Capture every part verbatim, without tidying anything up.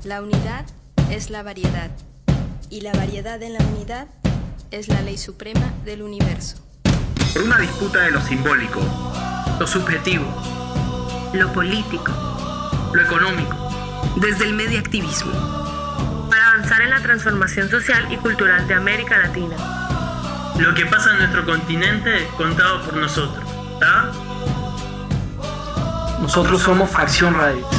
La unidad es la variedad, y la variedad en la unidad es la ley suprema del universo. Por una disputa de lo simbólico, lo subjetivo, lo político, lo económico, desde el mediactivismo, para avanzar en la transformación social y cultural de América Latina. Lo que pasa en nuestro continente contado por nosotros, ¿está? Nosotros somos Facción Radio.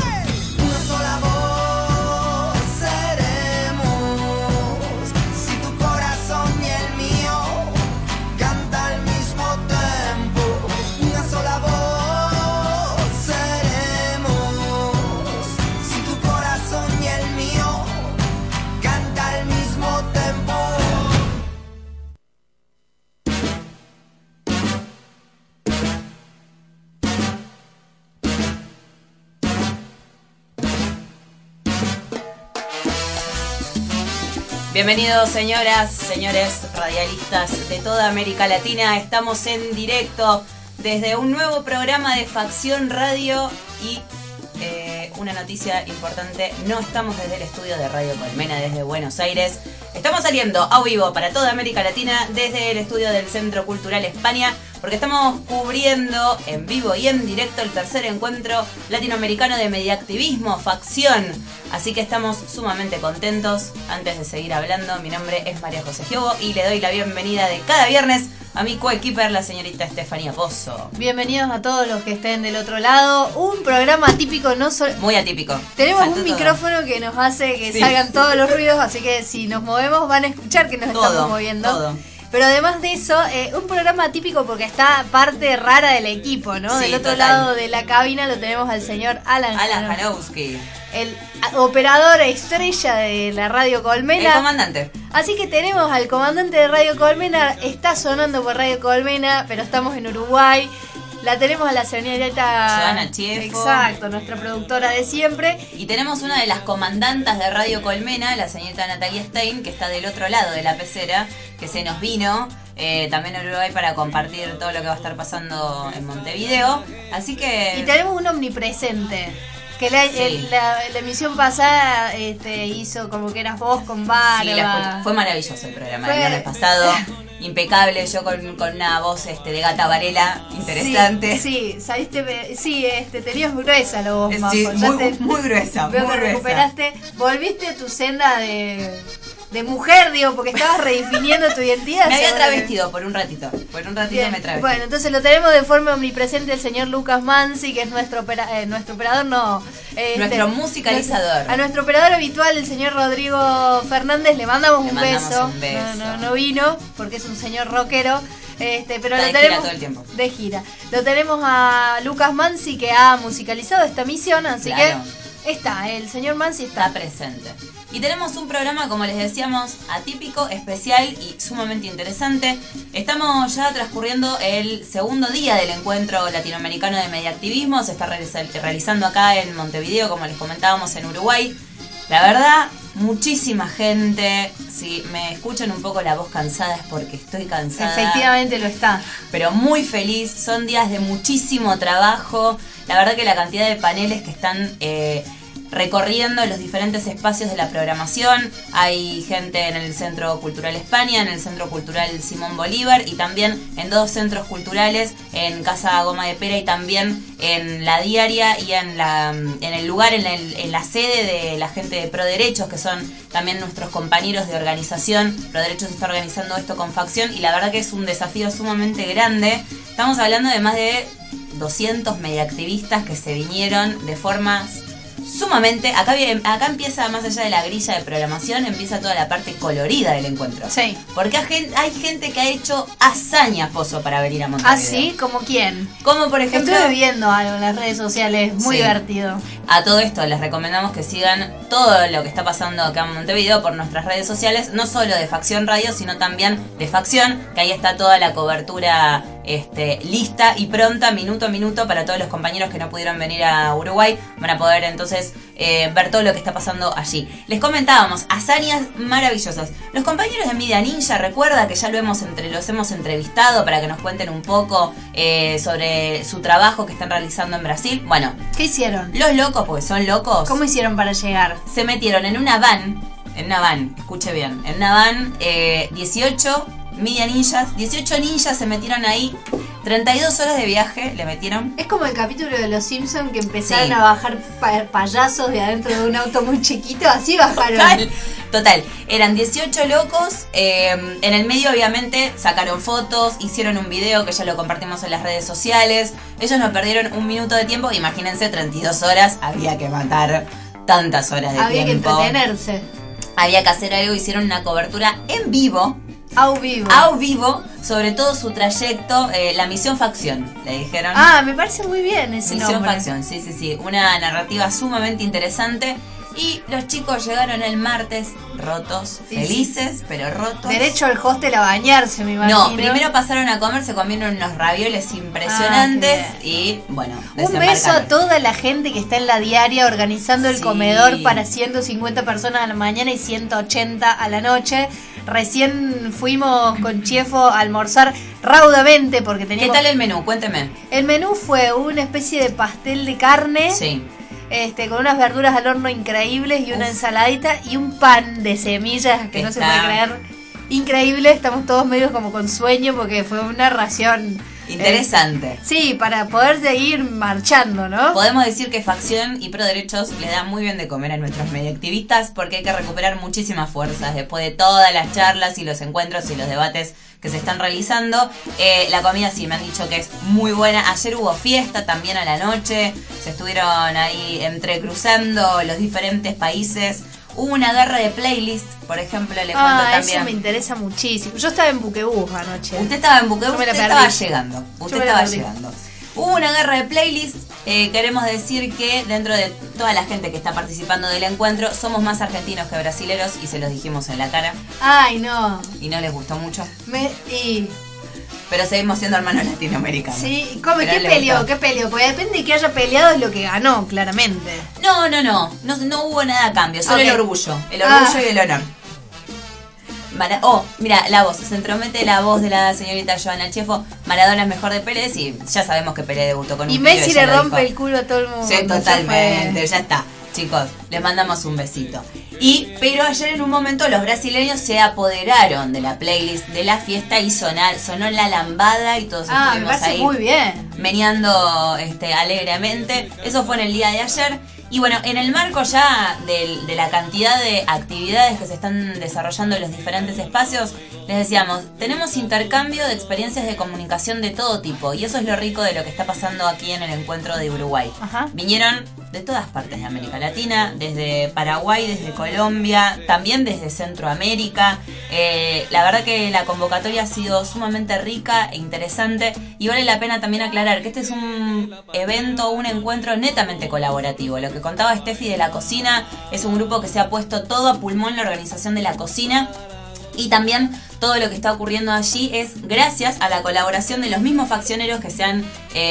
Bienvenidos, señoras, señores radialistas de toda América Latina. Estamos en directo desde un nuevo programa de Facción Radio y eh, una noticia importante, no estamos desde el estudio de Radio Colmena desde Buenos Aires. Estamos saliendo a vivo para toda América Latina desde el estudio del Centro Cultural España, porque estamos cubriendo en vivo y en directo el tercer encuentro latinoamericano de mediactivismo, Facción. Así que estamos sumamente contentos. Antes de seguir hablando, mi nombre es María José Giobo y le doy la bienvenida de cada viernes a mi coequiper, la señorita Estefanía Pozo. Bienvenidos a todos los que estén del otro lado. Un programa atípico, no solo... Muy atípico. Tenemos Salto un todo. micrófono que nos hace que Sí. salgan todos los ruidos, así que si nos movemos van a escuchar que nos Todo, estamos moviendo. todo. Pero además de eso, eh, un programa atípico porque está parte rara del equipo, ¿no? Sí, del otro total. lado de la cabina lo tenemos al señor Alan Alan Janowski, Janowski, el operador estrella de la Radio el Colmena. comandante. Así que tenemos al comandante de Radio Colmena, está sonando por Radio Colmena, pero estamos en Uruguay. La tenemos a la señorita Joana Chiefo. Exacto, nuestra productora de siempre. Y tenemos una de las comandantas de Radio Colmena, la señorita Natalia Stein, que está del otro lado de la pecera, que se nos vino eh, también a Uruguay para compartir todo lo que va a estar pasando en Montevideo. Así que... Y tenemos un omnipresente. Que la, Sí. el- la, la emisión pasada este, hizo como que eras vos con barba. Sí, la escuché. Fue maravilloso el programa Fue- el viernes pasado, impecable, yo con, con una voz este, de gata Varela interesante. Sí, sí, saliste, be- sí, este, tenías gruesa la voz, Sí, Majo, ya muy, te- muy gruesa, Veo muy que gruesa. recuperaste, volviste a tu senda de, de mujer, digo, porque estabas redefiniendo tu identidad. Me había seguro que- travestido por un ratito, por un ratito Bien. me travestí. Bueno, entonces lo tenemos de forma omnipresente el señor Lucas Mansi, que es nuestro opera- eh, nuestro operador, no. este, Nuestro musicalizador. A nuestro operador habitual, el señor Rodrigo Fernández, le mandamos, Le un, mandamos beso. un beso. No, no, no vino, porque es un señor rockero. Este, pero Está lo de gira tenemos todo el tiempo. de gira. Lo tenemos a Lucas Mansi, que ha musicalizado esta misión, así Claro. que está, el señor Mansi Está está. presente. Y tenemos un programa, como les decíamos, atípico, especial y sumamente interesante. Estamos ya transcurriendo el segundo día del encuentro latinoamericano de mediactivismo. Se está realiza- realizando acá en Montevideo, como les comentábamos, en Uruguay. La verdad, muchísima gente. Si me escuchan un poco la voz cansada es porque estoy cansada. Efectivamente lo está. Pero muy feliz, son días de muchísimo trabajo. La verdad que la cantidad de paneles que están eh, recorriendo los diferentes espacios de la programación. Hay gente en el Centro Cultural España, en el Centro Cultural Simón Bolívar y también en dos centros culturales, en Casa Goma de Pera y también en La Diaria y en la en el lugar, en, el, en la sede de la gente de Pro Derechos, que son también nuestros compañeros de organización. Pro Derechos está organizando esto con Facción y la verdad que es un desafío sumamente grande. Estamos hablando de más de doscientos mediactivistas que se vinieron de formas sumamente... Acá, viene- acá empieza, más allá de la grilla de programación, empieza toda la parte colorida del encuentro. Sí. Porque hay gente, hay gente que ha hecho hazañas, Pozo, para venir a Montevideo. ¿Ah, sí? ¿Como quién? Como por ejemplo... Estuve viendo algo en las redes sociales, muy Sí. divertido. A todo esto les recomendamos que sigan todo lo que está pasando acá en Montevideo por nuestras redes sociales, no solo de Facción Radio, sino también de Facción, que ahí está toda la cobertura este, lista y pronta, minuto a minuto, para todos los compañeros que no pudieron venir a Uruguay. Van a poder entonces eh, ver todo lo que está pasando allí. Les comentábamos, hazañas maravillosas. Los compañeros de Media Ninja, recuerda que ya lo hemos entre, los hemos entrevistado para que nos cuenten un poco eh, sobre su trabajo que están realizando en Brasil. Bueno, ¿qué hicieron? Los locos, porque son locos. ¿Cómo hicieron para llegar? Se metieron en una van, en una van, escuche bien, en una van, eh, dieciocho Media Ninjas, dieciocho ninjas se metieron ahí, treinta y dos horas de viaje le metieron. Es como el capítulo de Los Simpsons que empezaron Sí. a bajar pa- payasos de adentro de un auto muy chiquito, así bajaron. Total, total, eran dieciocho locos, eh, en el medio obviamente sacaron fotos, hicieron un video que ya lo compartimos en las redes sociales, ellos no perdieron un minuto de tiempo, imagínense treinta y dos horas, había que matar tantas horas de Había tiempo. que entretenerse. Había que hacer algo, hicieron una cobertura en vivo. Au vivo. Au vivo, sobre todo su trayecto, eh, la misión facción, le dijeron. Ah, me parece muy bien ese Misión nombre. facción, sí, sí, sí. Una narrativa sumamente interesante. Y los chicos llegaron el martes rotos, Sí, felices, pero rotos. Derecho al hostel a bañarse, me imagino. No, primero pasaron a comer, se comieron unos ravioles impresionantes Ah, y, bueno, Un beso a desembarcaron. toda la gente que está en la diaria organizando el Sí. comedor para ciento cincuenta personas a la mañana y ciento ochenta a la noche. Recién fuimos con Chiefo a almorzar raudamente porque ¿Qué teníamos... tal el menú? Cuénteme. El menú fue una especie de pastel de carne, Sí. este, con unas verduras al horno increíbles y una Uf. ensaladita y un pan de semillas que no se Está. puede creer. Increíble, estamos todos medios como con sueño porque fue una ración... Interesante. eh, sí, para poder seguir marchando, ¿no? Podemos decir que Facción y Pro Derechos le da muy bien de comer a nuestros medioactivistas porque hay que recuperar muchísimas fuerzas después de todas las charlas y los encuentros y los debates que se están realizando. Eh, la comida sí me han dicho que es muy buena. Ayer hubo fiesta también a la noche, se estuvieron ahí entrecruzando los diferentes países. Hubo una guerra de playlist, por ejemplo, le cuento Ah, también. eso me interesa muchísimo. Yo estaba en Buquebus anoche. Usted estaba en Buquebus, Yo me la usted perdí. estaba llegando. Usted me la estaba perdí. llegando. Hubo una guerra de playlists. Eh, queremos decir que dentro de toda la gente que está participando del encuentro, somos más argentinos que brasileros y se los dijimos en la cara Ay, no. y no les gustó mucho. Me, y, Pero seguimos siendo hermanos latinoamericanos. sí, ¿cómo? Pero ¿Qué a él le peleó? gustó. ¿Qué peleó? Porque depende de que haya peleado es lo que ganó, claramente. No, no, no, no. No hubo nada a cambio. Solo Ok. el orgullo. El orgullo Ah. y el honor. Mara- oh, mira, la voz. Se entromete la voz de la señorita Joana Chiefo. Maradona es mejor de Pérez y ya sabemos que Pelé debutó con un Y pibe, Messi ya le lo rompe dijo. el culo a todo el mundo. Sí, Ya totalmente, fue. ya está. Chicos, les mandamos un besito. Y, pero ayer en un momento los brasileños se apoderaron de la playlist de la fiesta y sonar, sonó la lambada y todos Ah, me estuvimos parece ahí muy bien. meneando este, alegremente. Eso fue en el día de ayer. Y bueno, en el marco ya del- de la cantidad de actividades que se están desarrollando en los diferentes espacios, les decíamos, tenemos intercambio de experiencias de comunicación de todo tipo. Y eso es lo rico de lo que está pasando aquí en el encuentro de Uruguay. Ajá. Vinieron de todas partes de América Latina, desde Paraguay, desde Colombia, también desde Centroamérica. Eh, la verdad que la convocatoria ha sido sumamente rica e interesante y vale la pena también aclarar que este es un evento, un encuentro netamente colaborativo. Lo que contaba Steffi de la cocina es un grupo que se ha puesto todo a pulmón en la organización de la cocina. Y también todo lo que está ocurriendo allí es gracias a la colaboración de los mismos faccioneros que se han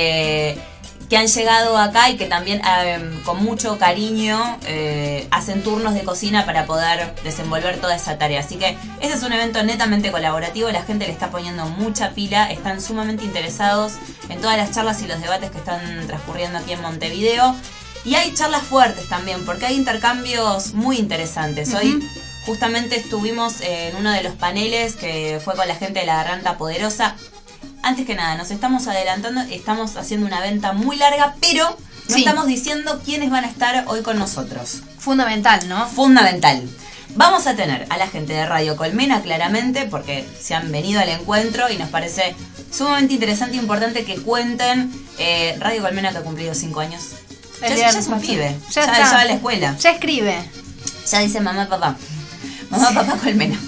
eh, que han llegado acá y que también eh, con mucho cariño eh, hacen turnos de cocina para poder desenvolver toda esa tarea. Así que ese es un evento netamente colaborativo, la gente le está poniendo mucha pila, están sumamente interesados en todas las charlas y los debates que están transcurriendo aquí en Montevideo. Y hay charlas fuertes también, porque hay intercambios muy interesantes. Hoy Ujú. justamente estuvimos en uno de los paneles que fue con la gente de la Garganta Poderosa. Antes que nada, nos estamos adelantando, estamos haciendo una venta muy larga, pero no Sí. estamos diciendo quiénes van a estar hoy con nosotros. Fundamental, ¿no? Fundamental. Vamos a tener a la gente de Radio Colmena, claramente, porque se han venido al encuentro y nos parece sumamente interesante e importante que cuenten. Eh, Radio Colmena que ha cumplido cinco años. El Ya, viernes ya es un pasado. pibe, Ya ya, está. ya va a la escuela. Ya escribe. Ya dice mamá, papá. Mamá, papá, Colmena.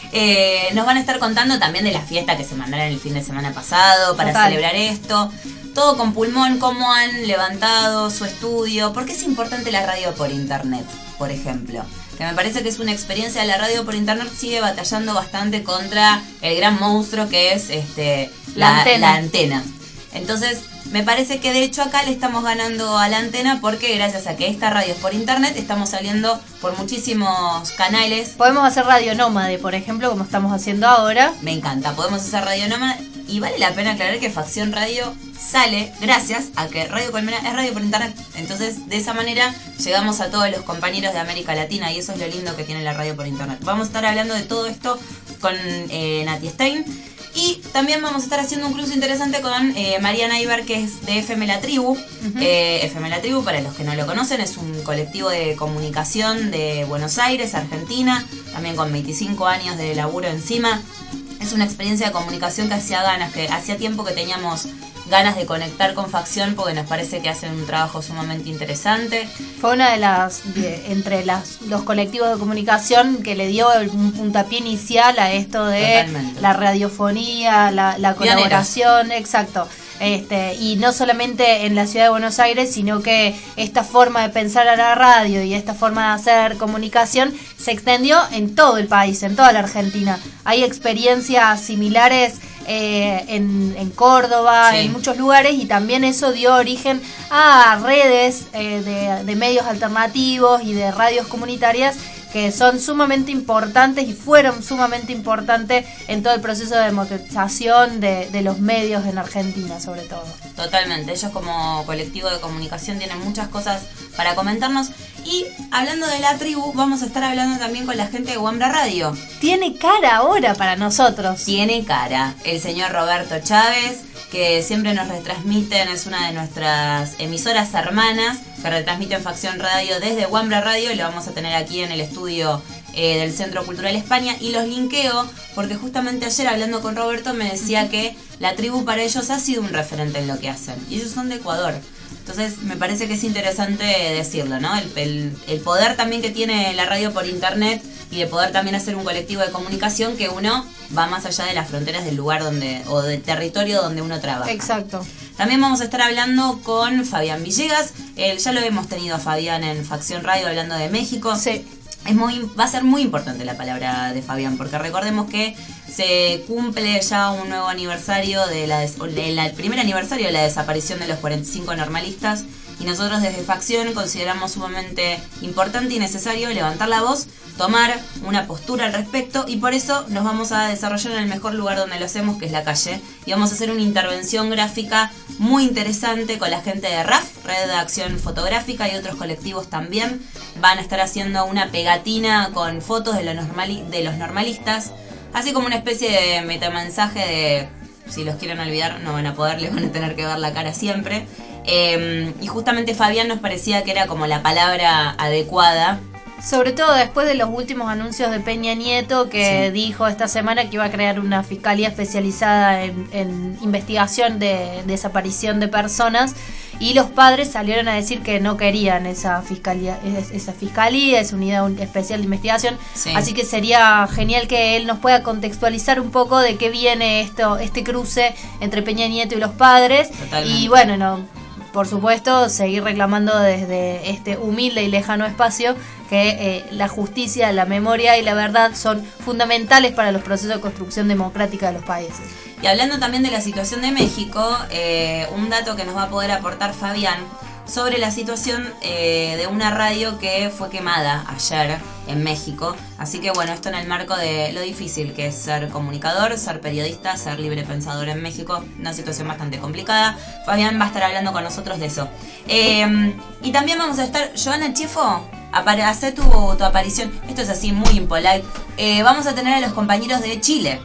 Eh, nos van a estar contando también de la fiesta que se mandaron el fin de semana pasado para Total. celebrar esto. Todo con pulmón, cómo han levantado su estudio. ¿Por qué es importante la radio por internet? por ejemplo, que me parece que es una experiencia. La radio por internet sigue batallando bastante contra el gran monstruo que es este la, la, antena. la antena. Entonces, me parece que de hecho acá le estamos ganando a la antena porque gracias a que esta radio es por internet, estamos saliendo por muchísimos canales. Podemos hacer radio nómade, por ejemplo, como estamos haciendo ahora. Me encanta, podemos hacer radio nómade. Y vale la pena aclarar que Facción Radio sale gracias a que Radio Colmena es radio por internet. Entonces, de esa manera llegamos a todos los compañeros de América Latina y eso es lo lindo que tiene la radio por internet. Vamos a estar hablando de todo esto con eh, Nati Stein. Y también vamos a estar haciendo un cruce interesante con eh, Mariana Ibar, que es de F M La Tribu. Uh-huh. eh, F M La Tribu, para los que no lo conocen, es un colectivo de comunicación de Buenos Aires, Argentina, también con veinticinco años de laburo encima. Es una experiencia de comunicación que hacía ganas, que hacía tiempo que teníamos ganas de conectar con Facción porque nos parece que hacen un trabajo sumamente interesante. Fue una de las, de, entre las, los colectivos de comunicación que le dio un puntapié inicial a esto de Totalmente. la radiofonía, la, la colaboración, Pioneros. exacto. Este, y no solamente en la ciudad de Buenos Aires, sino que esta forma de pensar a la radio y esta forma de hacer comunicación se extendió en todo el país, en toda la Argentina. Hay experiencias similares eh, en, en Córdoba, sí. en muchos lugares, y también eso dio origen a redes eh, de, de medios alternativos y de radios comunitarias que son sumamente importantes y fueron sumamente importantes en todo el proceso de democratización de, de los medios en Argentina, sobre todo. Totalmente, ellos como colectivo de comunicación tienen muchas cosas para comentarnos. Y hablando de la tribu, vamos a estar hablando también con la gente de Wambra Radio. Tiene cara ahora para nosotros. Tiene cara. El señor Roberto Chávez, que siempre nos retransmiten, es una de nuestras emisoras hermanas, que retransmiten Facción Radio desde Wambra Radio, y lo vamos a tener aquí en el estudio eh, del Centro Cultural España, y los linkeo porque justamente ayer hablando con Roberto me decía que la tribu para ellos ha sido un referente en lo que hacen, y ellos son de Ecuador. Entonces me parece que es interesante decirlo, ¿no? El, el, el poder también que tiene la radio por internet y de poder también hacer un colectivo de comunicación que uno va más allá de las fronteras del lugar donde o del territorio donde uno trabaja. Exacto. También vamos a estar hablando con Fabián Villegas. Eh, ya lo hemos tenido a Fabián en Facción Radio hablando de México. Sí. Es muy, va a ser muy importante la palabra de Fabián, porque recordemos que se cumple ya un nuevo aniversario de la, des, de la el primer aniversario de la desaparición de los cuarenta y cinco normalistas, y nosotros desde Facción consideramos sumamente importante y necesario levantar la voz, tomar una postura al respecto, y por eso nos vamos a desarrollar en el mejor lugar donde lo hacemos, que es la calle, y vamos a hacer una intervención gráfica muy interesante con la gente de R A F, Red de Acción Fotográfica, y otros colectivos también. Van a estar haciendo una pegatina con fotos de, lo normali- de los normalistas, así como una especie de metamensaje de, si los quieren olvidar no van a poder, les van a tener que ver la cara siempre. Eh, y justamente Fabián nos parecía que era como la palabra adecuada. Sobre todo después de los últimos anuncios de Peña Nieto, que sí. dijo esta semana que iba a crear una fiscalía especializada en, en investigación de desaparición de personas, y los padres salieron a decir que no querían esa fiscalía, esa fiscalía, esa unidad especial de investigación. Sí. Así que sería genial que él nos pueda contextualizar un poco de qué viene esto, este cruce entre Peña Nieto y los padres. Totalmente. Y bueno, no, por supuesto, seguir reclamando desde este humilde y lejano espacio que eh, la justicia, la memoria y la verdad son fundamentales para los procesos de construcción democrática de los países. Y hablando también de la situación de México, eh, un dato que nos va a poder aportar Fabián sobre la situación eh, de una radio que fue quemada ayer en México. Así que bueno, esto en el marco de lo difícil que es ser comunicador, ser periodista, ser libre pensador en México, una situación bastante complicada. Fabián va a estar hablando con nosotros de eso. Eh, y también vamos a estar, Joana Chefo, hace tu, tu aparición, esto es así muy impolite, eh, vamos a tener a los compañeros de Chile,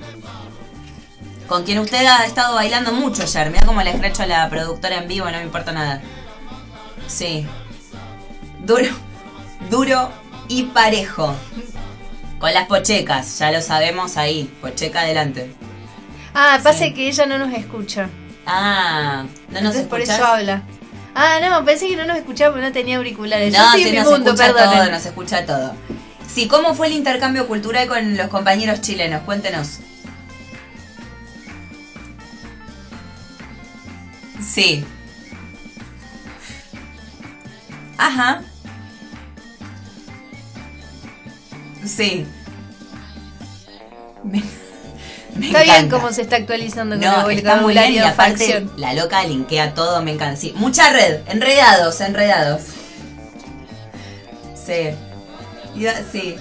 con quien usted ha estado bailando mucho ayer. Mira cómo le escracho a la productora en vivo, no me importa nada. Sí. Duro, duro y parejo. Con las pochecas, ya lo sabemos ahí. Pocheca adelante. Ah, pasa sí. que ella no nos escucha. Ah, ¿no nos escuchas? Por eso habla. Ah, no, pensé que no nos escuchaba porque no tenía auriculares. No, sí, nos mundo, escucha perdón. todo, nos escucha todo. Sí, ¿cómo fue el intercambio cultural con los compañeros chilenos? Cuéntenos. Sí. Ajá. Sí. Me, me está encanta. bien cómo se está actualizando con No, el está muy bien y vocabulario aparte facción. la loca linkea todo, me encanta. Sí, mucha red, enredados, enredados. Sí. Ya, sí.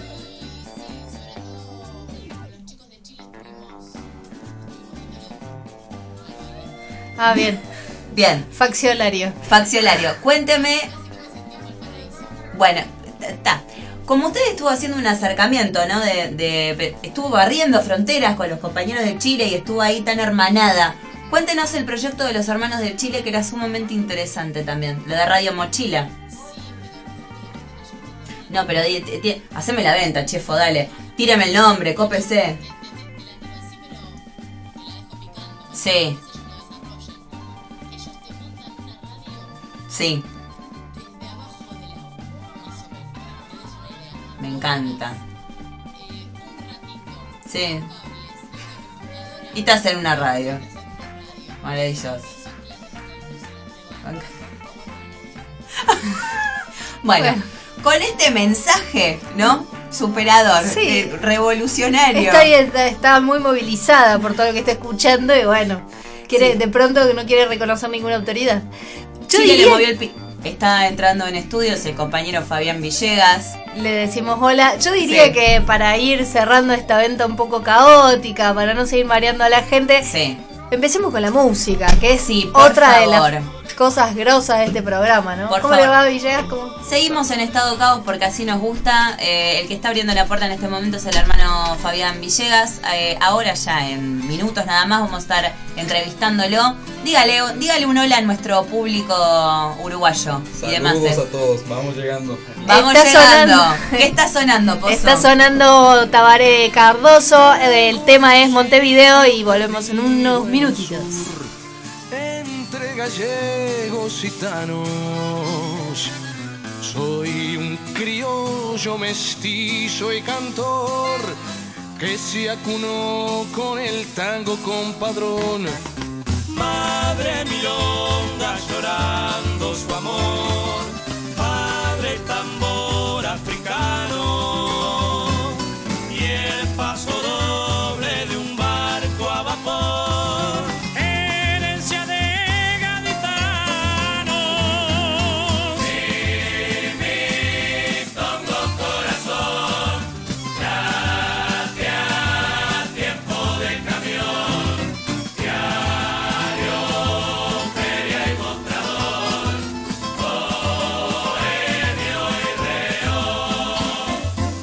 Ah, bien. Bien. Facciolario. Facciolario. Cuénteme. Bueno, está. Como usted estuvo haciendo un acercamiento, ¿no? De, de, estuvo barriendo fronteras con los compañeros de Chile y estuvo ahí tan hermanada. Cuéntenos el proyecto de los hermanos de Chile, que era sumamente interesante también. Lo de Radio Mochila. No, pero di, di, di, haceme la venta, chefo, dale. Tírame el nombre, cópese. Sí. Sí. Me encanta. Sí. Y te hacen una radio. Maravilloso. Bueno, bueno, con este mensaje, ¿no? Superador, sí. eh, revolucionario. Está, está, está muy movilizada por todo lo que está escuchando y bueno, quiere, sí. de pronto no quiere reconocer ninguna autoridad. Yo Chile diría... le movió el pi... Está entrando en estudios el compañero Fabián Villegas. Le decimos hola. Yo diría sí. que para ir cerrando esta venta un poco caótica, para no seguir mareando a la gente, sí. empecemos con la música, que es sí, otra favor. de las cosas grosas de este programa, ¿no? Por ¿Cómo favor. le va, Villegas? ¿Cómo? Seguimos en estado caos porque así nos gusta. Eh, el que está abriendo la puerta en este momento es el hermano Fabián Villegas. Eh, ahora ya en minutos nada más vamos a estar entrevistándolo. Dígale, dígale un hola a nuestro público uruguayo. Saludos y demás. Saludos a todos, vamos llegando. Vamos está llegando. Sonando. ¿Qué está sonando, Pozo? Está sonando Tabaré Cardoso. El tema es Montevideo y volvemos en unos minutitos. Entre gallegos gitanos, soy un criollo mestizo y cantor que se acunó con el tango compadrón. Madre milonga llorando su amor, padre tambor africano y el paso doble de un barco a vapor, herencia de gaditanos. Sí, mi tongo corazón, gracias tiempo de camión, diario, feria y mostrador, bohemio y reo.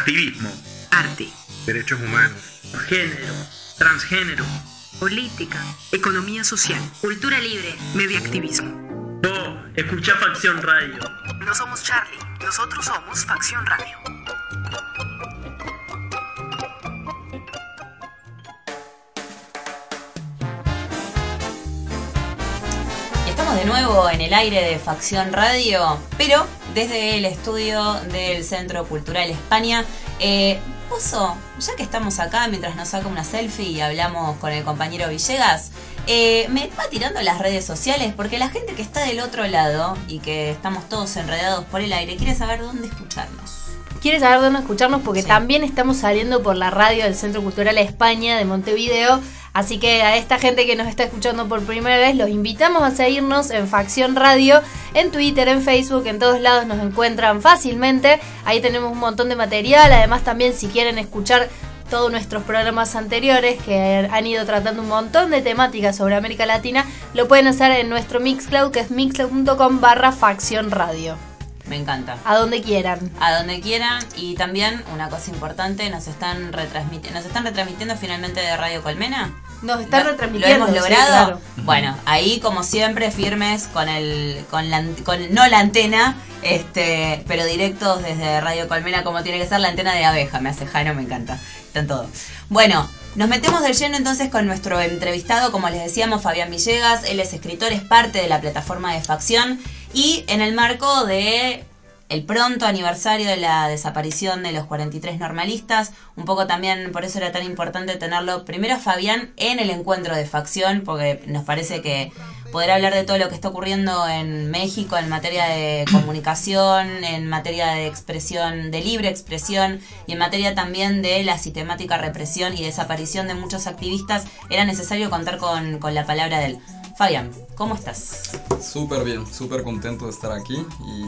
activismo, arte, derechos humanos, género, transgénero, política, economía social, cultura libre, mediactivismo. Oh, escucha Facción Radio. No somos Charlie, nosotros somos Facción Radio. Estamos de nuevo en el aire de Facción Radio, pero desde el estudio del Centro Cultural España. Eh, Pozo, ya que estamos acá, mientras nos saca una selfie y hablamos con el compañero Villegas, eh, me va tirando las redes sociales, porque la gente que está del otro lado y que estamos todos enredados por el aire quiere saber dónde escucharnos. Quiere saber dónde escucharnos porque Sí. también estamos saliendo por la radio del Centro Cultural España de Montevideo. Así que a esta gente que nos está escuchando por primera vez, los invitamos a seguirnos en Facción Radio, en Twitter, en Facebook, en todos lados nos encuentran fácilmente. Ahí tenemos un montón de material. Además, también si quieren escuchar todos nuestros programas anteriores que han ido tratando un montón de temáticas sobre América Latina, lo pueden hacer en nuestro Mixcloud, que es mixcloud.com barra Facción Radio. Me encanta. A donde quieran. A donde quieran. Y también, una cosa importante, nos están retransmitiendo, nos están retransmitiendo finalmente de Radio Colmena. Nos están ¿Lo, retransmitiendo. ¿Lo hemos sí, logrado? claro. Bueno, ahí como siempre firmes con el con la con no la antena, este, pero directos desde Radio Colmena como tiene que ser la antena de abeja. Me hace Jano, me encanta. Están todos. Bueno, nos metemos de lleno entonces con nuestro entrevistado, como les decíamos, Fabián Villegas. Él es escritor, es parte de la plataforma de Facción y en el marco de el pronto aniversario de la desaparición de los cuarenta y tres normalistas, un poco también por eso era tan importante tenerlo primero a Fabián en el encuentro de Facción, porque nos parece que poder hablar de todo lo que está ocurriendo en México en materia de comunicación, en materia de expresión, de libre expresión y en materia también de la sistemática represión y desaparición de muchos activistas, era necesario contar con, con la palabra de él. Fabián, ¿cómo estás? Súper bien, súper contento de estar aquí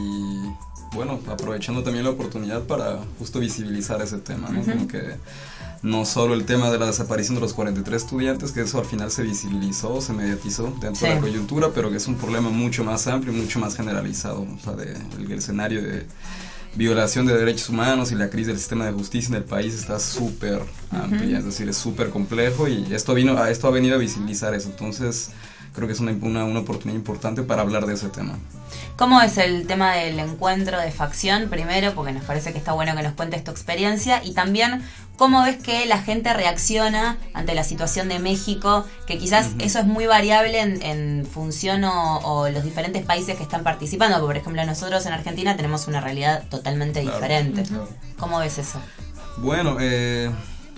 y bueno, aprovechando también la oportunidad para justo visibilizar ese tema, ¿no? Uh-huh. Como que no solo el tema de la desaparición de los cuarenta y tres estudiantes, que eso al final se visibilizó, se mediatizó dentro sí. de la coyuntura, pero que es un problema mucho más amplio y mucho más generalizado, o sea, de, el, el escenario de violación de derechos humanos y la crisis del sistema de justicia en el país está súper amplia, uh-huh. es decir, es súper complejo y esto, vino, esto ha venido a visibilizar eso, entonces creo que es una, una, una oportunidad importante para hablar de ese tema. ¿Cómo es el tema del encuentro de Facción? Primero, porque nos parece que está bueno que nos cuentes tu experiencia y también cómo ves que la gente reacciona ante la situación de México, que quizás uh-huh. eso es muy variable en, en función o, o los diferentes países que están participando. Por ejemplo, nosotros en Argentina tenemos una realidad totalmente claro, diferente. Claro. ¿Cómo ves eso? Bueno, eh...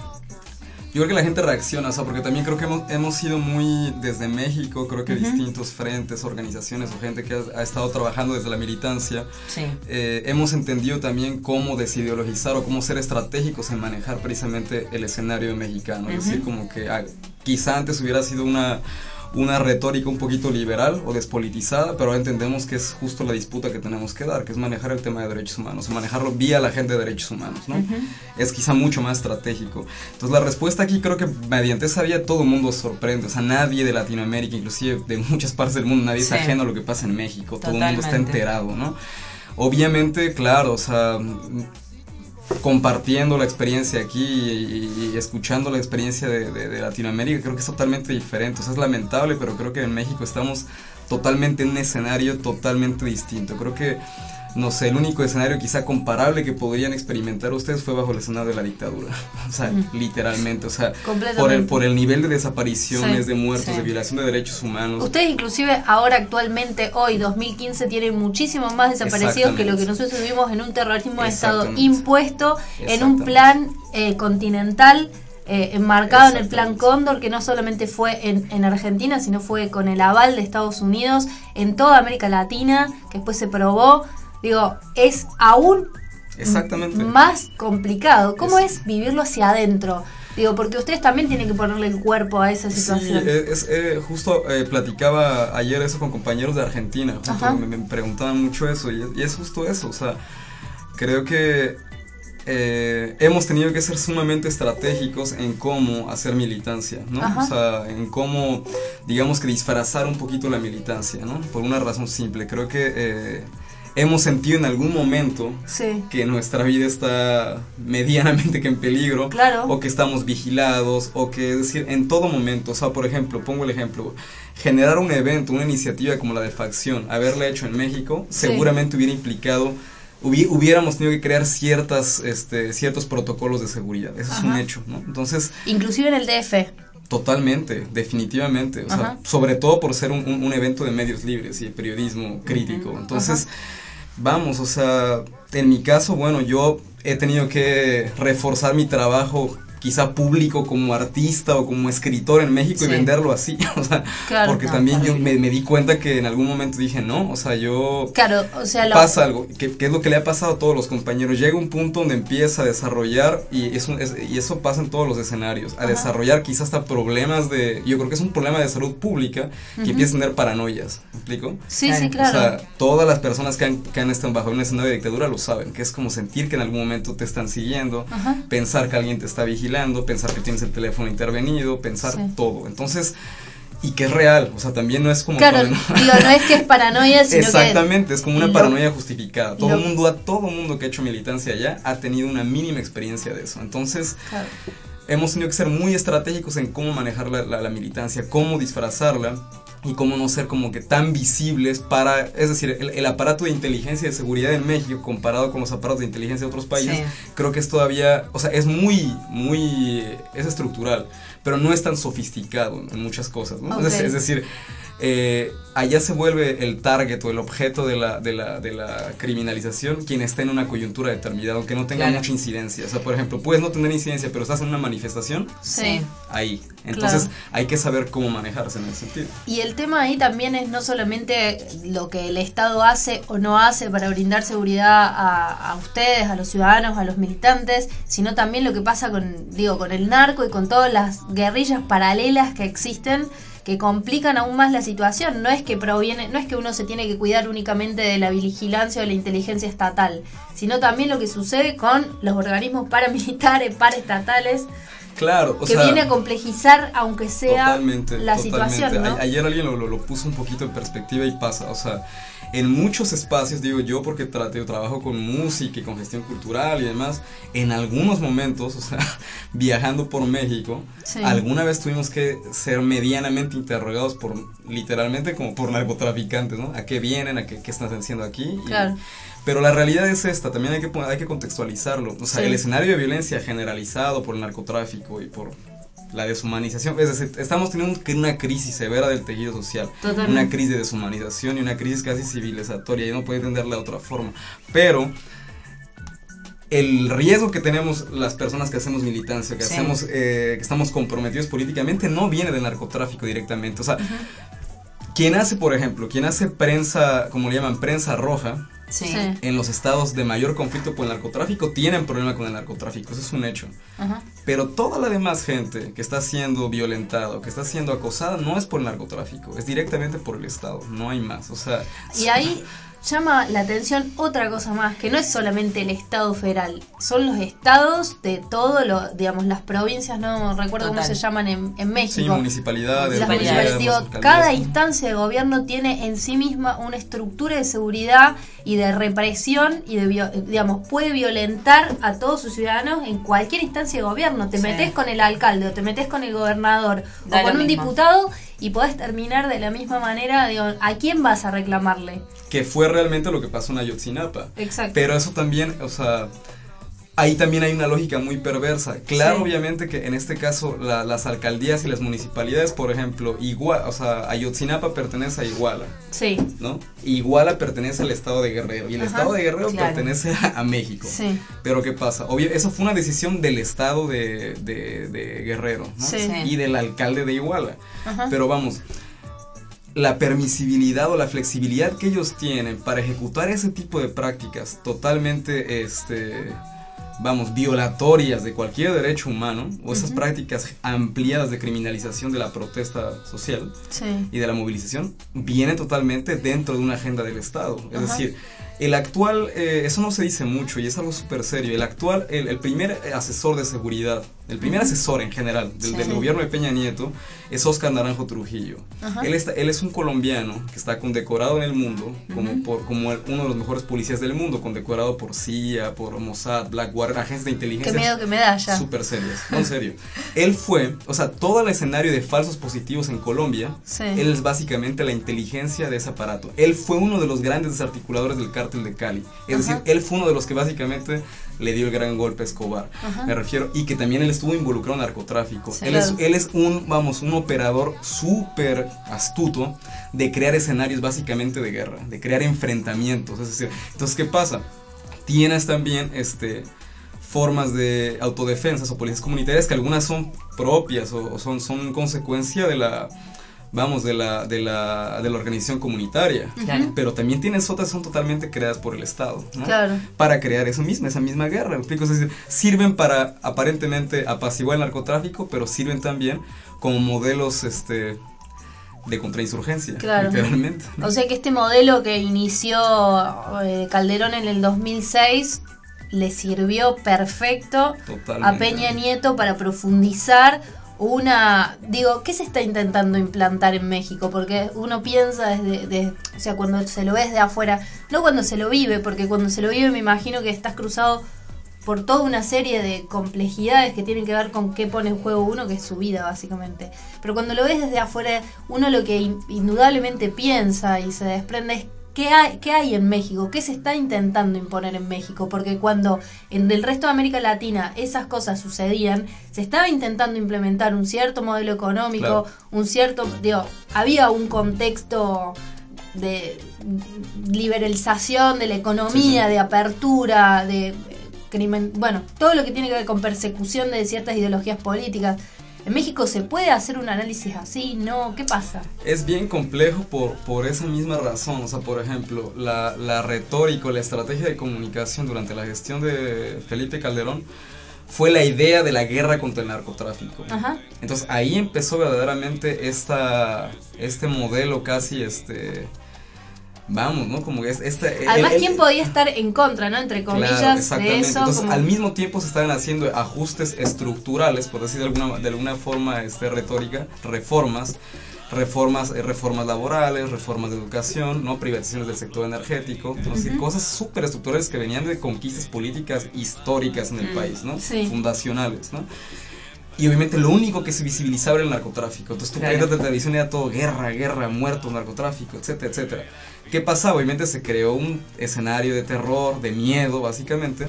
yo creo que la gente reacciona, o sea, porque también creo que hemos, hemos sido muy, desde México, creo que uh-huh. distintos frentes, organizaciones o gente que ha, ha estado trabajando desde la militancia, sí. eh, hemos entendido también cómo desideologizar o cómo ser estratégicos en manejar precisamente el escenario mexicano, uh-huh. es decir, como que ah, quizá antes hubiera sido una... una retórica un poquito liberal o despolitizada, pero ahora entendemos que es justo la disputa que tenemos que dar, que es manejar el tema de derechos humanos, o manejarlo vía la gente de derechos humanos, ¿no? Uh-huh. Es quizá mucho más estratégico. Entonces la respuesta aquí creo que mediante esa vía todo el mundo sorprende, o sea, nadie de Latinoamérica, inclusive de muchas partes del mundo, nadie sí. es ajeno a lo que pasa en México, Totalmente. Todo el mundo está enterado, ¿no? Obviamente, claro, o sea... compartiendo la experiencia aquí y, y escuchando la experiencia de, de, de Latinoamérica, creo que es totalmente diferente, o sea, es lamentable, pero creo que en México estamos totalmente en un escenario totalmente distinto. Creo que, no sé, el único escenario quizá comparable que podrían experimentar ustedes fue bajo el escenario de la dictadura, o sea, mm. literalmente, o sea, por el, por el nivel de desapariciones, sí, de muertos, sí. de violación de derechos humanos. Ustedes inclusive ahora actualmente, hoy, dos mil quince, tienen muchísimos más desaparecidos que lo que nosotros tuvimos en un terrorismo de Estado impuesto en un plan eh, continental, Eh, enmarcado en el Plan Cóndor, que no solamente fue en, en Argentina, sino fue con el aval de Estados Unidos en toda América Latina, que después se probó. Digo, es aún Exactamente. más complicado. ¿Cómo es, es vivirlo hacia adentro? Digo, porque ustedes también tienen que ponerle el cuerpo a esa situación. Sí, es, eh, justo eh, platicaba ayer eso con compañeros de Argentina, justo me, me preguntaban mucho eso, y es, y es justo eso, o sea, creo que Eh, hemos tenido que ser sumamente estratégicos en cómo hacer militancia, ¿no? Ajá. O sea, en cómo, digamos que disfrazar un poquito la militancia, ¿no? Por una razón simple, creo que eh, hemos sentido en algún momento sí. que nuestra vida está medianamente que en peligro, claro. o que estamos vigilados, o que, es decir, en todo momento, o sea, por ejemplo, pongo el ejemplo, generar un evento, una iniciativa como la de Facción, haberla hecho en México, sí. seguramente hubiera implicado, hubi hubiéramos tenido que crear ciertas, este, ciertos protocolos de seguridad, eso Ajá. es un hecho, ¿no? Entonces, inclusive en el D F. Totalmente, definitivamente, o Ajá. sea, sobre todo por ser un, un, un evento de medios libres y de periodismo crítico, entonces, Ajá. vamos, o sea, en mi caso, bueno, yo he tenido que reforzar mi trabajo, quizá público, como artista o como escritor en México, sí. y venderlo así, o sea, claro, porque no, también yo me, me di cuenta que en algún momento dije, no, o sea, yo, claro, o sea, lo... pasa algo, que, que es lo que le ha pasado a todos los compañeros, llega un punto donde empieza a desarrollar, y eso, es, y eso pasa en todos los escenarios, a Ajá. desarrollar quizás hasta problemas de, yo creo que es un problema de salud pública, que uh-huh. empieza a tener paranoias, ¿me explico? Sí, claro. sí, claro. O sea, todas las personas que han, que han estado bajo un escenario de dictadura lo saben, que es como sentir que en algún momento te están siguiendo, Ajá. pensar que alguien te está vigilando, pensar que tienes el teléfono intervenido, pensar sí. todo, entonces, y que es real, o sea, también no es como claro, digo, no es que es paranoia, sino exactamente, que es como una lo, paranoia justificada, todo lo, el mundo, a todo mundo que ha hecho militancia allá, ha tenido una mínima experiencia de eso, entonces, claro. hemos tenido que ser muy estratégicos en cómo manejar la, la, la militancia, cómo disfrazarla, y cómo no ser como que tan visibles para, es decir, el, el aparato de inteligencia y de seguridad en México comparado con los aparatos de inteligencia de otros países, sí. creo que es todavía, o sea, es muy, muy, es estructural, pero no es tan sofisticado en muchas cosas, ¿no? Okay. Es, es decir, eh, allá se vuelve el target o el objeto de la, de la, de la criminalización quien está en una coyuntura determinada, aunque no tenga claro. mucha incidencia, o sea, por ejemplo, puedes no tener incidencia, pero estás en una manifestación, sí. ahí, entonces claro. hay que saber cómo manejarse en ese sentido. Y el tema ahí también es no solamente lo que el Estado hace o no hace para brindar seguridad a, a ustedes, a los ciudadanos, a los militantes, sino también lo que pasa con, digo, con el narco y con todas las guerrillas paralelas que existen, que complican aún más la situación. No es que proviene, no es que uno se tiene que cuidar únicamente de la vigilancia o de la inteligencia estatal, sino también lo que sucede con los organismos paramilitares, paraestatales. Claro, o que sea, viene a complejizar, aunque sea totalmente, la totalmente. situación, ¿no? A, ayer alguien lo, lo, lo puso un poquito en perspectiva y pasa, o sea, en muchos espacios, digo yo, porque tra yo trabajo con música y con gestión cultural y demás, en algunos momentos, o sea, viajando por México, sí. alguna vez tuvimos que ser medianamente interrogados por, literalmente como por narcotraficantes, ¿no? ¿A qué vienen? ¿A qué, qué están haciendo aquí? Claro. Y, pero la realidad es esta, también hay que, hay que contextualizarlo, o sea, sí. el escenario de violencia generalizado por el narcotráfico y por la deshumanización, es decir, estamos teniendo una crisis severa del tejido social, Totalmente. una crisis de deshumanización y una crisis casi civilizatoria, y no puede entenderla de otra forma, pero el riesgo que tenemos las personas que hacemos militancia, que sí. hacemos, eh, que estamos comprometidos políticamente, no viene del narcotráfico directamente, o sea, uh-huh. quien hace, por ejemplo, quien hace prensa, como le llaman, prensa roja, Sí. en los estados de mayor conflicto por el narcotráfico, tienen problema con el narcotráfico, eso es un hecho. Ajá. Pero toda la demás gente que está siendo violentada o que está siendo acosada no es por el narcotráfico, es directamente por el Estado, no hay más, o sea... Y ahí llama la atención otra cosa más, que no es solamente el Estado federal, son los estados de todo lo, digamos, las provincias, no recuerdo Total. cómo se llaman en, en México. Sí, municipalidades. Las municipalidades, digo, cada instancia de gobierno tiene en sí misma una estructura de seguridad y de represión y de, digamos, puede violentar a todos sus ciudadanos en cualquier instancia de gobierno. Te sí. metes con el alcalde o te metes con el gobernador da o con un mismo. diputado y podés terminar de la misma manera, digo, ¿a quién vas a reclamarle? Que fue realmente lo que pasó en Ayotzinapa. Exacto. Pero eso también, o sea, ahí también hay una lógica muy perversa. Claro, sí. obviamente que en este caso la, las alcaldías y las municipalidades, por ejemplo, Iguala, o sea, Ayotzinapa pertenece a Iguala. Sí. ¿No? Iguala pertenece al estado de Guerrero y el Ajá, estado de Guerrero claro. pertenece a, a México. Sí. Pero ¿qué pasa? Obvio, eso fue una decisión del estado de, de, de Guerrero, ¿no? Sí. Y del alcalde de Iguala. Ajá. Pero vamos, la permisibilidad o la flexibilidad que ellos tienen para ejecutar ese tipo de prácticas totalmente, este, vamos, violatorias de cualquier derecho humano, o esas uh-huh. prácticas ampliadas de criminalización de la protesta social sí. y de la movilización, vienen totalmente dentro de una agenda del Estado. Es uh-huh. decir, El actual, eh, eso no se dice mucho y es algo súper serio, el actual, el, el primer asesor de seguridad, el primer uh-huh. asesor en general del, sí. del gobierno de Peña Nieto es Óscar Naranjo Trujillo. Uh-huh. Él, está, él es un colombiano que está condecorado en el mundo como, uh-huh. por, como el, uno de los mejores policías del mundo, condecorado por C I A, por Mossad, Blackwater, agencias de inteligencia. Qué miedo que me da ya. Súper serias, no, en serio. Él fue, o sea, todo el escenario de falsos positivos en Colombia, sí. él es básicamente la inteligencia de ese aparato. Él fue uno de los grandes desarticuladores del cártel de Cali. Es uh-huh. decir, él fue uno de los que básicamente le dio el gran golpe a Escobar. Uh-huh. Me refiero, y que también él estuvo involucrado en narcotráfico. Sí, él, claro. es, él es un, vamos, un operador súper astuto de crear escenarios básicamente de guerra, de crear enfrentamientos. Es decir, entonces, ¿qué pasa? Tienes también este formas de autodefensas o policías comunitarias que algunas son propias o, o son, son consecuencia de la vamos, de la, de la, de la organización comunitaria, claro. pero también tienes otras son totalmente creadas por el Estado, ¿no? Claro. Para crear eso mismo, esa misma guerra, ¿me explico? Es decir, sirven para aparentemente apaciguar el narcotráfico, pero sirven también como modelos, este, de contrainsurgencia, claro. literalmente, ¿no? O sea que este modelo que inició eh, Calderón en el dos mil seis le sirvió perfecto totalmente a Peña Nieto para profundizar una, digo, ¿qué se está intentando implantar en México? Porque uno piensa desde, de, o sea, cuando se lo ve desde afuera, no cuando se lo vive, porque cuando se lo vive me imagino que estás cruzado por toda una serie de complejidades que tienen que ver con qué pone en juego uno, que es su vida básicamente. Pero cuando lo ves desde afuera, uno lo que indudablemente piensa y se desprende es ¿Qué hay, ¿Qué hay en México? ¿Qué se está intentando imponer en México? Porque cuando en el resto de América Latina esas cosas sucedían, se estaba intentando implementar un cierto modelo económico, claro. un cierto, digo, había un contexto de liberalización de la economía, sí, sí. de apertura, de crimen, bueno, todo lo que tiene que ver con persecución de ciertas ideologías políticas. ¿En México se puede hacer un análisis así? ¿No? ¿Qué pasa? Es bien complejo por, por esa misma razón. O sea, por ejemplo, la, la retórica, la estrategia de comunicación durante la gestión de Felipe Calderón fue la idea de la guerra contra el narcotráfico. Ajá. Entonces ahí empezó verdaderamente esta, este modelo casi, este... Vamos, ¿no? Como es esta, además, el, el, ¿quién podía estar en contra, no? Entre comillas, claro, de eso. Entonces, como... al mismo tiempo se estaban haciendo ajustes estructurales, por decir de alguna, de alguna forma este, retórica, reformas, reformas, eh, reformas laborales, reformas de educación, ¿no? Privatizaciones del sector energético, entonces, uh-huh. cosas súper estructurales que venían de conquistas políticas históricas en el uh-huh. país, ¿no? Sí. Fundacionales, ¿no? Y obviamente lo único que se visibilizaba era el narcotráfico. Entonces tu claro. país de televisión era todo guerra, guerra, muertos, narcotráfico, etcétera, etcétera. ¿Qué pasaba? Obviamente se creó un escenario de terror, de miedo, básicamente.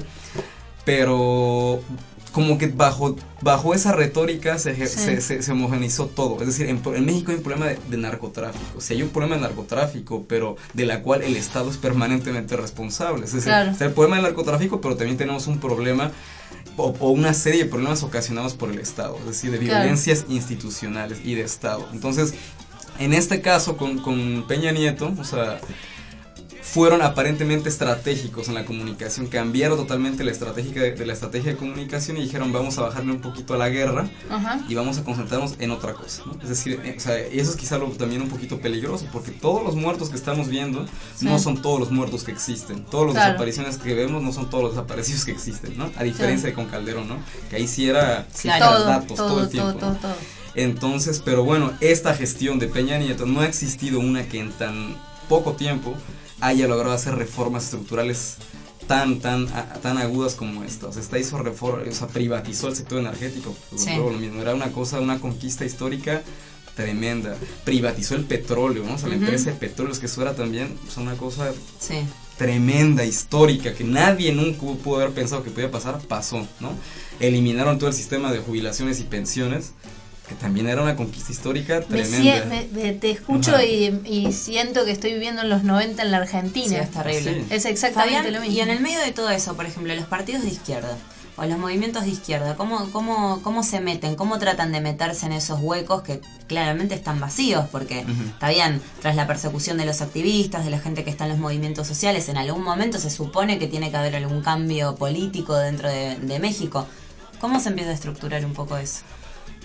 Pero como que bajo, bajo esa retórica se, sí. se, se, se homogeneizó todo. Es decir, en, en México hay un problema de, de narcotráfico. O sea, hay un problema de narcotráfico, pero de la cual el Estado es permanentemente responsable. Es decir, claro. está el problema del narcotráfico, pero también tenemos un problema... O, o una serie de problemas ocasionados por el Estado, es decir, de violencias claro. institucionales y de Estado. Entonces, en este caso, con, con Peña Nieto, o sea, fueron aparentemente estratégicos en la comunicación, cambiaron totalmente la estrategia de, de la estrategia de comunicación y dijeron, vamos a bajarle un poquito a la guerra uh-huh. y vamos a concentrarnos en otra cosa, ¿no? Es decir, eh, o sea, y eso es quizá lo, también un poquito peligroso, porque todos los muertos que estamos viendo sí. no son todos los muertos que existen, todos los claro. desapariciones que vemos no son todos los desaparecidos que existen, ¿no? A diferencia sí. de con Calderón, ¿no? Que ahí sí era claro. todo, datos todo, todo el tiempo, todo, todo, ¿no? todo. Entonces, pero bueno, esta gestión de Peña Nieto no ha existido una que en tan poco tiempo haya logrado hacer reformas estructurales tan tan tan agudas como esta. O sea, esta hizo reforma, o sea, privatizó el sector energético. Sí. Lo mismo, era una cosa, una conquista histórica tremenda. Privatizó el petróleo, ¿no? O sea, la uh-huh. empresa de petróleos, que eso era también, o sea, una cosa sí. tremenda, histórica, que nadie nunca pudo haber pensado que podía pasar, pasó, ¿no? Eliminaron todo el sistema de jubilaciones y pensiones, que también era una conquista histórica tremenda. Me, me, te escucho y, y siento que estoy viviendo en los noventa en la Argentina. Sí, es terrible. Sí. Es exactamente Fabián, lo mismo. Y en el medio de todo eso, por ejemplo, los partidos de izquierda o los movimientos de izquierda, ¿cómo, cómo, cómo se meten? ¿Cómo tratan de meterse en esos huecos que claramente están vacíos? Porque uh-huh. está bien, tras la persecución de los activistas, de la gente que está en los movimientos sociales, en algún momento se supone que tiene que haber algún cambio político dentro de, de México. ¿Cómo se empieza a estructurar un poco eso?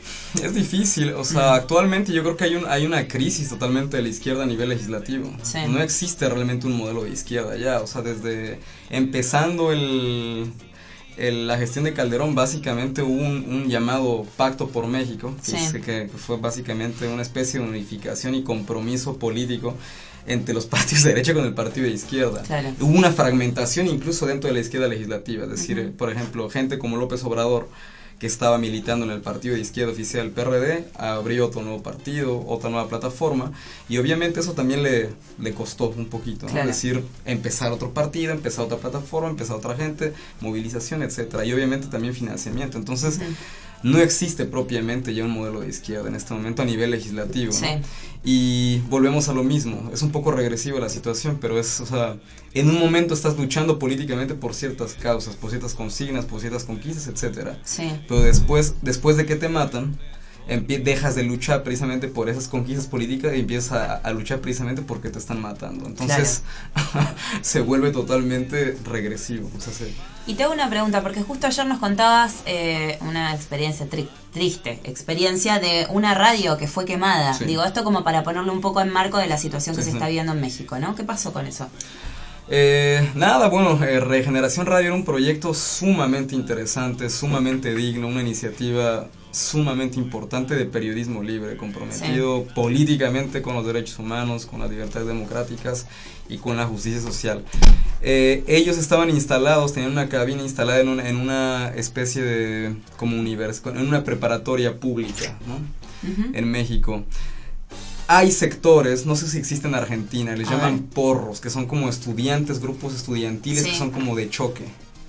Es difícil, o sea, actualmente yo creo que hay un hay una crisis totalmente de la izquierda a nivel legislativo. Sí. No existe realmente un modelo de izquierda ya, o sea, desde empezando el, el la gestión de Calderón, básicamente hubo un, un llamado Pacto por México, que, sí. que, que fue básicamente una especie de unificación y compromiso político entre los partidos de derecha con el partido de izquierda. Claro. Hubo una fragmentación incluso dentro de la izquierda legislativa, es decir, uh-huh. por ejemplo, gente como López Obrador, que estaba militando en el partido de izquierda oficial, el P R D, abrió otro nuevo partido, otra nueva plataforma, y obviamente eso también le, le costó un poquito, ¿no? Claro. Es decir, empezar otro partido, empezar otra plataforma, empezar otra gente, movilización, etcétera, y obviamente también financiamiento. Entonces, uh-huh. no existe propiamente ya un modelo de izquierda en este momento a nivel legislativo, sí. ¿no? Y volvemos a lo mismo, es un poco regresiva la situación, pero es, o sea, en un momento estás luchando políticamente por ciertas causas, por ciertas consignas, por ciertas conquistas, etcétera. Sí. Pero después, después de que te matan, empie- dejas de luchar precisamente por esas conquistas políticas y empiezas a, a luchar precisamente porque te están matando. Entonces, claro. se vuelve totalmente regresivo. O sea, se... Y te hago una pregunta, porque justo ayer nos contabas eh, una experiencia tri- triste, experiencia de una radio que fue quemada. Sí. Digo, esto como para ponerle un poco en marco de la situación que sí, se sí. está viviendo en México, ¿no? ¿Qué pasó con eso? Eh, nada, bueno, eh, Regeneración Radio era un proyecto sumamente interesante, sumamente digno, una iniciativa sumamente importante de periodismo libre, comprometido sí. políticamente con los derechos humanos, con las libertades democráticas y con la justicia social. Eh, ellos estaban instalados, tenían una cabina instalada en una, en una especie de como univers, en una preparatoria pública, ¿no? Uh-huh. En México. Hay sectores, no sé si existen en Argentina, les A llaman ver. porros, que son como estudiantes, grupos estudiantiles sí. que son como de choque.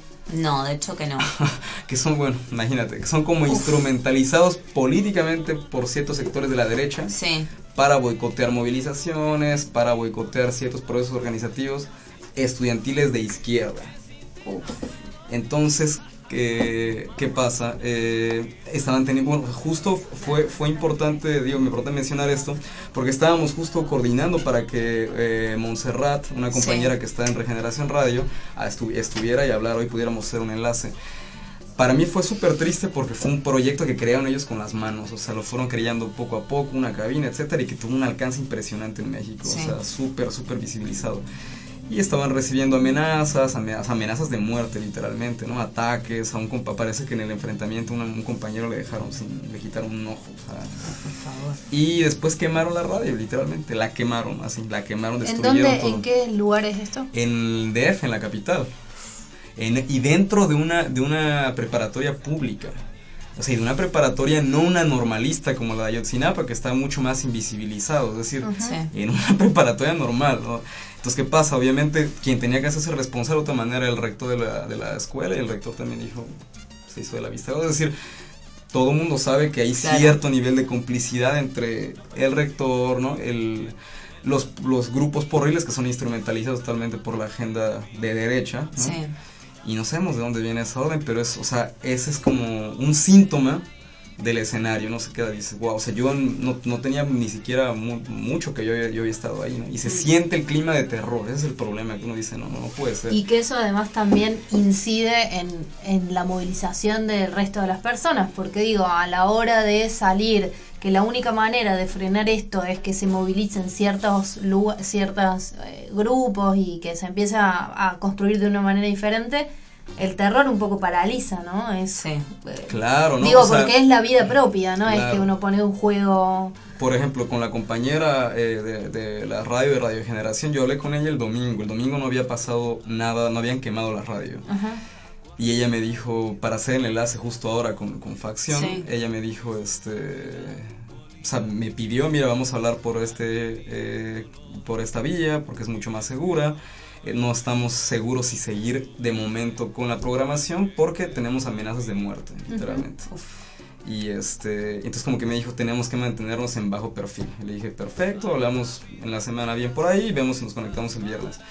No, de choque no. Que son, bueno, imagínate, que son como Uf. instrumentalizados políticamente por ciertos sectores de la derecha sí. para boicotear movilizaciones, para boicotear ciertos procesos organizativos estudiantiles de izquierda. Uf. Entonces, ¿qué, qué pasa? Eh, estaban teniendo, bueno, justo fue fue importante, digo, me importa mencionar esto, porque estábamos justo coordinando para que eh, Montserrat, una compañera sí. que está en Regeneración Radio, estu- estuviera y hablar hoy, pudiéramos hacer un enlace. Para mí fue súper triste porque fue un proyecto que crearon ellos con las manos, o sea, lo fueron creando poco a poco, una cabina, etcétera, y que tuvo un alcance impresionante en México, sí. o sea, súper, súper visibilizado. Y estaban recibiendo amenazas, amenazas, amenazas de muerte literalmente, ¿no? Ataques, a un compa, parece que en el enfrentamiento un, un compañero le dejaron sin, le quitaron un ojo, o sea, por favor. Y después quemaron la radio, literalmente, la quemaron, así, la quemaron, destruyeron ¿En dónde, todo. en qué lugar es esto? En el D F, en la capital, en, y dentro de una, de una preparatoria pública. O sea, y de una preparatoria no una normalista como la de Ayotzinapa, que está mucho más invisibilizado, es decir, uh-huh. en una preparatoria normal, ¿no? Entonces, ¿qué pasa? Obviamente, quien tenía que hacerse responsable de otra manera era el rector de la, de la escuela, y el rector también dijo, se hizo de la vista. Es decir, todo el mundo sabe que hay claro. cierto nivel de complicidad entre el rector, ¿no? El, los, los grupos porriles que son instrumentalizados totalmente por la agenda de derecha, ¿no? Sí. Y no sabemos de dónde viene esa orden, pero es, o sea, ese es como un síntoma del escenario, no se queda, dice, wow, o sea, yo no, no tenía ni siquiera mu- mucho que yo, yo había estado ahí, ¿no? Y se siente el clima de terror, ese es el problema, que uno dice, no, no, no puede ser. Y que eso además también incide en, en la movilización del resto de las personas, porque digo, a la hora de salir, que la única manera de frenar esto es que se movilicen ciertos lugar, ciertos eh, grupos y que se empiece a, a construir de una manera diferente, el terror un poco paraliza, ¿no? Es, sí. eh, claro, ¿no? Digo, o sea, porque es la vida propia, ¿no? Claro. Es que uno pone un juego... Por ejemplo, con la compañera eh, de, de la radio de Radio Generación, yo hablé con ella el domingo. El domingo no había pasado nada, no habían quemado la radio. Ajá. Y ella me dijo, para hacer el enlace justo ahora con, con Facción, sí. ella me dijo, este... O sea, me pidió, mira, vamos a hablar por este eh, por esta vía, porque es mucho más segura. Eh, no estamos seguros si seguir de momento con la programación, porque tenemos amenazas de muerte, literalmente. Uh-huh. Y este, entonces como que me dijo, tenemos que mantenernos en bajo perfil. Y le dije, perfecto, hablamos en la semana bien por ahí y vemos si nos conectamos el viernes.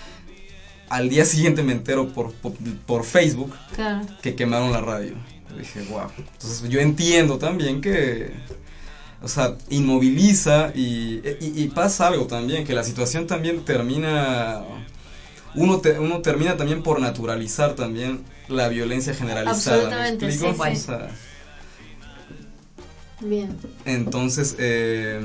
Al día siguiente me entero por, por, por Facebook claro. que quemaron la radio. Y dije, wow. Entonces yo entiendo también que... O sea, inmoviliza y, y, y pasa algo también, que la situación también termina, uno, te, uno termina también por naturalizar también la violencia generalizada. Absolutamente, sí, o sí. sea, Bien. Entonces, eh,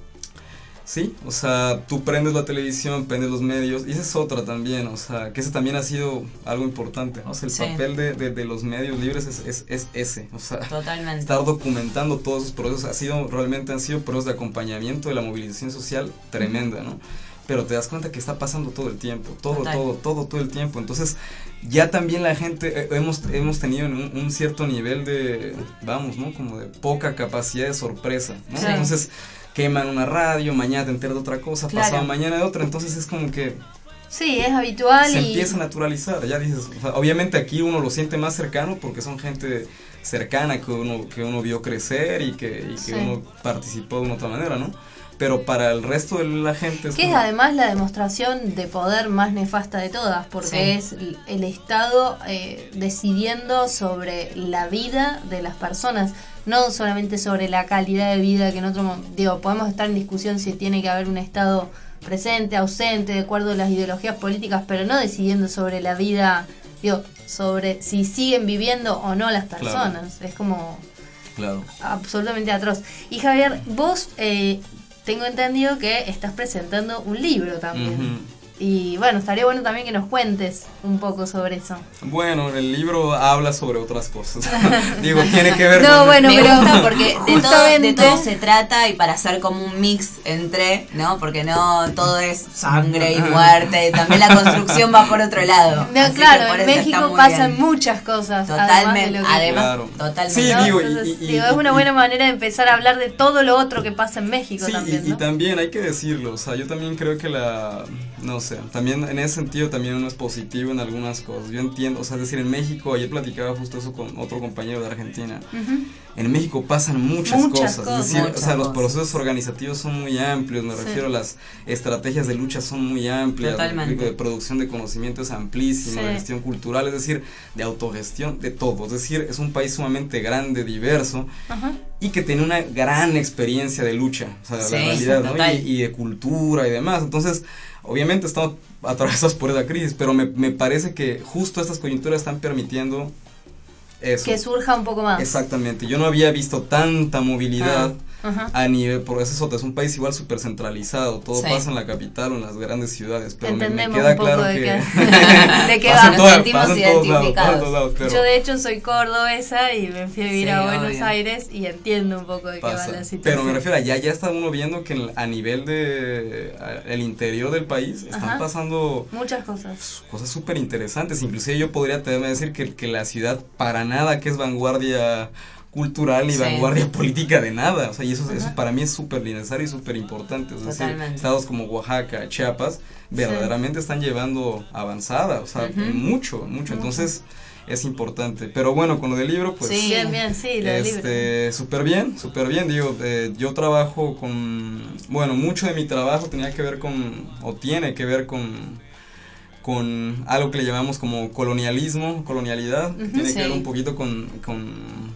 sí, o sea, tú prendes la televisión, prendes los medios, y esa es otra también, o sea, que ese también ha sido algo importante, ¿no? O sea, el Sí. papel de, de, de los medios libres es, es, es ese, o sea, Totalmente. estar documentando todos esos procesos, ha sido, realmente han sido procesos de acompañamiento de la movilización social tremenda, ¿no? Pero te das cuenta que está pasando todo el tiempo, todo, Total. todo, todo, todo el tiempo. Entonces, ya también la gente, eh, hemos, hemos tenido un, un cierto nivel de, vamos, ¿no? Como de poca capacidad de sorpresa, ¿no? Sí. Entonces, queman una radio, mañana te enteras de otra cosa, Claro. pasado mañana de otra, entonces es como que Sí, es habitual se y... empieza a naturalizar, ya dices, o sea, obviamente aquí uno lo siente más cercano porque son gente cercana que uno, que uno vio crecer y que, y que Sí. uno participó de una otra manera, ¿no? Pero para el resto de la gente es Que es como- además la demostración de poder más nefasta de todas, porque Sí. es el- el Estado eh, decidiendo sobre la vida de las personas, no solamente sobre la calidad de vida que en otro mo- digo, podemos estar en discusión si tiene que haber un Estado presente, ausente, de acuerdo a las ideologías políticas, pero no decidiendo sobre la vida, digo, sobre si siguen viviendo o no las personas. Es como Claro. absolutamente atroz. Y Javier, vos eh, tengo entendido que estás presentando un libro también. Ujú. Y bueno, estaría bueno también que nos cuentes un poco sobre eso. Bueno, el libro habla sobre otras cosas. Digo, tiene que ver No, con... bueno, Me pero gusta porque de todo, de justamente- todo se trata y para hacer como un mix entre, ¿no? Porque no todo es sangre y muerte, también la construcción va por otro lado. No, Así que claro, por en eso está México muy pasan bien. muchas cosas. Totalmente, además de lo que- además, Claro. totalmente. Sí, ¿no? digo, y- Entonces, y- digo, y- es una y- buena manera de empezar a hablar de todo lo otro que pasa en México Sí, también, y, ¿no? y también hay que decirlo, o sea, yo también creo que la, no sé, también en ese sentido también uno es positivo en algunas cosas, yo entiendo, o sea, es decir, en México, ayer platicaba justo eso con otro compañero de Argentina, Ujú. en México pasan muchas, Muchas cosas, cosas. es decir, Muchas o sea, los cosas. procesos organizativos son muy amplios, me Sí. refiero a las estrategias de lucha son muy amplias, Totalmente. de producción de conocimiento es amplísima, Sí. de gestión cultural, es decir, de autogestión, de todo, es decir, es un país sumamente grande, diverso, Ajá. y que tiene una gran experiencia de lucha, o sea, Sí, la realidad, ¿no? total. Y, y de cultura y demás. Entonces, obviamente estamos atravesados por esa crisis, pero me, me parece que justo estas coyunturas están permitiendo eso. Que surja un poco más. Exactamente. Yo no había visto tanta movilidad Ajá. a nivel, por eso es otra, es un país igual súper centralizado, todo Sí. pasa en la capital o en las grandes ciudades, pero me, me Entendemos queda un poco claro de que qué- de qué pasa va. en todas- Nos sentimos pasa en todos lados, identificados. pasa en todos lados, pero Yo de hecho soy cordobesa y me fui a vivir Sí, a Buenos obvio. Aires y entiendo un poco de qué pasa. va la situación. Pero me refiero a ya, ya está uno viendo que en- a nivel de a- el interior del país están Ajá. pasando Muchas cosas. cosas súper interesantes. Inclusive yo podría atreverme a decir que, que la ciudad para nada que es vanguardia cultural ni Sí. vanguardia política de nada. O sea, y eso, Ajá. eso para mí es súper necesario y súper importante. Es decir, Totalmente. estados como Oaxaca, Chiapas, verdaderamente están llevando avanzada, o sea, Ujú. mucho, mucho. Entonces, es importante. Pero bueno, con lo del libro, pues... Sí. Bien, bien, sí, lo del libro. Este, súper bien, súper bien, digo, eh, yo trabajo con, bueno, mucho de mi trabajo tenía que ver con, o tiene que ver con, con algo que le llamamos como colonialismo, colonialidad, que Ujú, tiene sí. que ver un poquito con, con,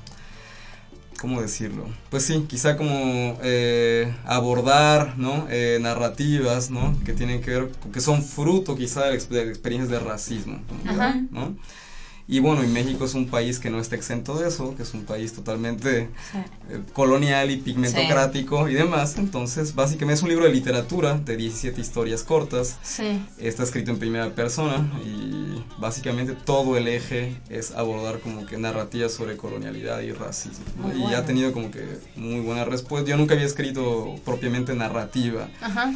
¿cómo decirlo? Pues sí, quizá como eh, abordar, ¿no? Eh, narrativas, ¿no? Que tienen que ver, que son fruto quizá de, ex- de experiencias de racismo, Ajá. ¿no? Y bueno, y México es un país que no está exento de eso, que es un país totalmente Sí. eh, colonial y pigmentocrático y demás. Entonces, básicamente es un libro de literatura de diecisiete historias cortas. Sí. Está escrito en primera persona y básicamente todo el eje es abordar como que narrativas sobre colonialidad y racismo, ¿no? Muy Y bueno. ha tenido como que muy buena respuesta. Yo nunca había escrito propiamente narrativa Ajá.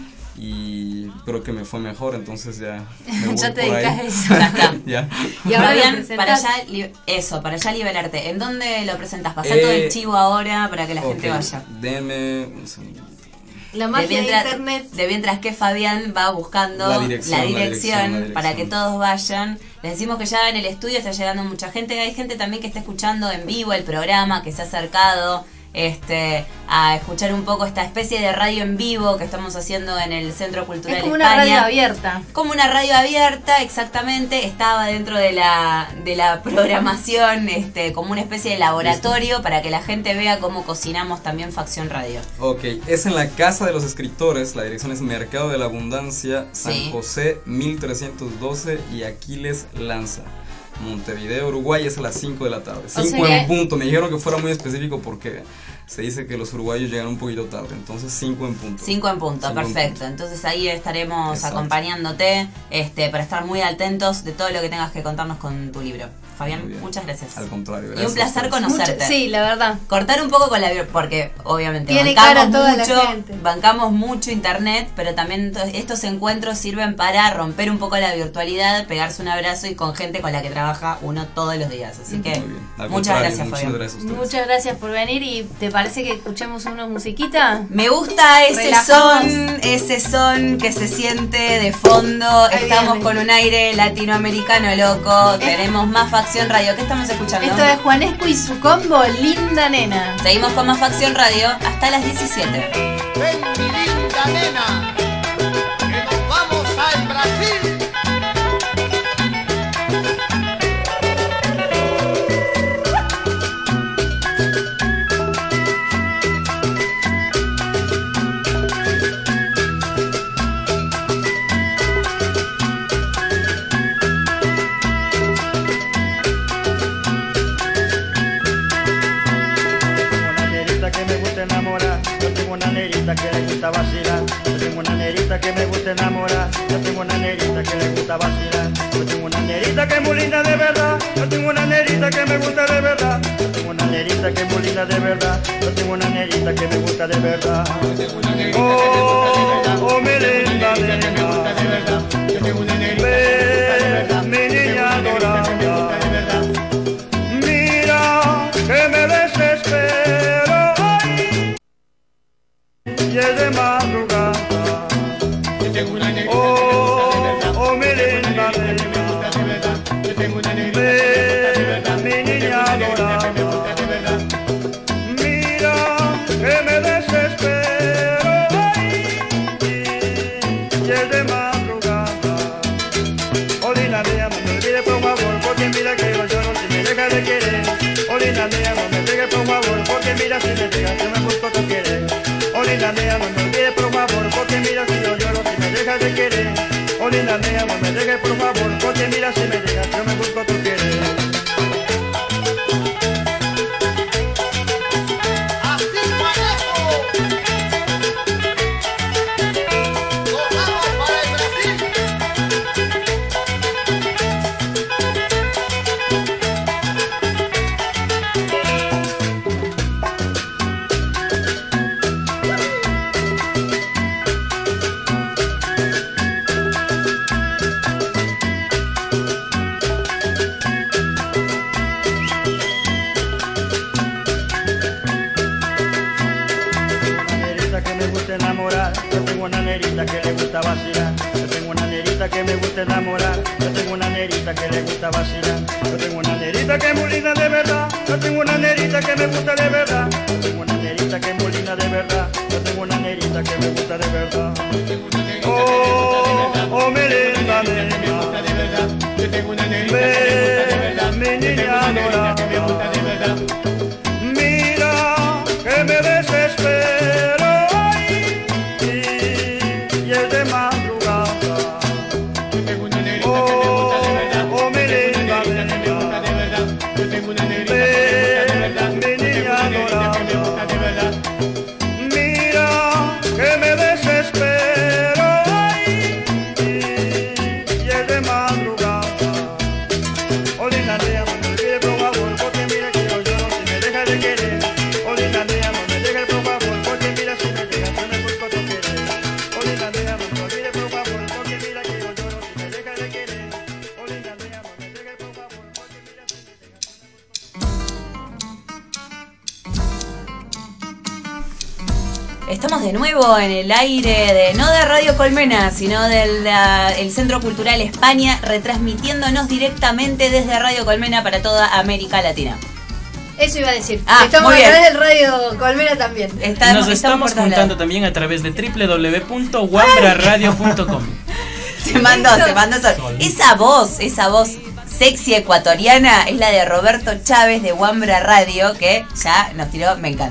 y creo que me fue mejor, entonces ya me voy Ya te por ahí. dedicas a eso. Ya está. Ya. Y ahora lo Fabián, para presentás. ya, li- eso, para ya liberarte, ¿en dónde lo presentas? Pasá Eh, todo el chivo ahora para que la gente Ok, vaya. Denme un segundo. La De magia de mientras, internet. de mientras que Fabián va buscando La la dirección, dirección, la dirección, la dirección. para que todos vayan. Les decimos que ya en el estudio está llegando mucha gente. Hay gente también que está escuchando en vivo el programa, que se ha acercado este a escuchar un poco esta especie de radio en vivo que estamos haciendo en el Centro Cultural Es como una España. radio abierta. Como una radio abierta, exactamente, estaba dentro de la, de la programación, este, como una especie de laboratorio para que la gente vea cómo cocinamos también Facción Radio. Ok, es en la Casa de los Escritores, la dirección es Mercado de la Abundancia, San Sí. José mil trescientos doce y Aquiles Lanza, Montevideo, Uruguay, es a las cinco de la tarde. O cinco sea en que- punto, me dijeron que fuera muy específico porque se dice que los uruguayos llegan un poquito tarde, entonces cinco en punto. cinco en punto, cinco perfecto. En punto. Entonces ahí estaremos Exacto. acompañándote este, para estar muy atentos de todo lo que tengas que contarnos con tu libro. Fabián, muchas gracias. Al contrario, gracias. Y un placer conocerte. Mucho, sí, la verdad. Cortar un poco con la porque obviamente tiene bancamos cara toda mucho, la gente. bancamos mucho internet, pero también estos encuentros sirven para romper un poco la virtualidad, pegarse un abrazo y con gente con la que trabaja uno todos los días. Así que muchas gracias, Fabián. Gracias muchas gracias por venir. ¿Y te parece que escuchemos una musiquita? Me gusta ese Relajamos. son, ese son que se siente de fondo. Ahí Estamos viene. con un aire latinoamericano loco. Es- Tenemos más Facción Radio. ¿Qué estamos escuchando? Esto es Juanesco y su combo, Linda Nena. Seguimos con más Facción Radio hasta las diecisiete. Ven mi linda nena, que nos vamos al Brasil. Que me gusta enamorar, yo tengo una nerita que le gusta vacilar. Yo tengo una nerita que me gusta enamorar, yo tengo una nerita que le gusta vacilar. Yo tengo una nerita que es muy linda de verdad, yo tengo una nerita que me gusta de verdad. Yo tengo una nerita que es muy linda de verdad, yo tengo una nerita que me gusta de verdad. Oh, oh, mi linda nena, ve, mi niña adorada, mira que me desespero. Y es de madrugada. Oh, oh, mi linda nena, ve, mi niña adorada, mira que me desespero. Y es de madrugada. Oh, linda mía, no me olvides por favor, porque mira que yo lloro si me dejas de querer. Oh, linda mía, no me dejes por favor, porque mira si me dejas, yo me busco tu querer. Oh, linda mía, no me olvides por favor, porque mira si yo lloro si me dejas de querer. Oh, linda mía, no me dejes por favor, porque mira si me dejas, yo me busco tu querer. Así Juanesco, nos vamos para el Brasil. nerita que le gusta vacilar. Yo tengo una nerita que me gusta enamorar. Yo tengo una nerita que le gusta vacilar. Yo tengo una nerita que es muy linda de verdad. Yo tengo una nerita que me gusta de verdad. Yo tengo una nerita que es muy linda de verdad. Yo tengo una nerita que me gusta de verdad. Oh, oh, mi linda nena. Yo tengo una nerita que me gusta de verdad. Mi niña adorada. Mira que me desespero. Y es de madrugada. Yo tengo una nerita que me gusta de verdad. Oh, mi linda nena. Yo tengo una nerita que me gusta de verdad. Mi niña adorada. Mira que me desespero. Y es de madrugada. Oh, linda nena, no me olvides por favor, porque mira que yo lloro si me dejas de querer. Oh, linda nena, no me dejes por favor, porque mira si me dejas yo me busco tu querer. Oh, linda nena, no me olvides por favor, porque mira que yo lloro si me dejas de querer. Oh, linda nena, no me dejes por favor, porque mira si me dejas yo me Estamos de nuevo en el aire de no de Radio Colmena, sino del uh, el Centro Cultural España, retransmitiéndonos directamente desde Radio Colmena para toda América Latina. Eso iba a decir. Ah, estamos muy a través bien. del Radio Colmena también. Está- Nos estamos estamos por todos juntando lados. también a través de doble u doble u doble u punto wambra radio punto com. Se mandó, se mandó sol. Esa voz, esa voz sexy ecuatoriana es la de Roberto Chávez de Wambra Radio, que ya nos tiró, me encanta.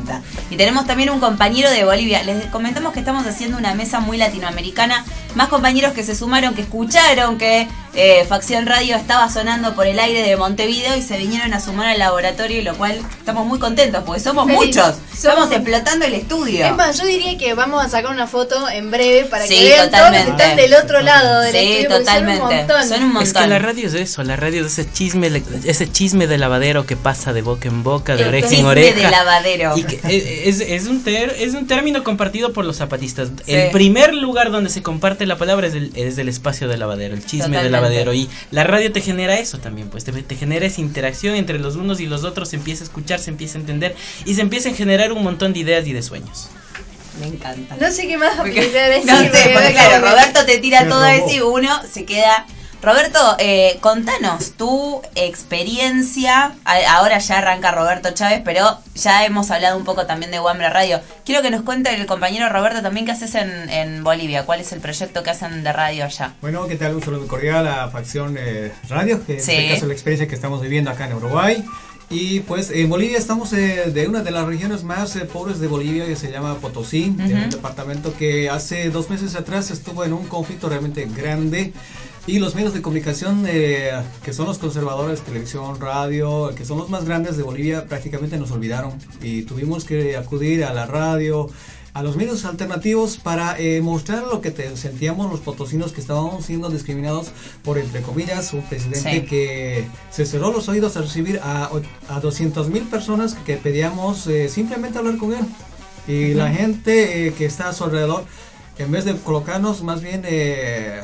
Y tenemos también un compañero de Bolivia. Les comentamos que estamos haciendo una mesa muy latinoamericana. Más compañeros que se sumaron, que escucharon que eh, Facción Radio estaba sonando por el aire de Montevideo y se vinieron a sumar al laboratorio, lo cual estamos muy contentos porque somos Feliz. muchos. Estamos somos... explotando el estudio. Es más, yo diría que vamos a sacar una foto en breve para sí, que vean totalmente. todos los que están del otro lado del sí, estudio. Totalmente. Son un montón. Son un montón. Es que la radio es eso, la radio es ese chisme, ese chisme de lavadero que pasa de boca en boca, de el oreja en oreja. De lavadero. Y que es, es, es, un ter, es un término compartido por los zapatistas. Sí. El primer lugar donde se comparte la palabra es el, es el espacio de lavadero, el chisme Totalmente. de lavadero. Y la radio te genera eso también, pues te, te genera esa interacción entre los unos y los otros, se empieza a escuchar, se empieza a entender y se empieza a generar un montón de ideas y de sueños. Me encanta. No sé qué más porque, decir. No sé, porque claro, Roberto te tira todo eso y uno se queda... Roberto, eh, contanos tu experiencia. Ahora ya arranca Roberto Chávez, pero ya hemos hablado un poco también de Wambra Radio. Quiero que nos cuente el compañero Roberto también qué haces en, en Bolivia. ¿Cuál es el proyecto que hacen de radio allá? Bueno, ¿qué tal? Un saludo cordial a Facción eh, Radio, que sí. en este caso es la experiencia que estamos viviendo acá en Uruguay. Y pues en Bolivia estamos eh, de una de las regiones más eh, pobres de Bolivia, que se llama Potosí, uh-huh. un departamento que hace dos meses atrás estuvo en un conflicto realmente grande. Y los medios de comunicación, eh, que son los conservadores, televisión, radio, que son los más grandes de Bolivia, prácticamente nos olvidaron. Y tuvimos que acudir a la radio, a los medios alternativos para eh, mostrar lo que te sentíamos los potosinos, que estábamos siendo discriminados por, entre comillas, un presidente sí. que se cerró los oídos a recibir a, a doscientas mil personas que pedíamos eh, simplemente hablar con él. Y uh-huh. la gente eh, que está a su alrededor, en vez de colocarnos más bien eh,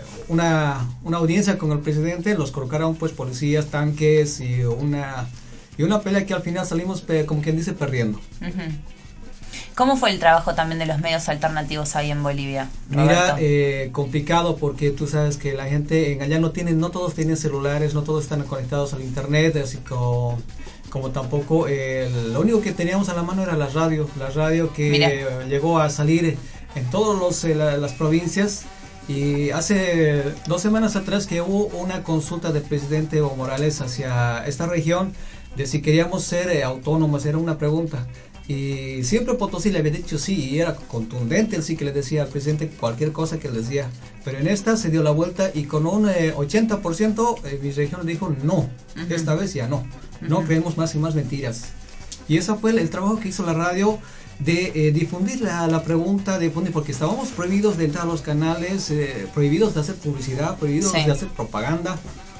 una, una audiencia con el presidente, los colocaron pues policías, tanques y una, y una pelea que al final salimos, como quien dice, perdiendo. Uh-huh. ¿Cómo fue el trabajo también de los medios alternativos ahí en Bolivia, Roberto? Mira, eh, complicado porque tú sabes que la gente en allá no tienen, no todos tienen celulares, no todos están conectados al internet, así como, como tampoco, eh, lo único que teníamos a la mano era la radio, la radio que eh, llegó a salir en todas eh, la, las provincias. Y hace dos semanas atrás que hubo una consulta del presidente Evo Morales hacia esta región de si queríamos ser eh, autónomos, era una pregunta. Y siempre Potosí le había dicho sí, y era contundente el sí que le decía al presidente cualquier cosa que le decía. Pero en esta se dio la vuelta y con un eh, ochenta por ciento eh, mi región dijo no, uh-huh. esta vez ya no, uh-huh. no creemos más y más mentiras. Y ese fue el, el trabajo que hizo la radio, de eh, difundir la, la pregunta, de difundir, porque estábamos prohibidos de entrar a los canales, eh, prohibidos de hacer publicidad, prohibidos sí. de hacer propaganda,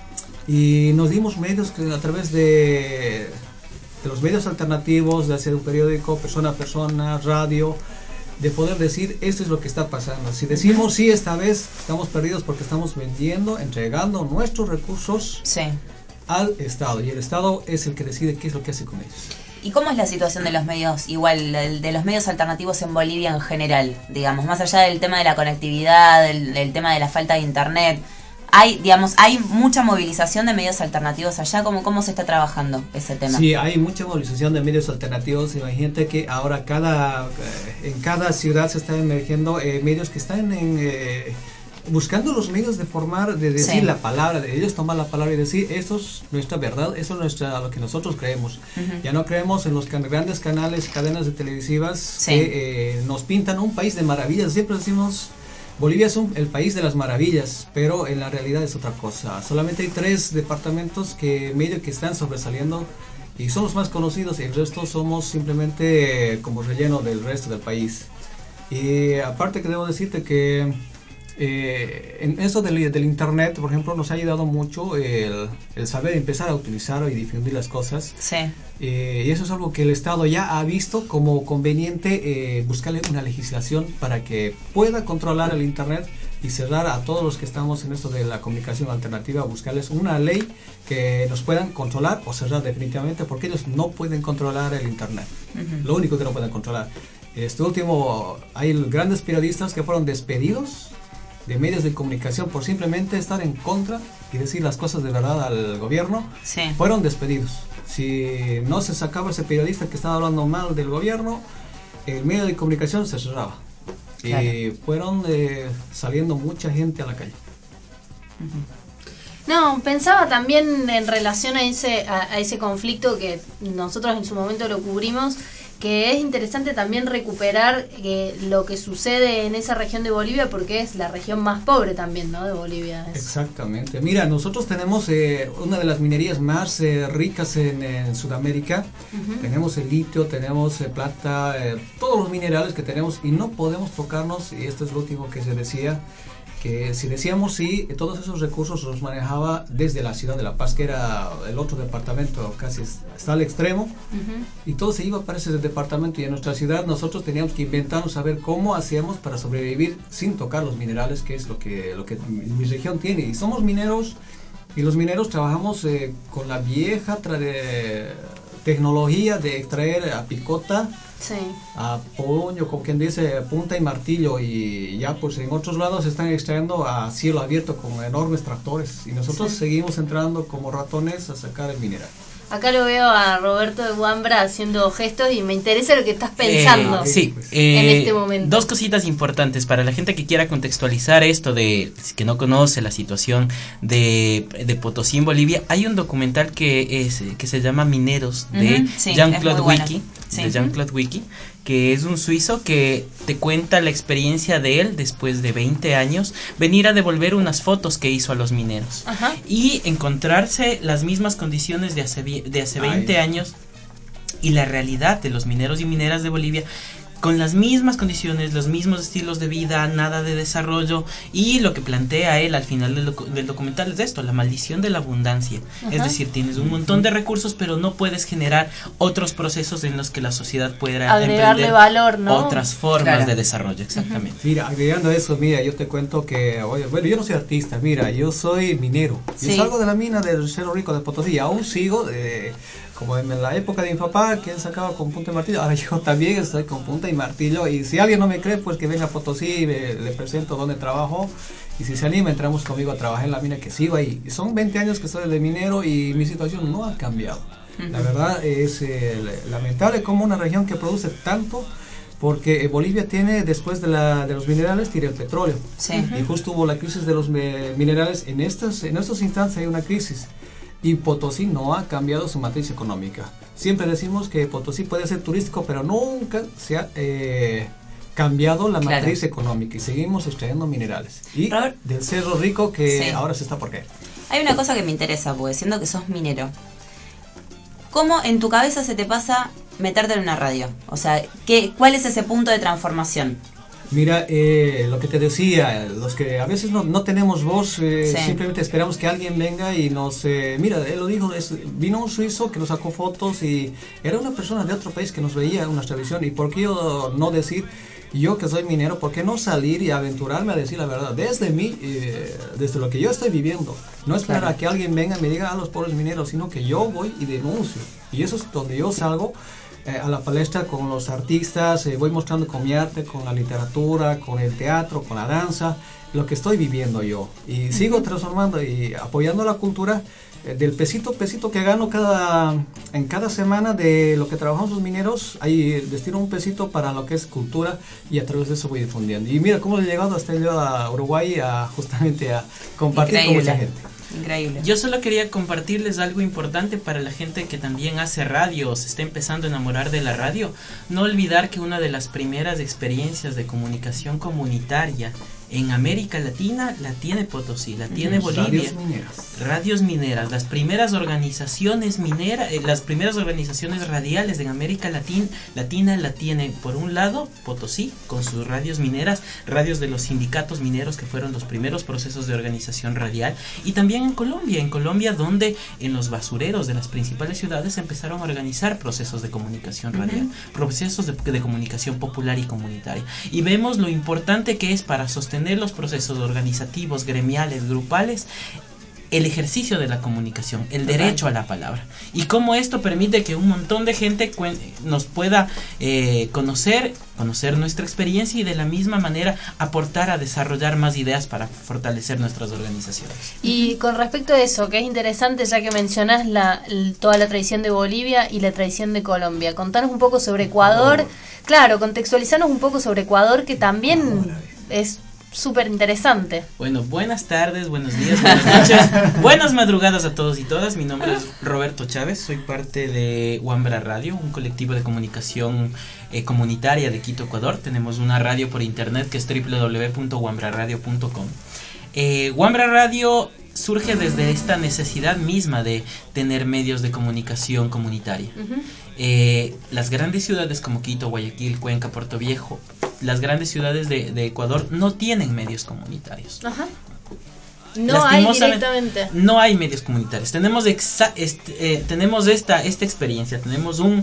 y nos dimos medios que a través de, de los medios alternativos, de hacer un periódico, persona a persona, radio, de poder decir esto es lo que está pasando. Si decimos sí, esta vez estamos perdidos porque estamos vendiendo, entregando nuestros recursos sí. al Estado, y el Estado es el que decide qué es lo que hace con ellos. ¿Y cómo es la situación de los medios, igual, de los medios alternativos en Bolivia en general? Digamos, más allá del tema de la conectividad, del, del tema de la falta de internet, hay, digamos, hay mucha movilización de medios alternativos allá. ¿Cómo, cómo se está trabajando ese tema? Sí, hay mucha movilización de medios alternativos. Imagínate que ahora cada en cada ciudad se están emergiendo eh, medios que están en... Eh, buscando los medios de formar, de decir sí. la palabra, de ellos tomar la palabra y decir esto es nuestra verdad, eso es nuestra, lo que nosotros creemos. Uh-huh. Ya no creemos en los can- grandes canales, cadenas de televisivas sí. que eh, nos pintan un país de maravillas. Siempre decimos Bolivia es un, el país de las maravillas, pero en la realidad es otra cosa. Solamente hay tres departamentos que medio que están sobresaliendo y son los más conocidos, y el resto somos simplemente eh, como relleno del resto del país. Y aparte que debo decirte que Eh, en eso del, del internet, por ejemplo, nos ha ayudado mucho el, el saber empezar a utilizar y difundir las cosas. Sí. Eh, y eso es algo que el Estado ya ha visto como conveniente, eh, buscarle una legislación para que pueda controlar el internet y cerrar a todos los que estamos en esto de la comunicación alternativa, buscarles una ley que nos puedan controlar o cerrar definitivamente, porque ellos no pueden controlar el internet. Uh-huh. Lo único que no pueden controlar. Este último, hay grandes periodistas que fueron despedidos de medios de comunicación por simplemente estar en contra y decir las cosas de verdad al gobierno. Sí. Fueron despedidos. Si no se sacaba ese periodista que estaba hablando mal del gobierno, el medio de comunicación se cerraba. Claro. Y fueron eh, saliendo mucha gente a la calle. Uh-huh. No, pensaba también en relación a ese, a, a ese conflicto que nosotros en su momento lo cubrimos, que es interesante también recuperar eh, lo que sucede en esa región de Bolivia, porque es la región más pobre también, ¿no? De Bolivia. Es. Exactamente. Mira, nosotros tenemos eh, una de las minerías más eh, ricas en, en Sudamérica. Uh-huh. Tenemos el litio, tenemos eh, plata, eh, todos los minerales que tenemos, y no podemos tocarnos, y esto es lo último que se decía, que si decíamos sí, todos esos recursos los manejaba desde la ciudad de La Paz, que era el otro departamento, casi está al extremo, uh-huh. y todo se iba para ese departamento, y en nuestra ciudad nosotros teníamos que inventarnos, saber cómo hacíamos para sobrevivir sin tocar los minerales, que es lo que, lo que mi región tiene, y somos mineros, y los mineros trabajamos eh, con la vieja tra- tecnología de extraer a picota, sí. a puño, como quien dice, punta y martillo, y ya pues en otros lados se están extrayendo a cielo abierto con enormes tractores, y nosotros sí. seguimos entrando como ratones a sacar el mineral. Acá lo veo a Roberto de Wambra haciendo gestos y me interesa lo que estás pensando eh, sí, en eh, este momento. Dos cositas importantes para la gente que quiera contextualizar esto, de que no conoce la situación de, de Potosí en Bolivia. Hay un documental que es que se llama Mineros, de uh-huh, sí, Jean-Claude Wiki, sí. de Jean-Claude Wiki, que es un suizo que te cuenta la experiencia de él después de veinte años, venir a devolver unas fotos que hizo a los mineros. Ajá. Y encontrarse las mismas condiciones de hace, de hace veinte Ay. años y la realidad de los mineros y mineras de Bolivia, con las mismas condiciones, los mismos estilos de vida, nada de desarrollo, y lo que plantea él al final del, docu- del documental es esto, la maldición de la abundancia. Ajá. Es decir, tienes un montón de recursos, pero no puedes generar otros procesos en los que la sociedad pueda agregarle valor, ¿no? Otras formas claro. de desarrollo, exactamente. Uh-huh. Mira, agregando eso, mira, yo te cuento que, oye, bueno, yo no soy artista, mira, yo soy minero. Sí. Yo salgo de la mina del Cerro Rico de Potosí, y aún sigo de... Como en la época de mi papá, que él sacaba con punta y martillo, ahora yo también estoy con punta y martillo, y si alguien no me cree, pues que venga a Potosí y me, le presento dónde trabajo, y si se anima, entramos conmigo a trabajar en la mina, que sigo ahí. Y son veinte años que estoy de minero y mi situación no ha cambiado. Uh-huh. La verdad es eh, lamentable como una región que produce tanto, porque Bolivia tiene, después de, la, de los minerales, tiene el petróleo. Sí. Y justo hubo la crisis de los me, minerales, en estos, en estos instantes hay una crisis. Y Potosí no ha cambiado su matriz económica. Siempre decimos que Potosí puede ser turístico, pero nunca se ha eh, cambiado la claro. matriz económica, y seguimos extrayendo minerales. Y Robert, del Cerro Rico, que sí. ahora se está por qué. Hay una cosa que me interesa, pues, siendo que sos minero. ¿Cómo en tu cabeza se te pasa meterte en una radio? O sea, ¿qué, ¿cuál es ese punto de transformación? Mira, eh, lo que te decía, los que a veces no, no tenemos voz, eh, sí. simplemente esperamos que alguien venga y nos... Eh, mira, él lo dijo, es, vino un suizo que nos sacó fotos, y era una persona de otro país que nos veía en nuestra televisión, y por qué yo no decir, yo que soy minero, por qué no salir y aventurarme a decir la verdad, desde mí, eh, desde lo que yo estoy viviendo, no esperar claro. a que alguien venga y me diga a los pobres mineros, sino que yo voy y denuncio, y eso es donde yo salgo, Eh, a la palestra con los artistas, eh, voy mostrando con mi arte, con la literatura, con el teatro, con la danza, lo que estoy viviendo yo, y sigo transformando y apoyando la cultura, eh, del pesito pesito que gano cada en cada semana de lo que trabajamos los mineros, ahí destino un pesito para lo que es cultura, y a través de eso voy difundiendo. Y mira cómo he llegado hasta yo a Uruguay a justamente a compartir Increíble. con mucha gente. Increíble. Yo solo quería compartirles algo importante para la gente que también hace radio o se está empezando a enamorar de la radio. No olvidar que una de las primeras experiencias de comunicación comunitaria en América Latina la tiene Potosí, la tiene Bolivia. Radios mineras. Radios mineras, las primeras organizaciones mineras, eh, las primeras organizaciones radiales en América Latina, Latina la tiene por un lado Potosí con sus radios mineras, radios de los sindicatos mineros que fueron los primeros procesos de organización radial, y también en Colombia, en Colombia donde en los basureros de las principales ciudades empezaron a organizar procesos de comunicación radial, uh-huh. procesos de, de comunicación popular y comunitaria, y vemos lo importante que es para sostener los procesos organizativos, gremiales, grupales, el ejercicio de la comunicación, el derecho a la palabra, y cómo esto permite que un montón de gente cuen- nos pueda eh, conocer, conocer nuestra experiencia, y de la misma manera aportar a desarrollar más ideas para fortalecer nuestras organizaciones. Y con respecto a eso, que es interesante, ya que mencionás la, toda la tradición de Bolivia y la tradición de Colombia, contanos un poco sobre Ecuador, claro, contextualizarnos un poco sobre Ecuador, que también es... súper interesante. Bueno, buenas tardes, buenos días, buenas noches, buenas madrugadas a todos y todas. Mi nombre es Roberto Chávez, soy parte de Wambra Radio, un colectivo de comunicación eh, comunitaria de Quito, Ecuador. Tenemos una radio por internet que es doble u doble u doble u punto wambra radio punto com. Eh, Wambra Radio surge desde esta necesidad misma de tener medios de comunicación comunitaria. Uh-huh. Eh, las grandes ciudades como Quito, Guayaquil, Cuenca, Puerto Viejo, las grandes ciudades de, de Ecuador no tienen medios comunitarios. Ajá. No hay directamente. No hay medios comunitarios. Tenemos exa este, eh, tenemos esta esta experiencia. Tenemos un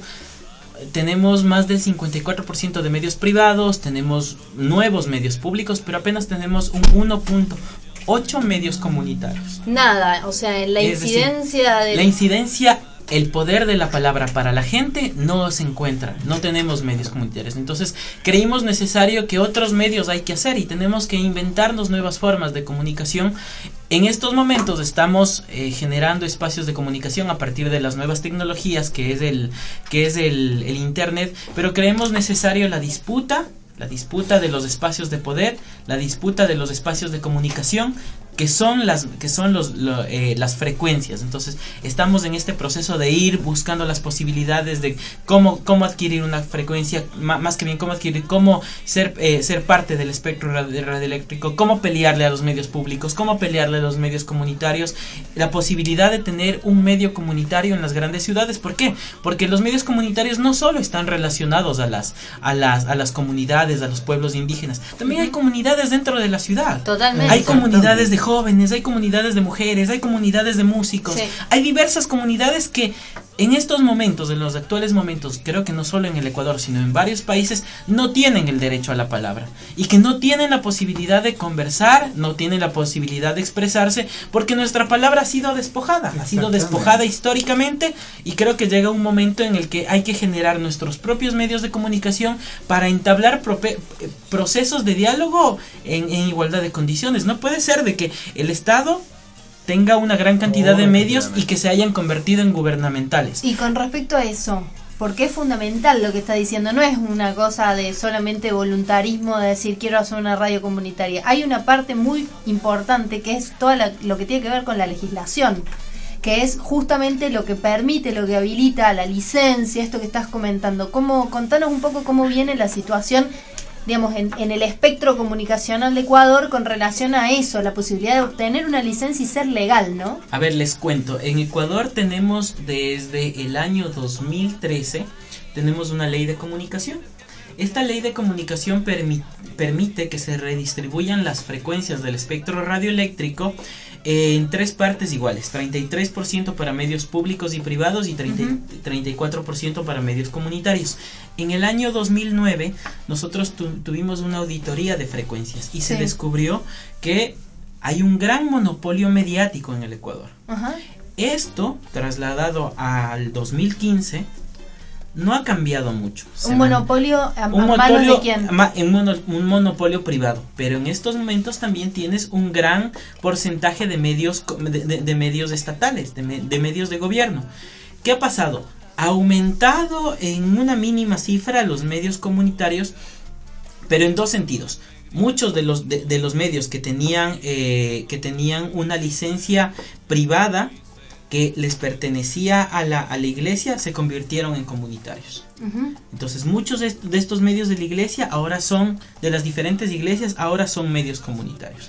tenemos más del cincuenta y cuatro por ciento de medios privados. Tenemos nuevos medios públicos, pero apenas tenemos un uno punto ocho medios comunitarios. Nada, o sea, la es incidencia decir, de la incidencia, el poder de la palabra para la gente no se encuentra, no tenemos medios comunitarios. Entonces creímos necesario que otros medios hay que hacer y tenemos que inventarnos nuevas formas de comunicación. En estos momentos estamos eh, generando espacios de comunicación a partir de las nuevas tecnologías que es el que es el, el internet, pero creemos necesario la disputa la disputa de los espacios de poder, la disputa de los espacios de comunicación, que son las que son los lo, eh, las frecuencias. Entonces estamos en este proceso de ir buscando las posibilidades de cómo cómo adquirir una frecuencia, más que bien cómo adquirir, cómo ser eh, ser parte del espectro radio, radioeléctrico, cómo pelearle a los medios públicos, cómo pelearle a los medios comunitarios, la posibilidad de tener un medio comunitario en las grandes ciudades. ¿Por qué? Porque los medios comunitarios no solo están relacionados a las a las a las comunidades, a los pueblos indígenas, también hay comunidades dentro de la ciudad. Totalmente. Hay comunidades de jóvenes, hay comunidades de mujeres, hay comunidades de músicos, sí. Hay diversas comunidades que en estos momentos, en los actuales momentos, creo que no solo en el Ecuador, sino en varios países, no tienen el derecho a la palabra y que no tienen la posibilidad de conversar, no tienen la posibilidad de expresarse, porque nuestra palabra ha sido despojada, ha sido despojada históricamente, y creo que llega un momento en el que hay que generar nuestros propios medios de comunicación para entablar procesos de diálogo en, en igualdad de condiciones. No puede ser de que el Estado tenga una gran cantidad oh, de medios y que se hayan convertido en gubernamentales. Y con respecto a eso, porque es fundamental lo que está diciendo, no es una cosa de solamente voluntarismo de decir quiero hacer una radio comunitaria. Hay una parte muy importante que es todo lo que tiene que ver con la legislación, que es justamente lo que permite, lo que habilita la licencia, esto que estás comentando. ¿Cómo, contanos un poco cómo viene la situación, digamos, en, en el espectro comunicacional de Ecuador con relación a eso, la posibilidad de obtener una licencia y ser legal, ¿no? A ver, les cuento. En Ecuador tenemos desde el año dos mil trece, tenemos una ley de comunicación. Esta ley de comunicación permi- permite que se redistribuyan las frecuencias del espectro radioeléctrico eh, en tres partes iguales, treinta y tres por ciento para medios públicos y privados y treinta, uh-huh. treinta y cuatro por ciento para medios comunitarios. En el año dos mil nueve nosotros tu- tuvimos una auditoría de frecuencias y sí. se descubrió que hay un gran monopolio mediático en el Ecuador. Uh-huh. Esto, trasladado al dos mil quince, no ha cambiado mucho. Un monopolio a, un a monopolio, manos de quién? Ma, un, mono, un monopolio privado, pero en estos momentos también tienes un gran porcentaje de medios de, de, de medios estatales, de, de medios de gobierno. ¿Qué ha pasado? Ha aumentado en una mínima cifra los medios comunitarios, pero en dos sentidos. Muchos de los de, de los medios que tenían eh, que tenían una licencia privada que les pertenecía a la, a la iglesia, se convirtieron en comunitarios. Uh-huh. Entonces muchos de, de estos medios de la iglesia ahora son, de las diferentes iglesias, ahora son medios comunitarios.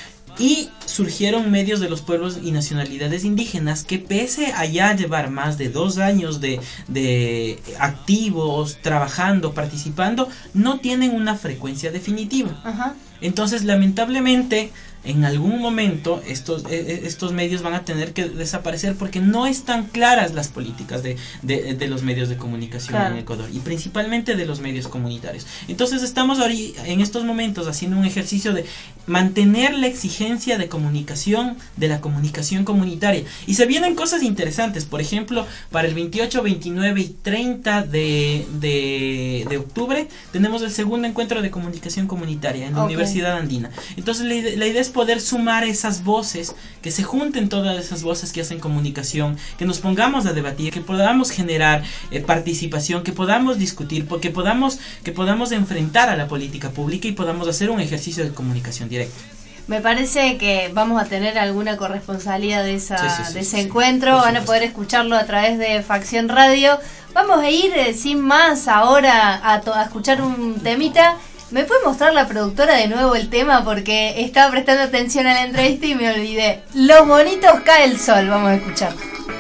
Y surgieron medios de los pueblos y nacionalidades indígenas que, pese a ya llevar más de dos años de, de activos, trabajando, participando, no tienen una frecuencia definitiva. Uh-huh. Entonces, lamentablemente, en algún momento estos, eh, estos medios van a tener que desaparecer porque no están claras las políticas de, de, de los medios de comunicación claro. en Ecuador, y principalmente de los medios comunitarios. Entonces estamos ahorita, en estos momentos, haciendo un ejercicio de mantener la exigencia de comunicación, de la comunicación comunitaria, y se vienen cosas interesantes. Por ejemplo, para el veintiocho, veintinueve y treinta de, de, de octubre tenemos el segundo encuentro de comunicación comunitaria en la okay. Universidad Andina. Entonces la, la idea es poder sumar esas voces, que se junten todas esas voces que hacen comunicación, que nos pongamos a debatir, que podamos generar eh, participación, que podamos discutir, que podamos, que podamos enfrentar a la política pública y podamos hacer un ejercicio de comunicación directa. Me parece que vamos a tener alguna corresponsalía de, esa, sí, sí, sí, de ese sí, encuentro, van a poder escucharlo a través de Facción Radio. Vamos a ir eh, sin más ahora a, to- a escuchar un temita. ¿Me puede mostrar la productora de nuevo el tema? Porque estaba prestando atención a la entrevista y me olvidé. Los bonitos cae el sol, vamos a escuchar.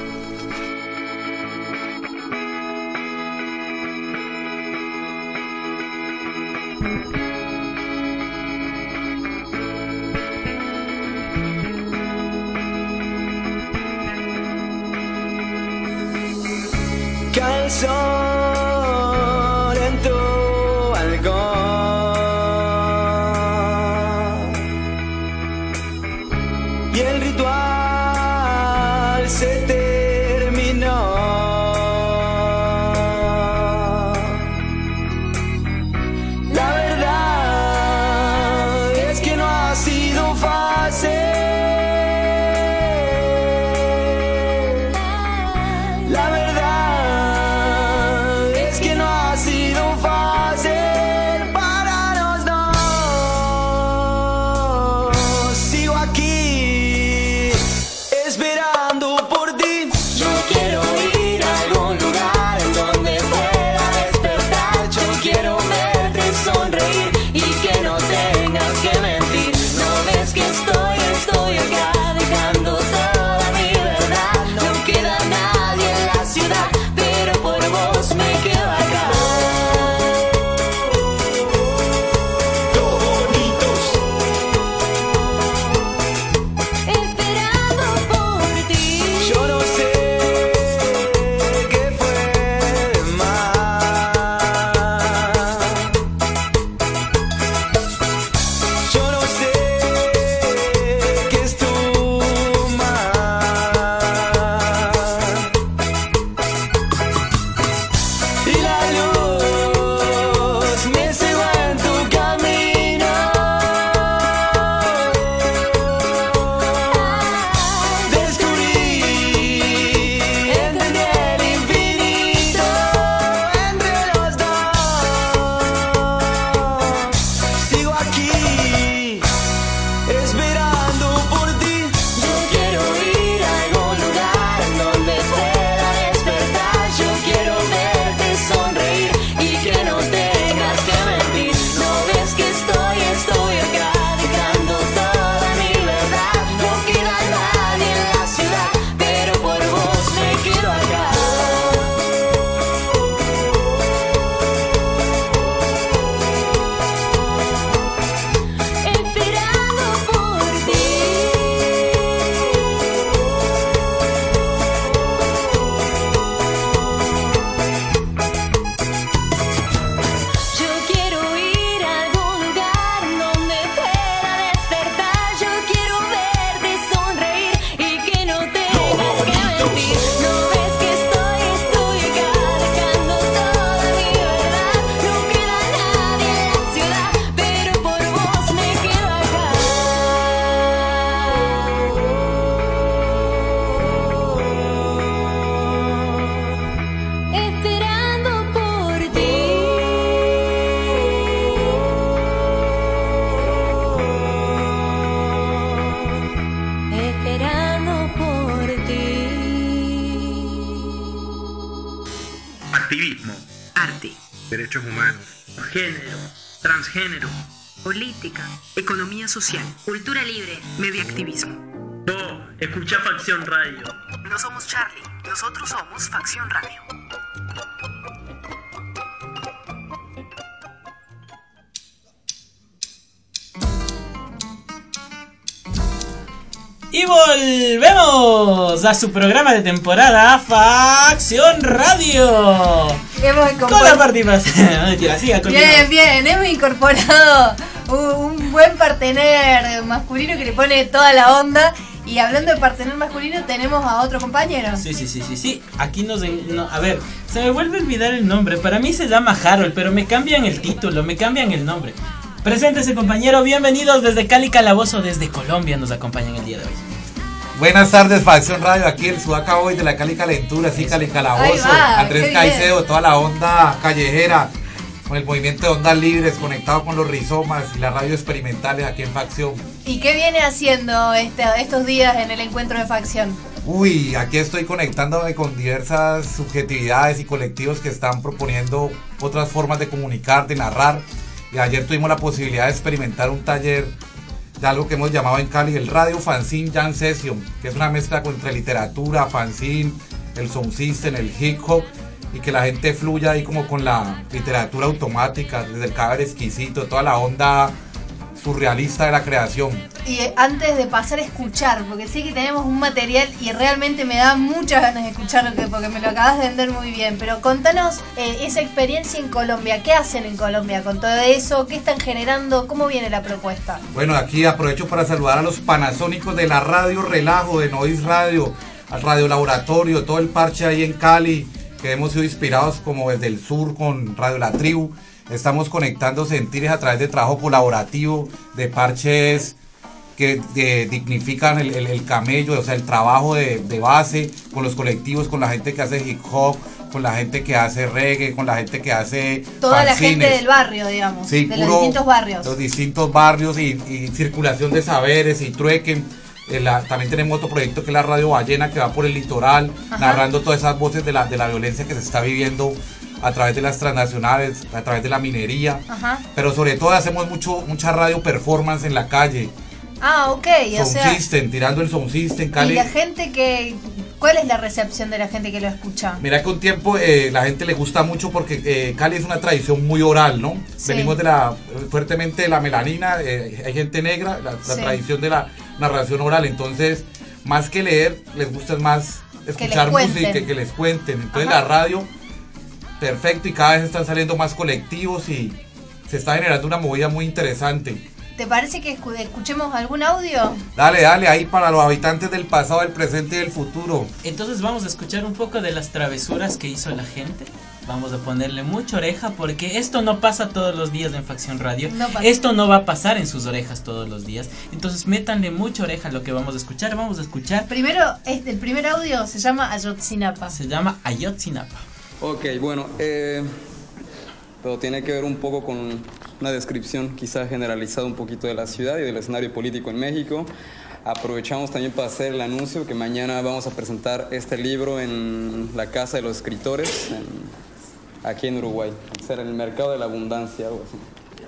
Cae el sol en tu balcón y el ritual se terminó. La verdad es que no ha sido fácil. La verdad Activismo, arte, derechos humanos, género, transgénero, política, economía social, cultura libre, medioactivismo. Oh, escucha Facción Radio. No somos Charlie, nosotros somos Facción Radio. Y volvemos a su programa de temporada, Facción Radio. Hemos con la participación. Mentira, siga, bien, bien, hemos incorporado un, un buen partener masculino que le pone toda la onda. Y hablando de partener masculino, tenemos a otro compañero. Sí, sí, sí, sí, sí. Aquí nos... No, a ver, se me vuelve a olvidar el nombre. Para mí se llama Harold, pero me cambian el título, me cambian el nombre. Preséntese, compañero, bienvenidos desde Cali Calabozo, desde Colombia nos acompañan el día de hoy. Buenas tardes, Facción Radio, aquí el Sudaca Boy de la Cali Calentura, sí, Cali Calabozo, va, Andrés Caicedo, toda la onda callejera, con el movimiento de Ondas Libres, conectado con los rizomas y las radios experimentales aquí en Facción. ¿Y qué viene haciendo este, estos días en el encuentro de Facción? Uy, aquí estoy conectándome con diversas subjetividades y colectivos que están proponiendo otras formas de comunicar, de narrar. Y ayer tuvimos la posibilidad de experimentar un taller de algo que hemos llamado en Cali el Radio Fanzine Jam Session, que es una mezcla entre literatura, fanzine, el sound system, el hip hop, y que la gente fluya ahí como con la literatura automática, desde el cadáver exquisito, toda la onda surrealista de la creación. Y antes de pasar a escuchar, porque sé que tenemos un material y realmente me da muchas ganas de escucharlo, porque me lo acabas de vender muy bien, pero contanos eh, esa experiencia en Colombia. ¿Qué hacen en Colombia con todo eso? ¿Qué están generando? ¿Cómo viene la propuesta? Bueno, aquí aprovecho para saludar a los panasónicos de la Radio Relajo, de Noise Radio, al Radio Laboratorio, todo el parche ahí en Cali, que hemos sido inspirados como desde el sur con Radio La Tribu. Estamos conectando sentires a través de trabajo colaborativo, de parches que de, dignifican el, el, el camello, o sea, el trabajo de, de base con los colectivos, con la gente que hace hip hop, con la gente que hace reggae, con la gente que hace toda fanzines. La gente del barrio, digamos, sí, de puro, los distintos barrios. Los distintos barrios y, y circulación de saberes y truequen. Eh, la, también tenemos otro proyecto que es la Radio Ballena, que va por el litoral, ajá, narrando todas esas voces de la, de la violencia que se está viviendo a través de las transnacionales, a través de la minería, ajá, pero sobre todo hacemos mucho mucha radio performance en la calle. Ah, ok, o sound sea, system, tirando el sound system, Cali. ¿Y la gente que, cuál es la recepción de la gente que lo escucha? Mira que con tiempo eh, la gente le gusta mucho porque eh, Cali es una tradición muy oral, ¿no? Sí. Venimos de la, fuertemente de la melanina, eh, hay gente negra, la, la sí. tradición de la narración oral, entonces más que leer, les gusta más escuchar música y que, que les cuenten, entonces ajá, la radio, perfecto, y cada vez están saliendo más colectivos y se está generando una movida muy interesante. ¿Te parece que escuchemos algún audio? Dale, dale, ahí para los habitantes del pasado, del presente y del futuro. Entonces vamos a escuchar un poco de las travesuras que hizo la gente. Vamos a ponerle mucha oreja porque esto no pasa todos los días en Facción Radio. No esto no va a pasar en sus orejas todos los días. Entonces métanle mucha oreja a lo que vamos a escuchar. Vamos a escuchar. Primero, este, el primer audio se llama Ayotzinapa. Se llama Ayotzinapa. Ok, bueno, eh, pero tiene que ver un poco con una descripción quizás generalizada un poquito de la ciudad y del escenario político en México. Aprovechamos también para hacer el anuncio que mañana vamos a presentar este libro en la Casa de los Escritores, en, aquí en Uruguay, en el Mercado de la Abundancia, algo así.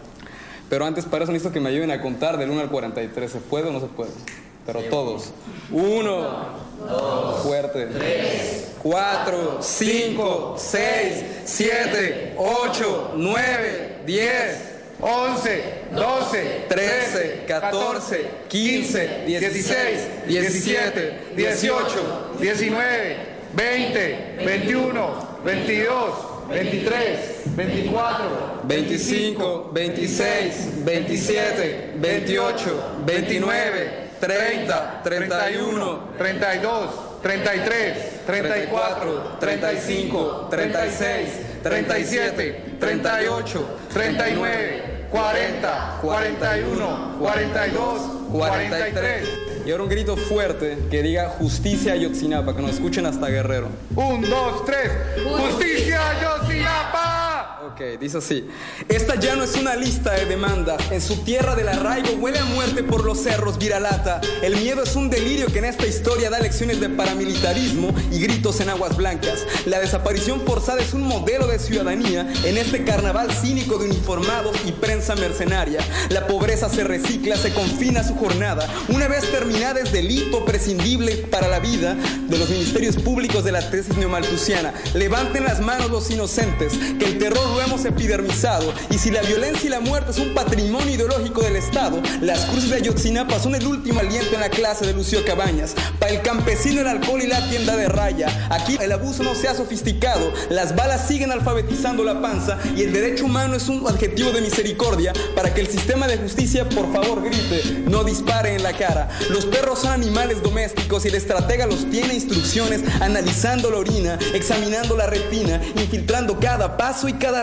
Pero antes para eso necesito que me ayuden a contar del uno al cuarenta y tres, ¿se puede o no se puede? Pero todos. uno, dos, fuerte. tres, cuatro, cinco, seis, siete, ocho, nueve, diez, once, doce, trece, catorce, quince, dieciséis, diecisiete, dieciocho, diecinueve, veinte, veintiuno, veintidós, veintitrés, veinticuatro, veinticinco, veintiséis, veintisiete, veintiocho, veintinueve, treinta, treinta y uno, treinta y dos, treinta y tres, treinta y cuatro, treinta y cinco, treinta y seis, treinta y siete, treinta y ocho, treinta y nueve, cuarenta, cuarenta y uno, cuarenta y dos, cuarenta y tres. Y ahora un grito fuerte que diga justicia Ayotzinapa, que nos escuchen hasta Guerrero. Un, dos, tres. ¡Justicia Ayotzinapa! Ok, dice así. Esta ya no es una lista de demandas. En su tierra del arraigo huele a muerte por los cerros Viralata. El miedo es un delirio que en esta historia da lecciones de paramilitarismo y gritos en aguas blancas. La desaparición forzada es un modelo de ciudadanía en este carnaval cínico de uniformados y prensa mercenaria. La pobreza se recicla, se confina a su jornada. Una vez terminada es delito prescindible para la vida de los ministerios públicos de la tesis neomalthusiana. Levanten las manos los inocentes, que el terror lo hemos epidermizado. Y si la violencia y la muerte es un patrimonio ideológico del Estado, las cruces de Ayotzinapa son el último aliento en la clase de Lucio Cabañas. Para el campesino el alcohol y la tienda de raya. Aquí el abuso no se ha sofisticado, las balas siguen alfabetizando la panza y el derecho humano es un adjetivo de misericordia para que el sistema de justicia por favor grite, no dispare en la cara. Los perros son animales domésticos y el estratega los tiene instrucciones analizando la orina, examinando la retina, infiltrando cada paso y cada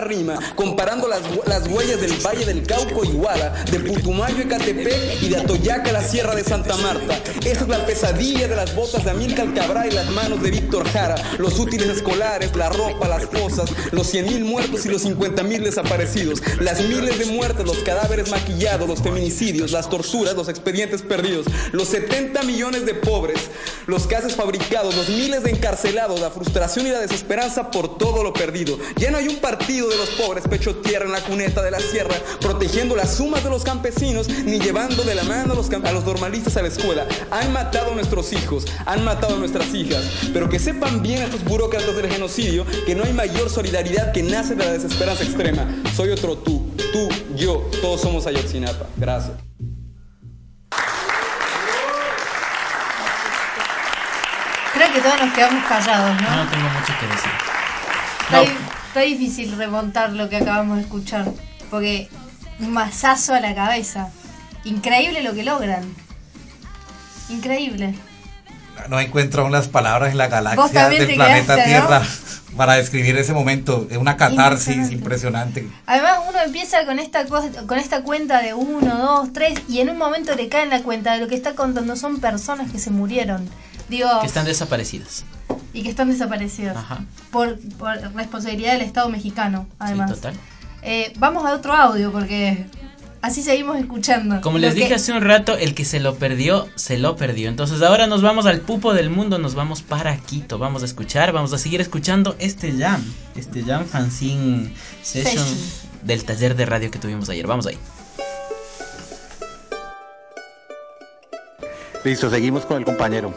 rima, comparando las, las huellas del Valle del Cauca, Iguala, de Putumayo, Ecatepec y de Atoyac a la Sierra de Santa Marta. Esa es la pesadilla de las botas de Amílcar Cabral y las manos de Víctor Jara, los útiles escolares, la ropa, las cosas, los cien mil muertos y los cincuenta mil desaparecidos, las miles de muertes, los cadáveres maquillados, los feminicidios, las torturas, los expedientes perdidos, los setenta millones de pobres, los gases fabricados, los miles de encarcelados, la frustración y la desesperanza por todo lo perdido. Ya no hay un partido de los pobres pecho tierra en la cuneta de la sierra, protegiendo las sumas de los campesinos, ni llevando de la mano a los, a los normalistas a la escuela. Han matado a nuestros hijos, han matado a nuestras hijas, pero que sepan bien estos burócratas del genocidio que no hay mayor solidaridad que nace de la desesperanza extrema. Soy otro tú, tú, yo, todos somos Ayotzinapa. Gracias. Creo que todos nos quedamos callados, ¿no? No tengo mucho que decir. Está, No. di- está difícil remontar lo que acabamos de escuchar, porque un mazazo a la cabeza. Increíble lo que logran. Increíble. No encuentro aún las palabras en la Vos galaxia también del te planeta quedaste, ¿no? Tierra para describir ese momento. Es una catarsis Impresionante. impresionante. Además uno empieza con esta co- con esta cuenta de uno, dos, tres y en un momento le cae en la cuenta de lo que está contando son personas que se murieron. Digo, Que están desaparecidas. y que están desaparecidas. Ajá. Por, por responsabilidad del Estado mexicano, además. Sí, total. Eh, vamos a otro audio porque así seguimos escuchando. Como Lo les dije que- hace un rato, el que se lo perdió, se lo perdió. Entonces ahora nos vamos al pupo del mundo, nos vamos para Quito. Vamos a escuchar, vamos a seguir escuchando este jam, este jam fanzine session Session. del taller de radio que tuvimos ayer. Vamos ahí. Listo, seguimos con el compañero.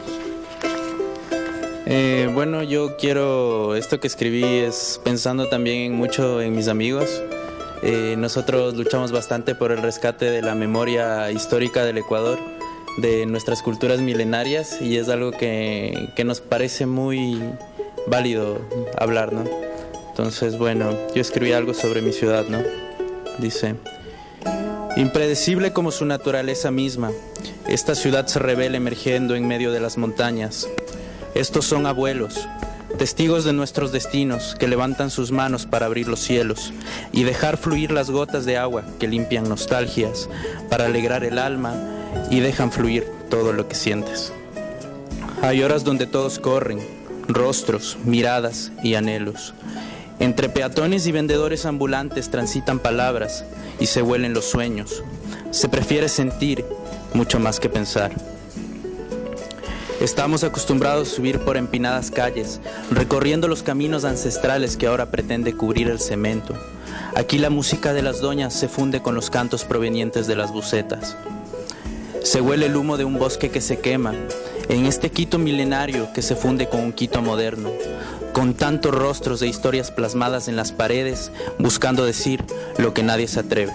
Eh, bueno, yo quiero, esto que escribí es pensando también mucho en mis amigos. Eh, nosotros luchamos bastante por el rescate de la memoria histórica del Ecuador, de nuestras culturas milenarias, y es algo que, que nos parece muy válido hablar, ¿no? Entonces, bueno, yo escribí algo sobre mi ciudad, ¿no? Dice: impredecible como su naturaleza misma, esta ciudad se revela emergiendo en medio de las montañas. Estos son abuelos, testigos de nuestros destinos, que levantan sus manos para abrir los cielos y dejar fluir las gotas de agua que limpian nostalgias, para alegrar el alma y dejan fluir todo lo que sientes. Hay horas donde todos corren, rostros, miradas y anhelos. Entre peatones y vendedores ambulantes transitan palabras y se huelen los sueños. Se prefiere sentir mucho más que pensar. Estamos acostumbrados a subir por empinadas calles, recorriendo los caminos ancestrales que ahora pretende cubrir el cemento. Aquí la música de las doñas se funde con los cantos provenientes de las bucetas. Se huele el humo de un bosque que se quema, en este Quito milenario que se funde con un Quito moderno, con tantos rostros de historias plasmadas en las paredes, buscando decir lo que nadie se atreve.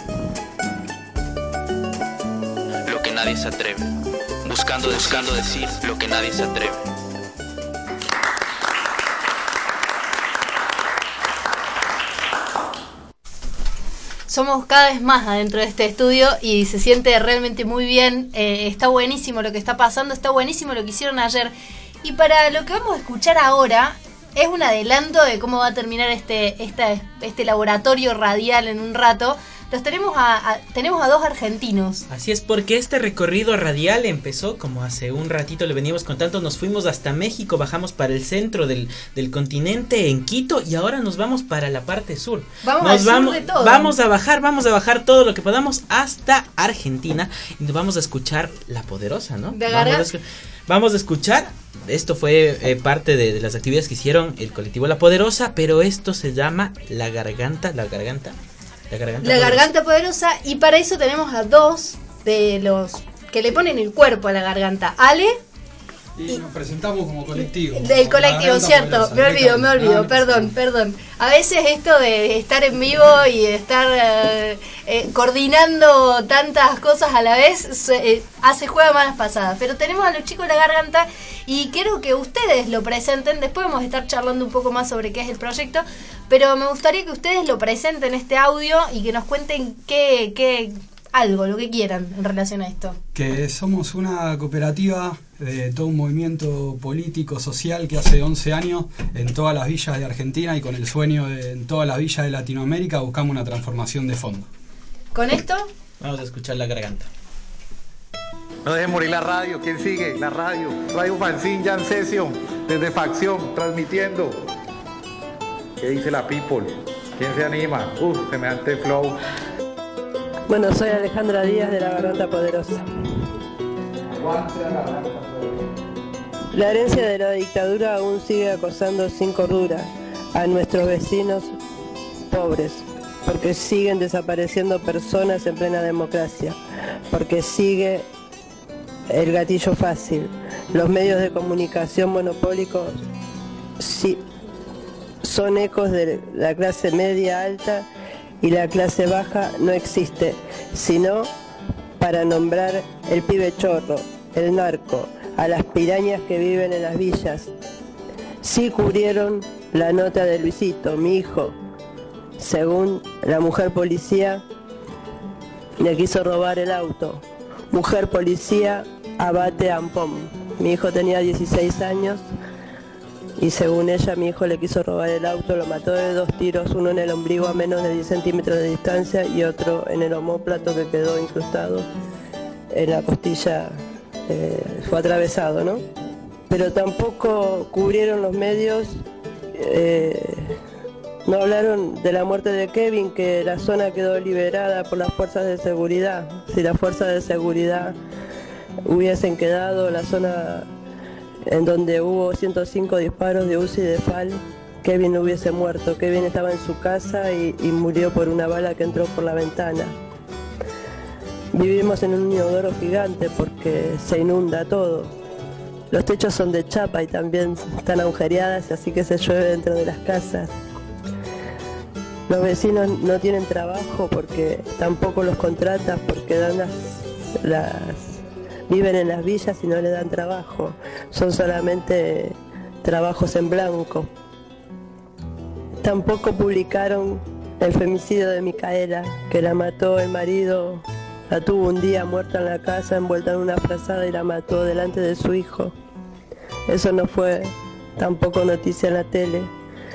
Lo que nadie se atreve. Buscando, buscando decir lo que nadie se atreve. Somos cada vez más adentro de este estudio y se siente realmente muy bien. Eh, está buenísimo lo que está pasando, está buenísimo lo que hicieron ayer. Y para lo que vamos a escuchar ahora, es un adelanto de cómo va a terminar este, esta, este laboratorio radial en un rato. Los tenemos a, a, tenemos a dos argentinos. Así es, porque este recorrido radial empezó, como hace un ratito le veníamos contando, nos fuimos hasta México, bajamos para el centro del, del continente en Quito y ahora nos vamos para la parte sur. Vamos nos al sur vamos, de todo. Vamos a bajar, vamos a bajar todo lo que podamos hasta Argentina y nos vamos a escuchar La Poderosa, ¿no? De Vamos a, Garga- escu- vamos a escuchar, esto fue eh, parte de, de las actividades que hicieron el colectivo La Poderosa, pero esto se llama La Garganta, La Garganta. La garganta, La poderosa. garganta poderosa, y para eso tenemos a dos de los que le ponen el cuerpo a la garganta. Ale, Y nos presentamos como colectivo. del colectivo, La cierto, Garganta me olvido, Poderosa. me olvido, Ah, no pasa perdón, perdón. A veces esto de estar en vivo y de estar eh, eh, coordinando tantas cosas a la vez se, eh, hace juega malas pasadas. Pero tenemos a los chicos de La Garganta y quiero que ustedes lo presenten. Después vamos a estar charlando un poco más sobre qué es el proyecto, pero me gustaría que ustedes lo presenten este audio y que nos cuenten qué, qué algo, lo que quieran en relación a esto. Que somos una cooperativa de todo un movimiento político, social que hace once años en todas las villas de Argentina y con el sueño de en todas las villas de Latinoamérica buscamos una transformación de fondo. ¿Con esto? Vamos a escuchar la garganta. No dejen morir la radio. ¿Quién sigue? La radio. Radio Fanzine Jam Session. Desde Facción, transmitiendo. ¿Qué dice la people? ¿Quién se anima? Uf, semejante flow. Bueno, soy Alejandra Díaz de La Garganta Poderosa. La herencia de la dictadura aún sigue acosando sin cordura a nuestros vecinos pobres, porque siguen desapareciendo personas en plena democracia, porque sigue el gatillo fácil, los medios de comunicación monopólicos sí, son ecos de la clase media alta y la clase baja no existe, sino para nombrar el pibe chorro, el narco, a las pirañas que viven en las villas. Sí cubrieron la nota de Luisito, mi hijo. Según la mujer policía, le quiso robar el auto. Mujer policía abate a Ampón. Mi hijo tenía dieciséis años y según ella mi hijo le quiso robar el auto, lo mató de dos tiros, uno en el ombligo a menos de diez centímetros de distancia y otro en el omóplato que quedó incrustado en la costilla, eh, fue atravesado, ¿no? Pero tampoco cubrieron los medios, eh, no hablaron de la muerte de Kevin, que la zona quedó liberada por las fuerzas de seguridad. Si las fuerzas de seguridad hubiesen quedado, la zona en donde hubo ciento cinco disparos de U Z I y de F A L, Kevin no hubiese muerto. Kevin estaba en su casa y, y murió por una bala que entró por la ventana. Vivimos en un inodoro gigante porque se inunda todo. Los techos son de chapa y también están agujereadas, así que se llueve dentro de las casas. Los vecinos no tienen trabajo porque tampoco los contratan, porque dan las, las viven en las villas y no le dan trabajo. Son solamente trabajos en blanco. Tampoco publicaron el femicidio de Micaela, que la mató el marido, la tuvo un día muerta en la casa, envuelta en una frazada y la mató delante de su hijo. Eso no fue tampoco noticia en la tele.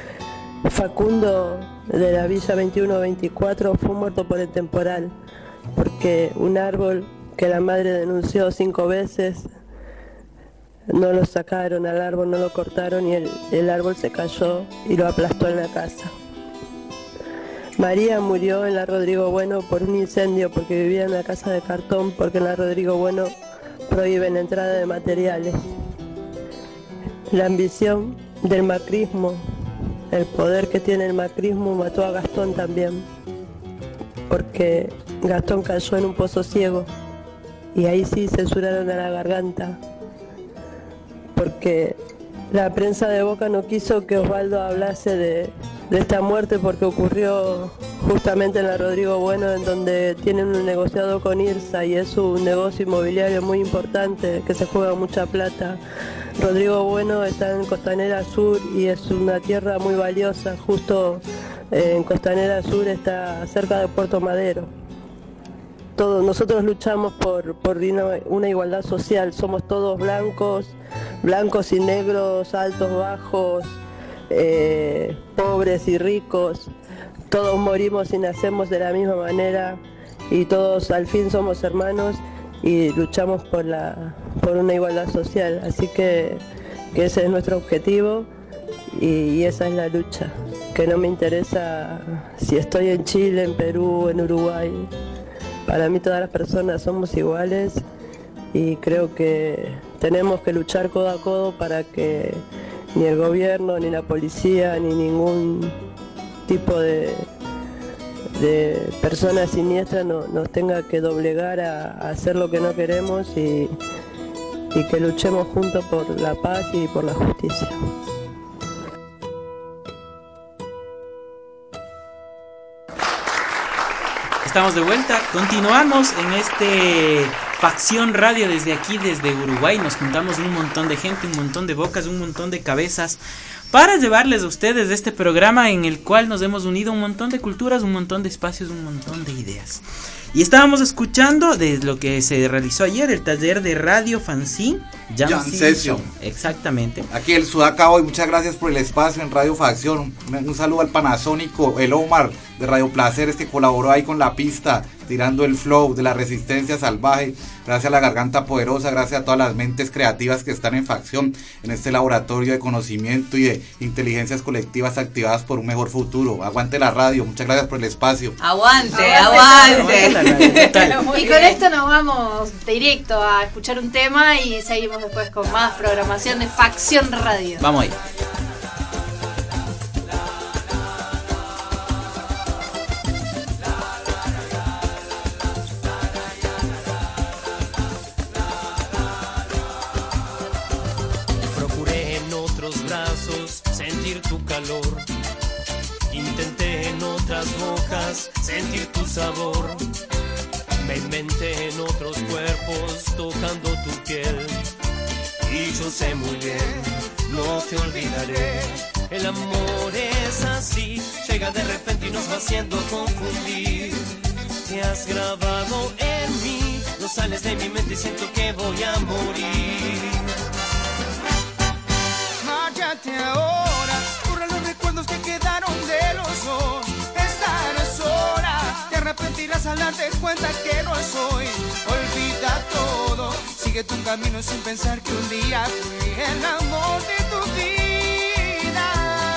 Facundo de la Villa veintiuno veinticuatro fue muerto por el temporal, porque un árbol que la madre denunció cinco veces, no lo sacaron al árbol, no lo cortaron y el, el árbol se cayó y lo aplastó en la casa. María murió en la Rodrigo Bueno por un incendio porque vivía en una casa de cartón, porque en la Rodrigo Bueno prohíben la entrada de materiales. La ambición del macrismo, el poder que tiene el macrismo, mató a Gastón también, porque Gastón cayó en un pozo ciego y ahí sí censuraron a La Garganta, porque la prensa de Boca no quiso que Osvaldo hablase de, de esta muerte porque ocurrió justamente en la Rodrigo Bueno, en donde tienen un negociado con IRSA y es un negocio inmobiliario muy importante que se juega mucha plata. Rodrigo Bueno está en Costanera Sur y es una tierra muy valiosa, justo en Costanera Sur está cerca de Puerto Madero. Todos nosotros luchamos por, por una igualdad social, somos todos blancos, blancos y negros, altos, bajos, eh, pobres y ricos, todos morimos y nacemos de la misma manera y todos al fin somos hermanos y luchamos por la por una igualdad social, así que, que ese es nuestro objetivo y, y esa es la lucha, que no me interesa si estoy en Chile, en Perú, en Uruguay. Para mí todas las personas somos iguales y creo que tenemos que luchar codo a codo para que ni el gobierno, ni la policía, ni ningún tipo de, de persona siniestra no, nos tenga que doblegar a, a hacer lo que no queremos y, y que luchemos juntos por la paz y por la justicia. Estamos de vuelta, continuamos en este Facción Radio desde aquí, desde Uruguay. Nos juntamos un montón de gente, un montón de bocas, un montón de cabezas para llevarles a ustedes este programa en el cual nos hemos unido un montón de culturas, un montón de espacios, un montón de ideas. Y estábamos escuchando de lo que se realizó ayer, el taller de Radio Fanzine Jam, Jam Session. Session. Exactamente. Aquí el Sudaca hoy, muchas gracias por el espacio en Radio Facción. Un, un saludo al Panasónico, el Omar de Radio Placeres, que colaboró ahí con la pista, tirando el flow de la resistencia salvaje. Gracias a la Garganta Poderosa, gracias a todas las mentes creativas que están en Facción, en este laboratorio de conocimiento y de inteligencias colectivas activadas por un mejor futuro. Aguante la radio, muchas gracias por el espacio. Aguante, aguante. aguante. Y con esto nos vamos directo a escuchar un tema y seguimos después con más programación de Facción Radio. Vamos ahí. Sentir tu calor, intenté en otras bocas sentir tu sabor, me inventé en otros cuerpos tocando tu piel, y yo sé muy bien, no te olvidaré, el amor es así, llega de repente y nos va haciendo confundir, te has grabado en mí, no sales de mi mente y siento que voy a morir. Márchate ahora, borra los recuerdos que quedaron de los dos. Estarás sola, te arrepentirás al darte cuenta que no soy. Olvida todo, sigue tu camino sin pensar que un día fui el amor de tu vida.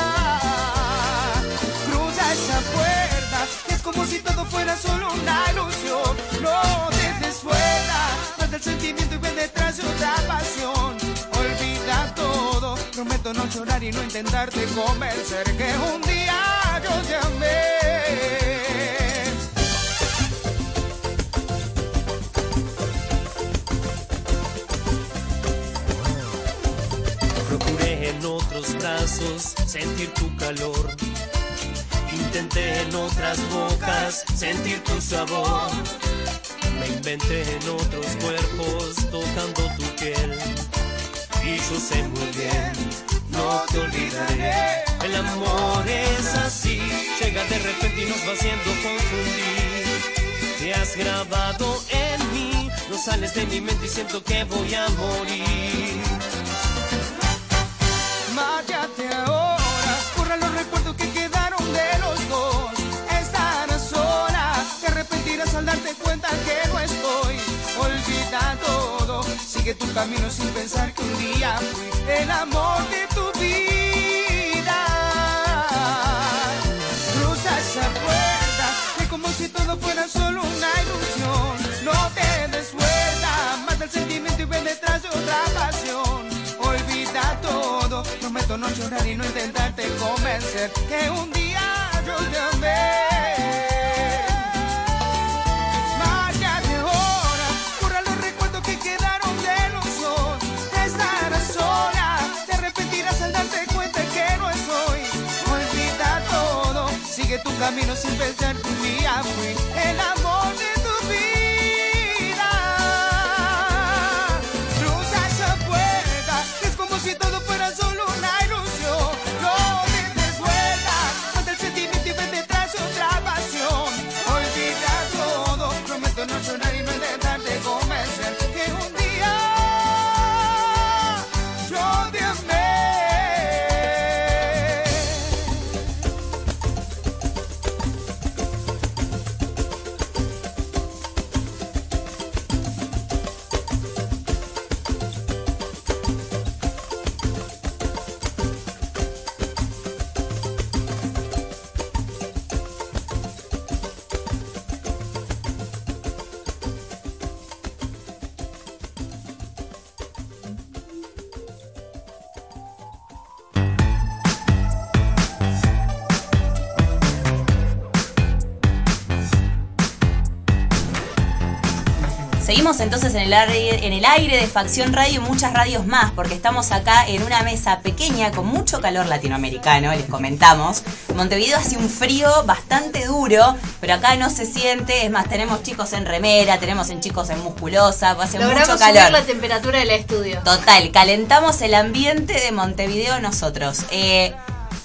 Cruza esa puerta, es como si todo fuera solo una ilusión. No te des vuelta, mata el sentimiento y ven detrás de otra pasión. Olvida todo, prometo no llorar y no intentarte convencer que un día yo te amé. Procuré en otros brazos sentir tu calor, intenté en otras bocas sentir tu sabor, me inventé en otros cuerpos tocando tu piel, y yo sé muy bien, no te olvidaré. El amor es así, llega de repente y nos va haciendo confundir. Te has grabado en mí, no sales de mi mente y siento que voy a morir. Márchate ahora, borra los recuerdos que quedaron de los dos. Estarás sola, te arrepentirás al darte cuenta que no estoy. Olvida todo, sigue tu camino sin pensar que un día fui el amor de tu vida. Cruza esa puerta, que como si todo fuera solo una ilusión. No te des vuelta, mata el sentimiento y ven detrás de otra pasión. Olvida todo, prometo no llorar y no intentarte convencer que un día yo te amé. Sigue tu camino sin pensar que un día fui el amor de tu vida. Cruza esa puerta, es como si todo fuera solo una ilusión. No te des vuelta, mata el sentimiento y ven detrás de otra pasión. Olvida todo, prometo no llorar y no intentarte convencer que un día yo te amé. Seguimos entonces en el, aire, en el aire de Facción Radio y muchas radios más, porque estamos acá en una mesa pequeña con mucho calor latinoamericano, les comentamos. Montevideo hace un frío bastante duro, pero acá no se siente, es más, tenemos chicos en remera, tenemos en chicos en musculosa, hace Logramos mucho calor. subir la temperatura del estudio. Total, calentamos el ambiente de Montevideo nosotros. Eh...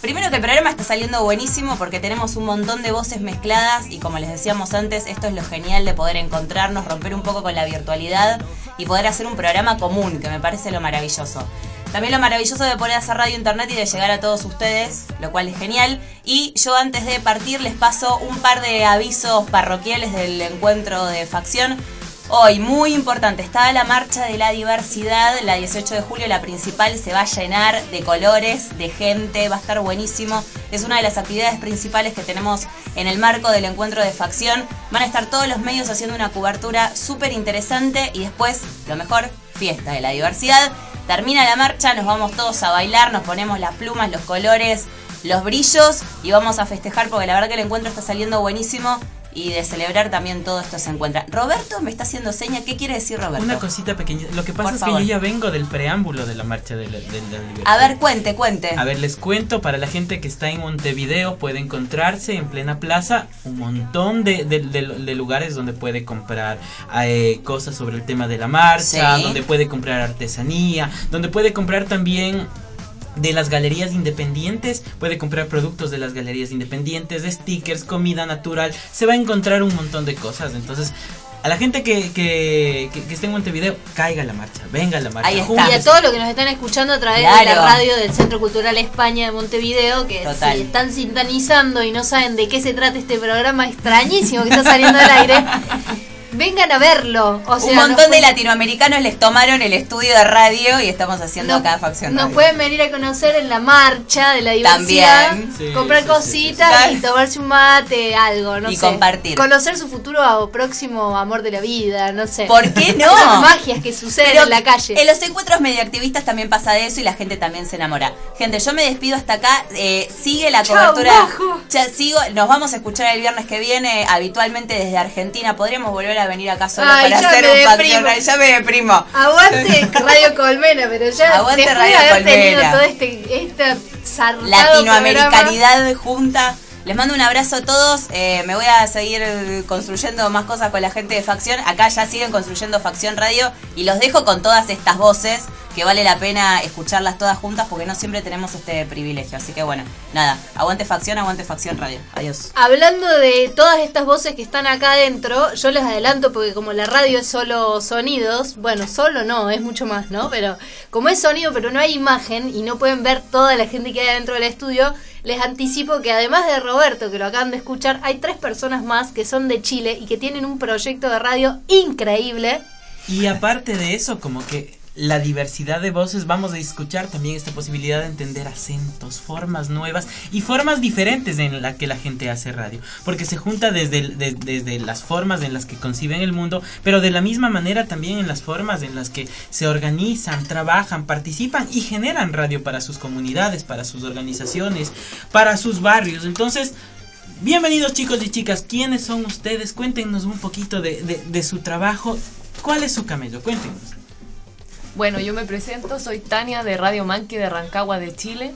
Primero que el programa está saliendo buenísimo porque tenemos un montón de voces mezcladas y como les decíamos antes, esto es lo genial de poder encontrarnos, romper un poco con la virtualidad y poder hacer un programa común, que me parece lo maravilloso. También lo maravilloso de poder hacer radio internet y de llegar a todos ustedes, lo cual es genial. Y yo antes de partir les paso un par de avisos parroquiales del encuentro de Facción. Hoy, muy importante, está la marcha de la diversidad, la dieciocho de julio, la principal, se va a llenar de colores, de gente, va a estar buenísimo. Es una de las actividades principales que tenemos en el marco del encuentro de Facción. Van a estar todos los medios haciendo una cobertura súper interesante y después, lo mejor, fiesta de la diversidad. Termina la marcha, nos vamos todos a bailar, nos ponemos las plumas, los colores, los brillos y vamos a festejar porque la verdad que el encuentro está saliendo buenísimo. Y de celebrar también todo esto se encuentra. Roberto me está haciendo seña. ¿Qué quiere decir Roberto? Una cosita pequeña. Lo que pasa Por es favor. que yo ya vengo del preámbulo de la marcha de la, de la libertad. A ver, cuente, cuente. A ver, les cuento, para la gente que está en Montevideo puede encontrarse en plena plaza un montón de, de, de, de lugares donde puede comprar eh, cosas sobre el tema de la marcha, Sí. donde puede comprar artesanía, donde puede comprar también de las galerías independientes, puede comprar productos de las galerías independientes, de stickers, comida natural, se va a encontrar un montón de cosas. Entonces, a la gente que, que, que, que esté en Montevideo, caiga a la marcha, venga a la marcha. Ahí está. Y a todos los que nos están escuchando a través Claro. de la radio del Centro Cultural España de Montevideo, que Total. si están sintonizando y no saben de qué se trata este programa extrañísimo que está saliendo al aire, vengan a verlo. O sea, un montón nos de pueden- latinoamericanos les tomaron el estudio de radio y estamos haciendo No- acá Facción Nos Radio. pueden venir a conocer en la marcha de la diversidad, También. Sí, comprar sí, cositas sí, sí. y tomarse un mate, algo, no Y sé. compartir. Conocer su futuro o próximo amor de la vida, no sé. ¿Por qué no? Esas magias que suceden Pero en la calle. En los encuentros medioactivistas también pasa de eso y la gente también se enamora. Gente, yo me despido hasta acá. Eh, sigue la Chau, cobertura. Majo. Ya sigo. Nos vamos a escuchar el viernes que viene, habitualmente desde Argentina. Podríamos volver a venir acá solo Ay, para ya hacer me un deprimo. Facción Radio. Ya me deprimo. Aguante Radio Colmena, pero ya Aguante después Radio de haber Colmena. tenido todo este, este zarpado Latinoamericanidad programa. junta. Les mando un abrazo a todos. Eh, me voy a seguir eh, construyendo más cosas con la gente de Facción. Acá ya siguen construyendo Facción Radio. Y los dejo con todas estas voces que vale la pena escucharlas todas juntas porque no siempre tenemos este privilegio. Así que bueno, nada. Aguante Facción, aguante Facción Radio. Adiós. Hablando de todas estas voces que están acá adentro, yo les adelanto porque como la radio es solo sonidos, bueno, solo no, es mucho más, ¿no? Pero como es sonido pero no hay imagen y no pueden ver toda la gente que hay adentro del estudio, les anticipo que además de Roberto, que lo acaban de escuchar, hay tres personas más que son de Chile y que tienen un proyecto de radio increíble. Y aparte de eso, como que la diversidad de voces, vamos a escuchar también esta posibilidad de entender acentos, formas nuevas y formas diferentes en la que la gente hace radio, porque se junta desde, el- de- desde las formas en las que conciben el mundo, pero de la misma manera también en las formas en las que se organizan, trabajan, participan y generan radio para sus comunidades, para sus organizaciones, para sus barrios. Entonces, bienvenidos chicos y chicas, ¿quiénes son ustedes? Cuéntenos un poquito de, de, de su trabajo. ¿Cuál es su camello? Cuéntenos. Bueno, yo me presento, soy Tania de Radio Manque de Rancagua de Chile.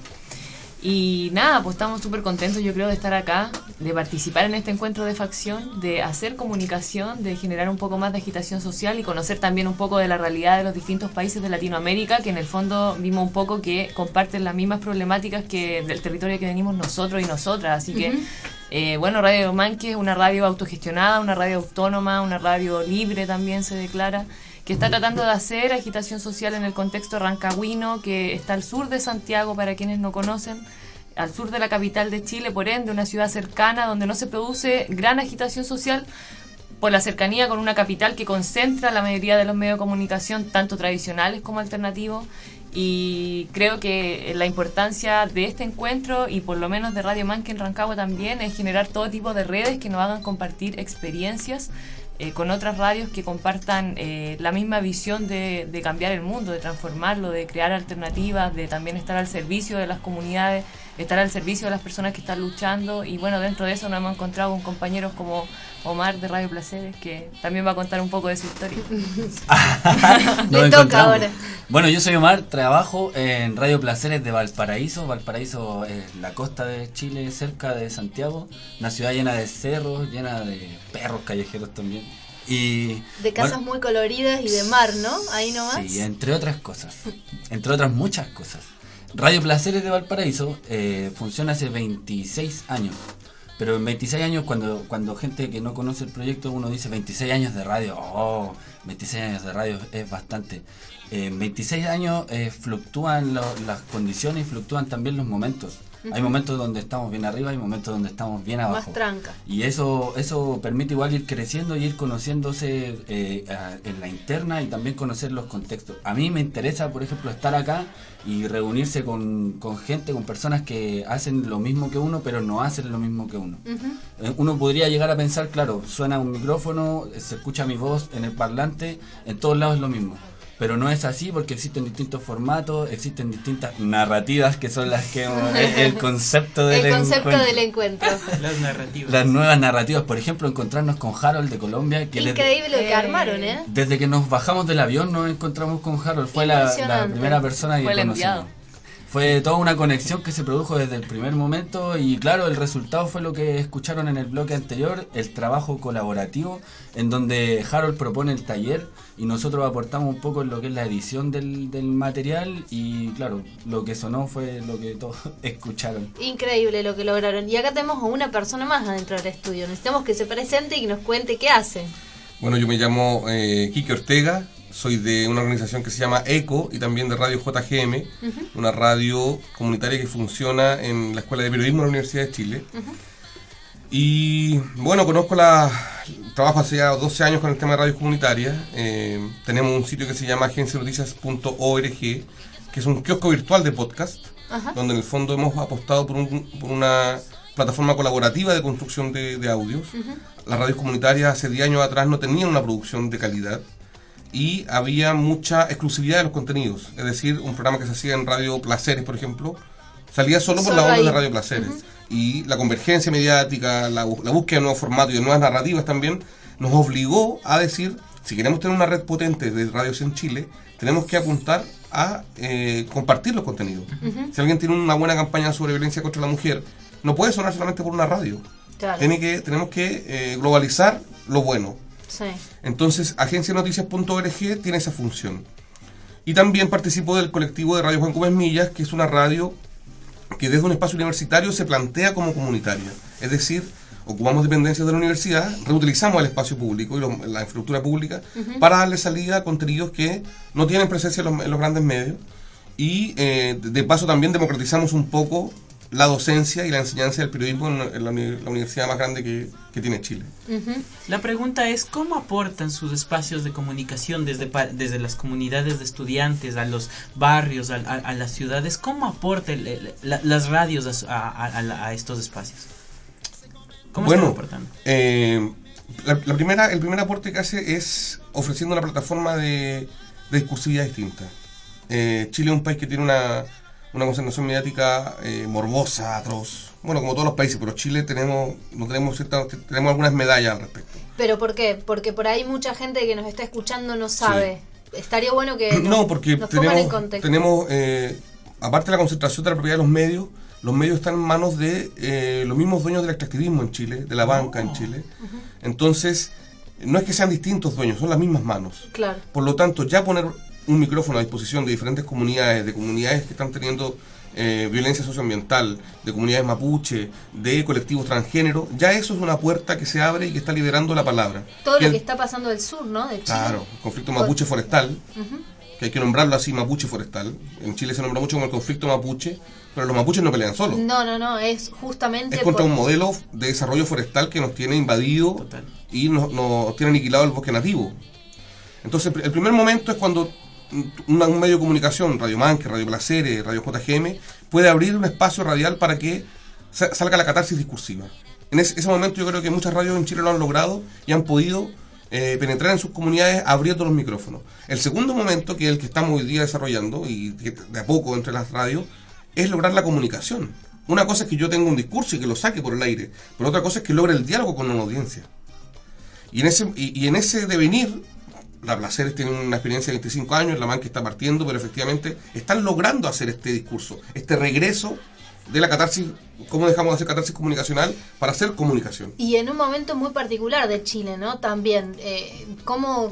Y nada, pues estamos súper contentos, yo creo, de estar acá, de participar en este encuentro de Facción, de hacer comunicación, de generar un poco más de agitación social y conocer también un poco de la realidad de los distintos países de Latinoamérica, que en el fondo vimos un poco que comparten las mismas problemáticas que del territorio que venimos nosotros y nosotras. Así que, Ujú. eh, bueno, Radio Manque es una radio autogestionada, una radio autónoma, una radio libre también se declara, que está tratando de hacer agitación social en el contexto rancagüino, que está al sur de Santiago, para quienes no conocen, al sur de la capital de Chile, por ende, una ciudad cercana donde no se produce gran agitación social por la cercanía con una capital que concentra la mayoría de los medios de comunicación, tanto tradicionales como alternativos. Y creo que la importancia de este encuentro, y por lo menos de Radio Manque en Rancagua también, es generar todo tipo de redes que nos hagan compartir experiencias eh, con otras radios que compartan eh, la misma visión de, de cambiar el mundo, de transformarlo, de crear alternativas, de también estar al servicio de las comunidades, estar al servicio de las personas que están luchando. Y bueno, dentro de eso nos hemos encontrado con compañeros como Omar de Radio Placeres, que también va a contar un poco de su historia. Nos Le toca encontramos. ahora. Bueno, yo soy Omar, trabajo en Radio Placeres de Valparaíso. Valparaíso es la costa de Chile, cerca de Santiago, una ciudad llena de cerros, llena de perros callejeros también. Y De casas bueno, muy coloridas y de mar, ¿no? Ahí nomás. sí, entre otras cosas, entre otras muchas cosas. Radio Placeres de Valparaíso eh, funciona hace veintiséis años. Pero en veintiséis años, cuando, cuando gente que no conoce el proyecto, uno dice veintiséis años de radio, oh, veintiséis años de radio es bastante. En veintiséis años eh, fluctúan lo, las condiciones y fluctúan también los momentos. Uh-huh. Hay momentos donde estamos bien arriba y momentos donde estamos bien abajo. Más tranca. Y eso eso permite igual ir creciendo y ir conociéndose eh, a, en la interna y también conocer los contextos. A mí me interesa, por ejemplo, estar acá y reunirse con, con gente, con personas que hacen lo mismo que uno, pero no hacen lo mismo que uno. Uh-huh. Eh, uno podría llegar a pensar, claro, suena un micrófono, se escucha mi voz en el parlante, en todos lados es lo mismo. Pero no es así porque existen distintos formatos, existen distintas narrativas que son las que el, el concepto del el concepto encuentro. del encuentro. Las narrativas. Las nuevas narrativas, por ejemplo, encontrarnos con Harold de Colombia. Que increíble desde, lo que armaron, ¿eh? Desde que nos bajamos del avión nos encontramos con Harold. Fue la, la primera persona que Fue el conocimos. enviado. Fue toda una conexión que se produjo desde el primer momento y claro, el resultado fue lo que escucharon en el bloque anterior, el trabajo colaborativo en donde Harold propone el taller y nosotros aportamos un poco en lo que es la edición del, del material y claro, lo que sonó fue lo que todos escucharon. Increíble lo que lograron. Y acá tenemos a una persona más adentro del estudio. Necesitamos que se presente y que nos cuente qué hace. Bueno, yo me llamo eh, Quique Ortega. Soy de una organización que se llama ECO y también de Radio J G M, uh-huh. una radio comunitaria que funciona en la Escuela de Periodismo de la Universidad de Chile. Uh-huh. Y bueno, conozco la... Trabajo hace ya doce años con el tema de radios comunitarias. Eh, tenemos un sitio que se llama agencia noticias punto org, que es un kiosco virtual de podcast, uh-huh. donde en el fondo hemos apostado por, un, por una plataforma colaborativa de construcción de, de audios. Uh-huh. Las radios comunitarias hace diez años atrás no tenían una producción de calidad. Y había mucha exclusividad de los contenidos. Es decir, un programa que se hacía en Radio Placeres, por ejemplo, salía solo por la onda de Radio Placeres. Uh-huh. Y la convergencia mediática, la, la búsqueda de nuevos formatos y de nuevas narrativas también nos obligó a decir, si queremos tener una red potente de radios en Chile, tenemos que apuntar a eh, compartir los contenidos. Uh-huh. Si alguien tiene una buena campaña sobre violencia contra la mujer, no puede sonar solamente por una radio. Claro. Tiene que, tenemos que eh, globalizar lo bueno. Sí. Entonces, agencia noticias punto org tiene esa función. Y también participo del colectivo de Radio Juan Gómez Millas, que es una radio que desde un espacio universitario se plantea como comunitaria. Es decir, ocupamos dependencias de la universidad, reutilizamos el espacio público y lo, la infraestructura pública uh-huh. para darle salida a contenidos que no tienen presencia en los, en los grandes medios. Y eh, de paso también democratizamos un poco la docencia y la enseñanza del periodismo en, en la, la universidad más grande que, que tiene Chile. Uh-huh. La pregunta es, ¿cómo aportan sus espacios de comunicación desde, desde las comunidades de estudiantes, a los barrios, a, a, a las ciudades? ¿Cómo aportan la, las radios a, a, a, a estos espacios? ¿Cómo bueno, están aportando? Eh, la, la primera, el primer aporte que hace es ofreciendo una plataforma de, de discursividad distinta. Eh, Chile es un país que tiene una... una concentración mediática eh, morbosa, atroz. Bueno, como todos los países, pero Chile tenemos no tenemos cierta, tenemos algunas medallas al respecto. ¿Pero por qué? Porque por ahí mucha gente que nos está escuchando no sabe. Sí. Estaría bueno que nos, no, porque nos tenemos, pongan en contexto. tenemos eh, aparte de la concentración de la propiedad de los medios, los medios están en manos de eh, los mismos dueños del extractivismo en Chile, de la banca oh. en Chile. Uh-huh. Entonces, no es que sean distintos dueños, son las mismas manos. Claro. Por lo tanto, ya poner un micrófono a disposición de diferentes comunidades, de comunidades que están teniendo eh, violencia socioambiental, de comunidades mapuche, de colectivos transgénero, ya eso es una puerta que se abre y que está liberando la palabra. Todo que lo el, que está pasando del sur, ¿no? De Chile. Claro, el conflicto mapuche forestal, uh-huh. que hay que nombrarlo así, mapuche forestal. En Chile se nombra mucho como el conflicto mapuche, pero los mapuches no pelean solos. No, no, no, es justamente... Es contra por... un modelo de desarrollo forestal que nos tiene invadido Total. y nos, nos tiene aniquilado el bosque nativo. Entonces, el primer momento es cuando un medio de comunicación, Radio Manque, Radio Placeres, Radio J G M, puede abrir un espacio radial para que salga la catarsis discursiva. En ese, ese momento yo creo que muchas radios en Chile lo han logrado y han podido eh, penetrar en sus comunidades abriendo los micrófonos. El segundo momento, que es el que estamos hoy día desarrollando, y que de a poco entre las radios, es lograr la comunicación. Una cosa es que yo tenga un discurso y que lo saque por el aire, pero otra cosa es que logre el diálogo con una audiencia. Y en ese, y, y en ese devenir, la Placeres tiene una experiencia de veinticinco años, la Manque está partiendo, pero efectivamente están logrando hacer este discurso, este regreso de la catarsis, cómo dejamos de hacer catarsis comunicacional para hacer comunicación. Y en un momento muy particular de Chile, ¿no? También, eh, ¿cómo,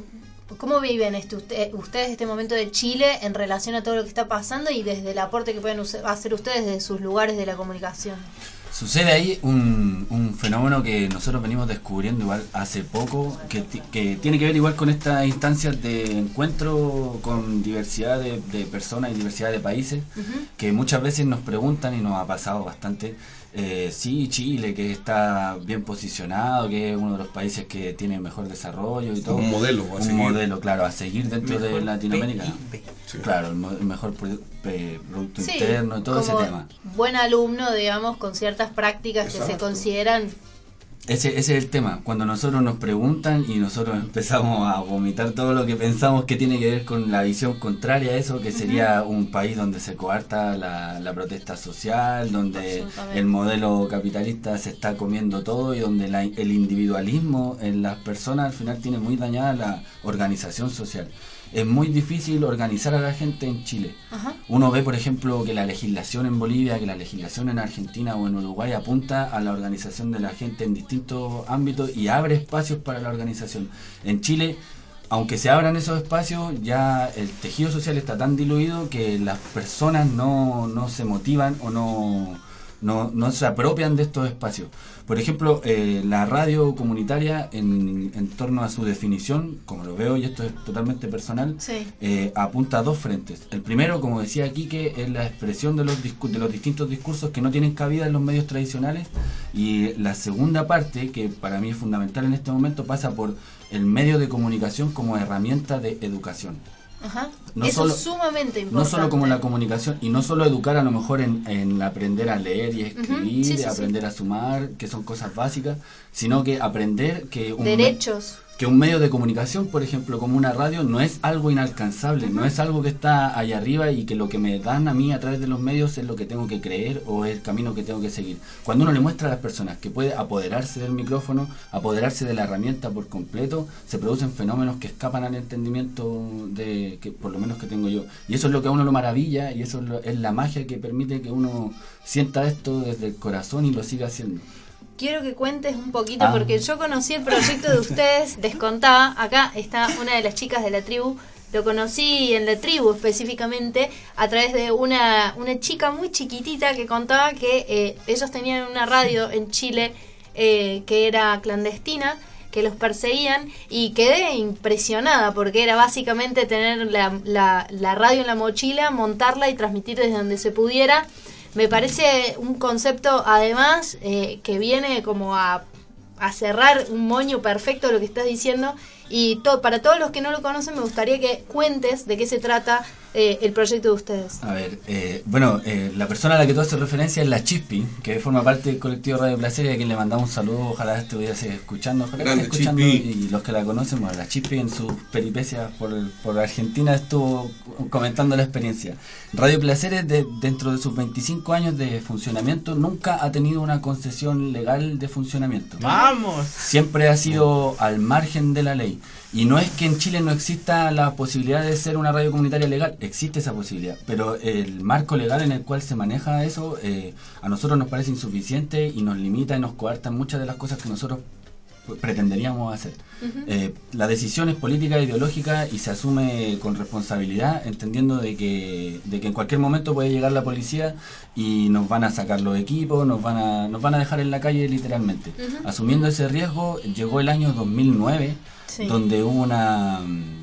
¿Cómo viven este, usted, ustedes este momento de Chile en relación a todo lo que está pasando y desde el aporte que pueden hacer ustedes desde sus lugares de la comunicación? Sucede ahí un, un fenómeno que nosotros venimos descubriendo igual hace poco, que, que tiene que ver igual con estas instancias de encuentro con diversidad de, de personas y diversidad de países, uh-huh. que muchas veces nos preguntan, y nos ha pasado bastante, eh, sí, Chile, que está bien posicionado, que es uno de los países que tiene mejor desarrollo y todo. Un modelo a Un seguir. modelo, claro, a seguir dentro Mejor de Latinoamérica. P I B. Sí. Claro, el, mo- el mejor pro- pe- Producto Sí, Interno, todo ese como tema. buen alumno, digamos, con ciertas prácticas Exacto. que se consideran. Ese, ese es el tema, cuando nosotros nos preguntan y nosotros empezamos a vomitar todo lo que pensamos que tiene que ver con la visión contraria a eso, que sería un país donde se coarta la, la protesta social, donde el modelo capitalista se está comiendo todo y donde la, el individualismo en las personas al final tiene muy dañada la organización social. Es muy difícil organizar a la gente en Chile. Ajá. Uno ve, por ejemplo, que la legislación en Bolivia, que la legislación en Argentina o en Uruguay apunta a la organización de la gente en distintos ámbitos y abre espacios para la organización. En Chile, aunque se abran esos espacios, ya el tejido social está tan diluido que las personas no, no se motivan o no, no, no se apropian de estos espacios. Por ejemplo, eh, la radio comunitaria, en, en torno a su definición, como lo veo, y esto es totalmente personal, Sí. eh, apunta a dos frentes. El primero, como decía Quique, es la expresión de los, discu- de los distintos discursos que no tienen cabida en los medios tradicionales, y la segunda parte, que para mí es fundamental en este momento, pasa por el medio de comunicación como herramienta de educación. Ajá. No Eso solo- es sumamente importante. No solo como la comunicación, y no solo educar a lo mejor en, en aprender a leer y escribir, Ujú, sí, sí, aprender sí. a sumar, que son cosas básicas, sino que aprender que un, me- Derechos. que un medio de comunicación, por ejemplo, como una radio, no es algo inalcanzable, no es algo que está allá arriba y que lo que me dan a mí a través de los medios es lo que tengo que creer o es el camino que tengo que seguir. Cuando uno le muestra a las personas que puede apoderarse del micrófono, apoderarse de la herramienta por completo, se producen fenómenos que escapan al entendimiento de que por lo menos que tengo yo. Y eso es lo que a uno lo maravilla y eso es, lo- es la magia que permite que uno sienta esto desde el corazón y lo siga haciendo. Quiero que cuentes un poquito, Ah. porque yo conocí el proyecto de ustedes, les contaba, acá está una de las chicas de la tribu, lo conocí en la tribu específicamente a través de una, una chica muy chiquitita que contaba que eh, ellos tenían una radio en Chile eh, que era clandestina, que los perseguían, y quedé impresionada porque era básicamente tener la, la, la radio en la mochila, montarla y transmitir desde donde se pudiera. Me parece un concepto, además, eh, que viene como a, a cerrar un moño perfecto lo que estás diciendo. Y to- para todos los que no lo conocen, me gustaría que cuentes de qué se trata eh, el proyecto de ustedes. A ver, eh, bueno, eh, la persona a la que tú haces referencia es la Chispi, que forma parte del colectivo Radio Placer y a quien le mandamos un saludo, ojalá estuviese escuchando, ojalá Grande esté escuchando Chispi. y los que la conocen, bueno, la Chispi en sus peripecias por, por Argentina estuvo comentando la experiencia. Radio Placeres, de, dentro de sus veinticinco años de funcionamiento, nunca ha tenido una concesión legal de funcionamiento. ¡Vamos! Siempre ha sido al margen de la ley. Y no es que en Chile no exista la posibilidad de ser una radio comunitaria legal, existe esa posibilidad, pero el marco legal en el cual se maneja eso eh, a nosotros nos parece insuficiente y nos limita y nos coarta muchas de las cosas que nosotros pretenderíamos hacer. Ujú. Eh, la decisión es política e ideológica y se asume con responsabilidad, entendiendo de que, de que en cualquier momento puede llegar la policía y nos van a sacar los equipos, nos van a, nos van a dejar en la calle literalmente. Ujú. Asumiendo ese riesgo, llegó el año dos mil nueve, Sí. donde hubo una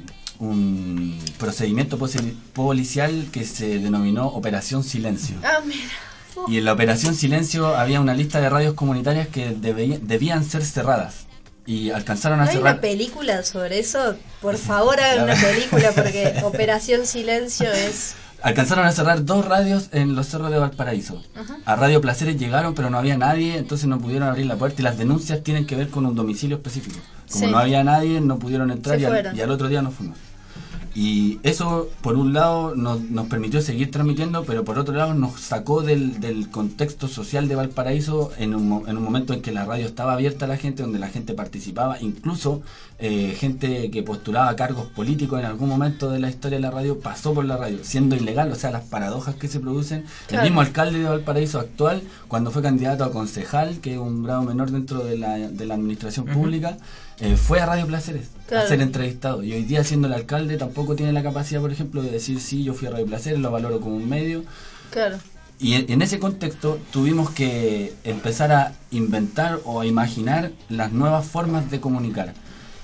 un procedimiento posi- policial que se denominó Operación Silencio. Ah, mira. Y en la Operación Silencio había una lista de radios comunitarias que debí- debían ser cerradas. Y alcanzaron a ¿No hay cerrar. una película sobre eso? Por favor, hagan una película porque Operación Silencio es... Alcanzaron a cerrar dos radios en los cerros de Valparaíso. Ajá. A Radio Placeres llegaron, pero no había nadie, entonces no pudieron abrir la puerta. Y las denuncias tienen que ver con un domicilio específico. Como Sí. no había nadie, no pudieron entrar Se y al, fueron. y al otro día nos fuimos. Y eso, por un lado, nos, nos permitió seguir transmitiendo, pero por otro lado nos sacó del, del contexto social de Valparaíso en un, mo- en un momento en que la radio estaba abierta a la gente, donde la gente participaba, incluso eh, gente que postulaba cargos políticos en algún momento de la historia de la radio pasó por la radio, siendo ilegal, o sea, las paradojas que se producen. Claro. El mismo alcalde de Valparaíso actual, cuando fue candidato a concejal, que es un grado menor dentro de la, de la administración Ujú. pública, eh, fue a Radio Placeres Claro. a ser entrevistado. Y hoy día, siendo el alcalde, tampoco tiene la capacidad, por ejemplo, de decir sí, yo fui a Radio Placeres, lo valoro como un medio. Claro. Y en, en ese contexto tuvimos que empezar a inventar o a imaginar las nuevas formas de comunicar.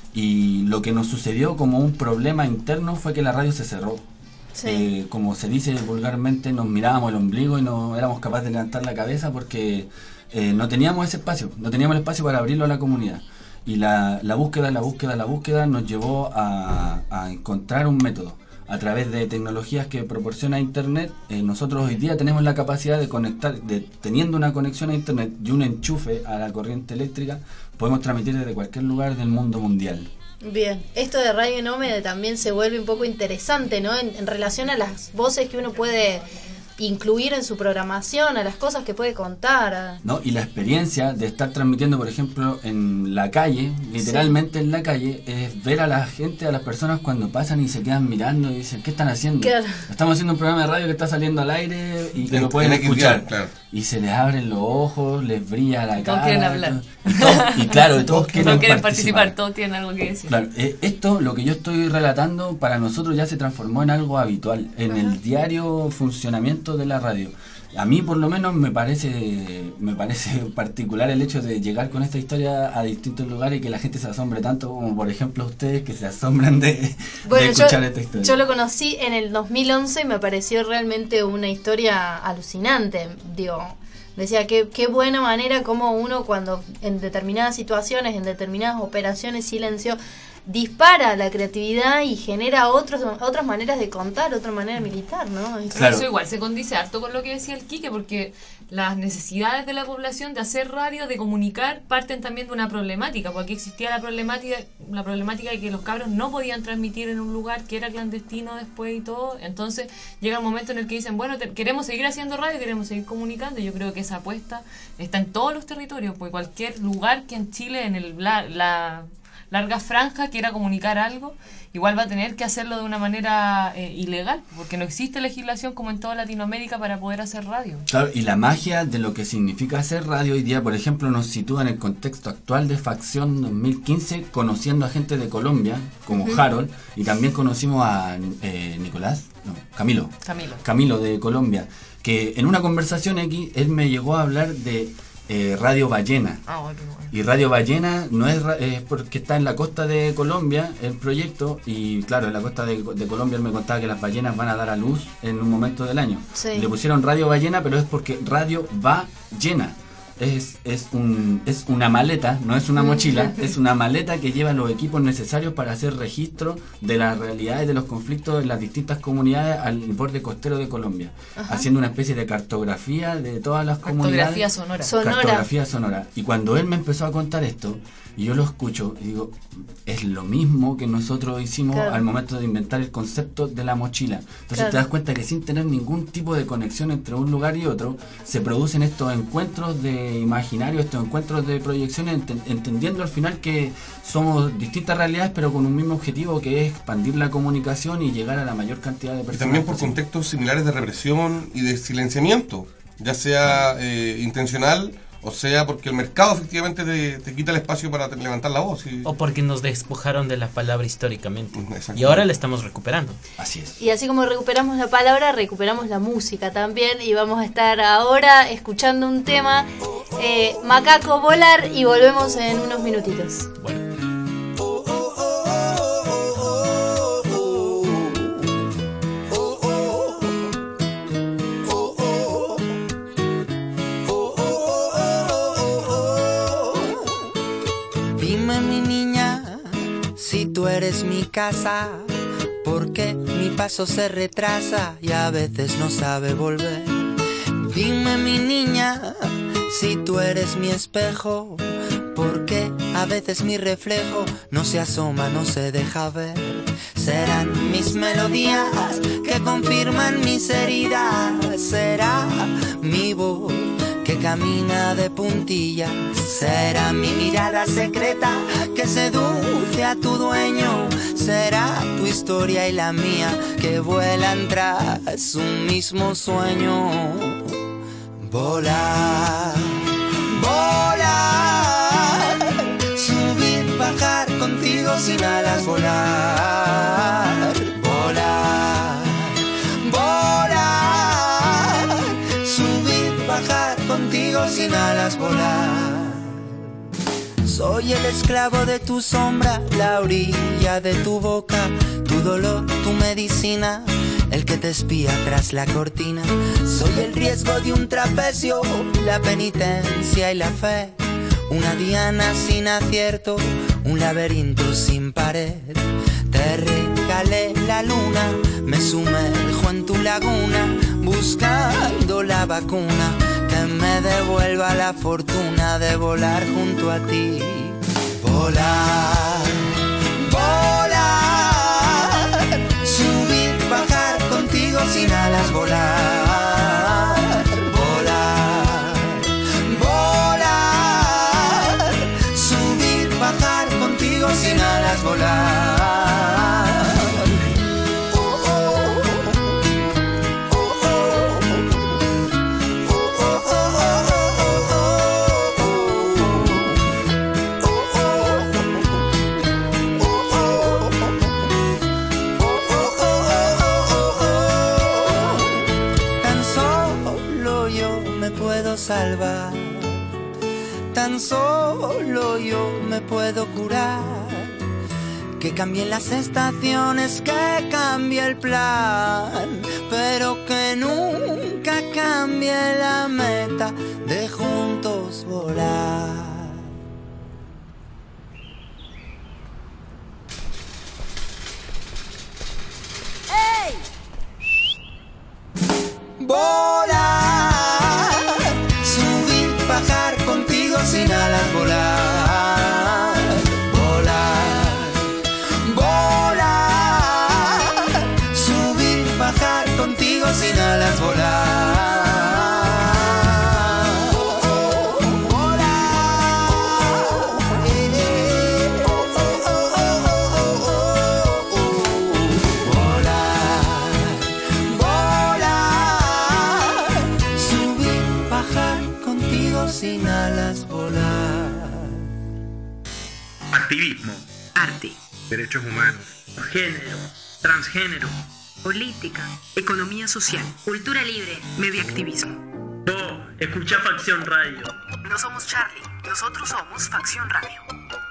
Y lo que nos sucedió como un problema interno fue que la radio se cerró. Sí. Eh, como se dice vulgarmente, nos mirábamos el ombligo y no éramos capaces de levantar la cabeza porque eh, no teníamos ese espacio, no teníamos el espacio para abrirlo a la comunidad. Y la, la búsqueda, la búsqueda, la búsqueda nos llevó a, a encontrar un método. A través de tecnologías que proporciona Internet, eh, nosotros hoy día tenemos la capacidad de conectar, de, teniendo una conexión a Internet y un enchufe a la corriente eléctrica, podemos transmitir desde cualquier lugar del mundo mundial. Bien, esto de Radio Nómade también se vuelve un poco interesante, ¿no? En, en relación a las voces que uno puede incluir en su programación, a las cosas que puede contar. A... ¿No? Y la experiencia de estar transmitiendo, por ejemplo, en la calle, literalmente sí. en la calle, es ver a la gente, a las personas cuando pasan y se quedan mirando y dicen, ¿qué están haciendo? Claro. Estamos haciendo un programa de radio que está saliendo al aire y que en, lo pueden escuchar. Claro. Y se les abren los ojos, les brilla la todos cara. Quieren hablar. Y, todo, y claro, todos quieren, todos quieren participar. participar, todos tienen algo que decir. Claro, eh, esto, lo que yo estoy relatando, para nosotros ya se transformó en algo habitual, en Ajá. el diario funcionamiento de la radio. A mí por lo menos me parece me parece particular el hecho de llegar con esta historia a distintos lugares y que la gente se asombre tanto, como por ejemplo ustedes que se asombran de, bueno, de escuchar yo, esta historia. Yo lo conocí en el dos mil once y me pareció realmente una historia alucinante. Digo, decía que qué buena manera como uno cuando en determinadas situaciones, en determinadas operaciones silencio, dispara la creatividad y genera otros, otras maneras de contar, otra manera militar, ¿no? Claro. Eso igual se condice harto con lo que decía el Quique, porque las necesidades de la población de hacer radio, de comunicar, parten también de una problemática, porque existía la problemática la problemática de que los cabros no podían transmitir en un lugar que era clandestino después y todo. Entonces llega un momento en el que dicen, bueno, te, queremos seguir haciendo radio, queremos seguir comunicando. Yo creo que esa apuesta está en todos los territorios, pues cualquier lugar que en Chile, en el la, la larga franja, quiera comunicar algo, igual va a tener que hacerlo de una manera eh, ilegal, porque no existe legislación como en toda Latinoamérica para poder hacer radio. Claro, y la magia de lo que significa hacer radio hoy día, por ejemplo, nos sitúa en el contexto actual de Facción dos mil quince, conociendo a gente de Colombia, como uh-huh. Harold, y también conocimos a eh, Nicolás, no, Camilo. Camilo. Camilo de Colombia, que en una conversación X, él me llegó a hablar de Eh, Radio Ballena. Ah, bueno, bueno. Y Radio Ballena no es, es porque está en la costa de Colombia el proyecto, y claro, en la costa de, de Colombia él me contaba que las ballenas van a dar a luz en un momento del año. Sí. Le pusieron Radio Ballena, pero es porque radio va llena. Es, es, un, es una maleta, no es una mochila, es una maleta que lleva los equipos necesarios para hacer registro de las realidades de los conflictos en las distintas comunidades al borde costero de Colombia. Ajá. Haciendo una especie de cartografía de todas las comunidades. Cartografía sonora. sonora. Cartografía sonora. Y cuando él me empezó a contar esto, y yo lo escucho y digo, es lo mismo que nosotros hicimos claro. al momento de inventar el concepto de la mochila. Entonces claro. te das cuenta que sin tener ningún tipo de conexión entre un lugar y otro, se producen estos encuentros de imaginario, estos encuentros de proyecciones, ent- entendiendo al final que somos distintas realidades, pero con un mismo objetivo, que es expandir la comunicación y llegar a la mayor cantidad de personas. Y también por contextos similares de represión y de silenciamiento, ya sea eh, intencional, o sea porque el mercado efectivamente te, te quita el espacio para te, levantar la voz. Y... O porque nos despojaron de la palabra históricamente. Y ahora la estamos recuperando. Así es. Y así como recuperamos la palabra, recuperamos la música también. Y vamos a estar ahora escuchando un tema, eh, Macaco Volar, y volvemos en unos minutitos. Bueno. Tú eres mi casa, porque mi paso se retrasa y a veces no sabe volver. Dime mi niña, si tú eres mi espejo, porque a veces mi reflejo no se asoma, no se deja ver. Serán mis melodías que confirman mis heridas, será mi voz que camina de puntillas, será mi mirada secreta que seduce a tu dueño, será tu historia y la mía que vuelan tras un mismo sueño. Volar, volar, subir, bajar, bajar contigo sin alas volar. Soy el esclavo de tu sombra, la orilla de tu boca, tu dolor, tu medicina, el que te espía tras la cortina. Soy el riesgo de un trapecio, la penitencia y la fe, una diana sin acierto, un laberinto sin pared. Te regalé la luna, me sumerjo en tu laguna, buscando la vacuna que me devuelva la fortuna de volar junto a ti. Volar, volar, subir, bajar contigo sin alas, volar, volar, volar, subir, bajar contigo sin alas, volar. Salvar, tan solo yo me puedo curar. Que cambien las estaciones, que cambie el plan, pero que nunca cambie la meta de juntos volar. ¡Ey! Volar, bajar contigo sin alas, volar, volar, volar, subir, bajar contigo sin alas, volar. Sin alas, volar. Activismo, arte, derechos humanos, género, transgénero, política, economía social, cultura libre, medioactivismo. Oh, escucha Facción Radio. No somos Charlie, nosotros somos Facción Radio.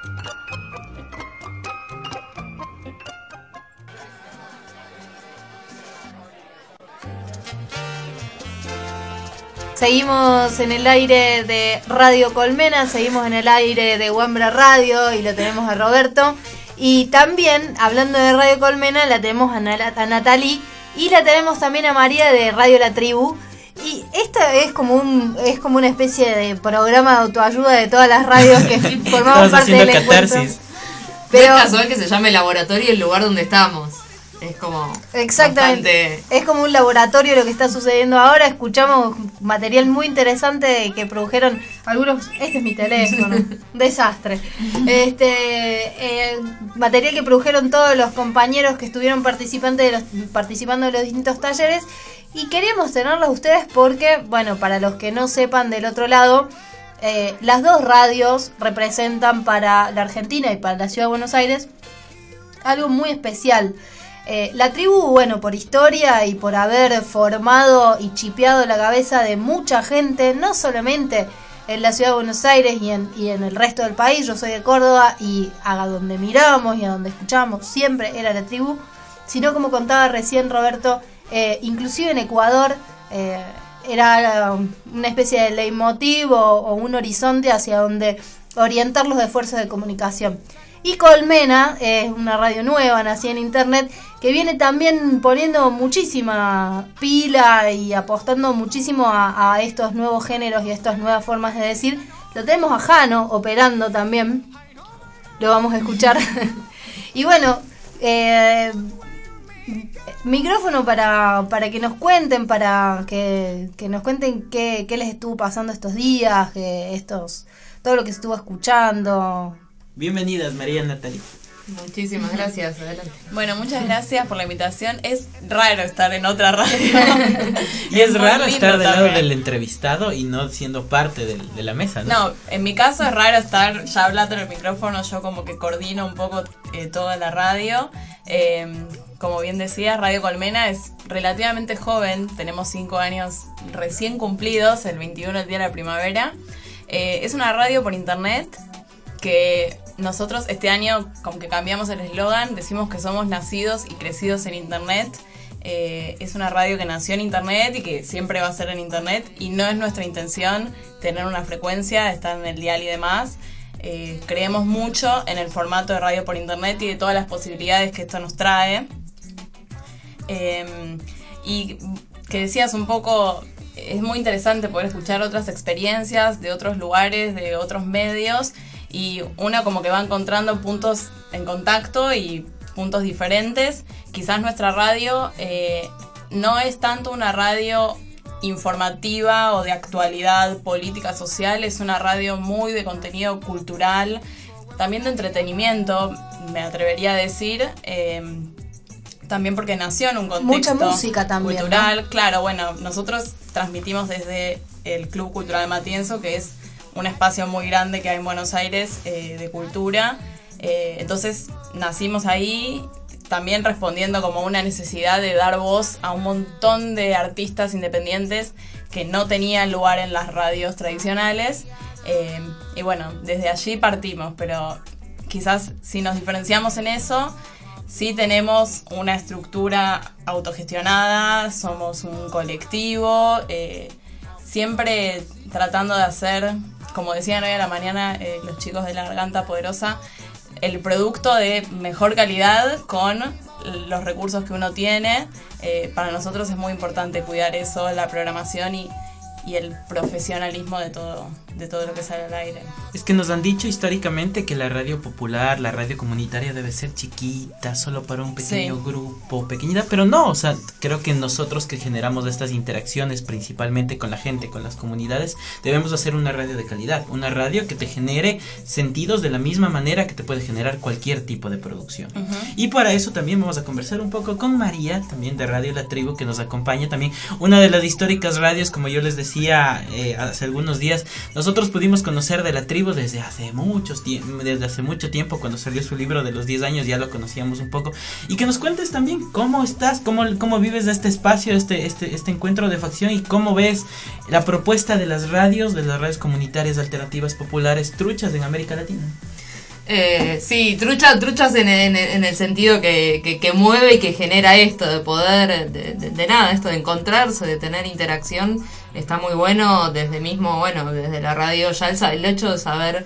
Seguimos en el aire de Radio Colmena, seguimos en el aire de Wambra Radio y lo tenemos a Roberto. Y también, hablando de Radio Colmena, la tenemos a, Nat- a Natalie y la tenemos también a María de Radio La Tribu. Y esta es como un es como una especie de programa de autoayuda de todas las radios que formamos parte del encuentro. Pero no es casual que se llame laboratorio el lugar donde estamos. Es como exactamente bastante... es como un laboratorio lo que está sucediendo ahora. Escuchamos material muy interesante que produjeron algunos. Este es mi teléfono, desastre. Este eh, material que produjeron todos los compañeros que estuvieron participantes de los, participando de los distintos talleres. Y queríamos tenerlos a ustedes porque, bueno, para los que no sepan del otro lado, eh, las dos radios representan para la Argentina y para la Ciudad de Buenos Aires algo muy especial. Eh, la tribu, bueno, por historia y por haber formado y chipeado la cabeza de mucha gente, no solamente en la Ciudad de Buenos Aires y en, y en el resto del país. Yo soy de Córdoba y a donde miramos y a donde escuchamos siempre era la tribu, sino como contaba recién Roberto, eh, inclusive en Ecuador eh, era una especie de leitmotiv o, o un horizonte hacia donde orientar los esfuerzos de comunicación. Y Colmena es eh, una radio nueva, nacida en internet, que viene también poniendo muchísima pila y apostando muchísimo a, a estos nuevos géneros y a estas nuevas formas de decir. Lo tenemos a Jano operando también, lo vamos a escuchar. Y bueno, eh, micrófono para, para que nos cuenten, para que, que nos cuenten qué, qué les estuvo pasando estos días, que estos, todo lo que se estuvo escuchando. Bienvenidas, María Natalie. Muchísimas gracias, adelante. Bueno, muchas gracias por la invitación. Es raro estar en otra radio. Y es, es raro estar del lado del entrevistado y no siendo parte de, de la mesa, ¿no? No, en mi caso es raro estar ya hablando en el micrófono. Yo como que coordino un poco eh, toda la radio. Eh, como bien decía, Radio Colmena es relativamente joven, tenemos cinco años recién cumplidos, el veintiuno, el día de la primavera. Eh, es una radio por internet que nosotros este año, como que cambiamos el eslogan, decimos que somos nacidos y crecidos en internet. Eh, es una radio que nació en internet y que siempre va a ser en internet, y no es nuestra intención tener una frecuencia, estar en el dial y demás. Eh, creemos mucho en el formato de radio por internet y de todas las posibilidades que esto nos trae. Eh, y que decías un poco, es muy interesante poder escuchar otras experiencias de otros lugares, de otros medios, y una como que va encontrando puntos en contacto y puntos diferentes. Quizás nuestra radio eh, no es tanto una radio informativa o de actualidad política social, es una radio muy de contenido cultural, también de entretenimiento, me atrevería a decir, eh, también porque nació en un contexto mucha música también, cultural, ¿no? Claro, bueno, nosotros transmitimos desde el Club Cultural Matienzo, que es un espacio muy grande que hay en Buenos Aires eh, de cultura, eh, entonces nacimos ahí, también respondiendo como una necesidad de dar voz a un montón de artistas independientes que no tenían lugar en las radios tradicionales. Eh, y bueno, desde allí partimos, pero quizás si nos diferenciamos en eso, sí tenemos una estructura autogestionada, somos un colectivo, eh, siempre tratando de hacer, como decían hoy a la mañana eh, los chicos de La Garganta Poderosa, el producto de mejor calidad con los recursos que uno tiene. Eh, para nosotros es muy importante cuidar eso, la programación y, y el profesionalismo de todo, de todo lo que sale al aire. Es que nos han dicho históricamente que la radio popular, la radio comunitaria debe ser chiquita, solo para un pequeño sí. grupo, pequeñita, pero no, o sea, creo que nosotros que generamos estas interacciones principalmente con la gente, con las comunidades, debemos hacer una radio de calidad, una radio que te genere sentidos de la misma manera que te puede generar cualquier tipo de producción. Uh-huh. Y para eso también vamos a conversar un poco con María, también de Radio La Tribu, que nos acompaña también, una de las históricas radios, como yo les decía eh, hace algunos días. Nosotros pudimos conocer de La Tribu desde hace muchos tiempo, desde hace mucho tiempo, cuando salió su libro de los diez años, ya lo conocíamos un poco. Y que nos cuentes también cómo estás, cómo, cómo vives este espacio, este, este, este encuentro de facción, y cómo ves la propuesta de las radios, de las radios comunitarias, alternativas, populares, truchas en América Latina. Eh, sí, trucha, truchas en, en, en el sentido que, que, que mueve y que genera esto, de poder, de, de, de nada, esto de encontrarse, de tener interacción, está muy bueno desde mismo, bueno, desde la radio ya el, el hecho de saber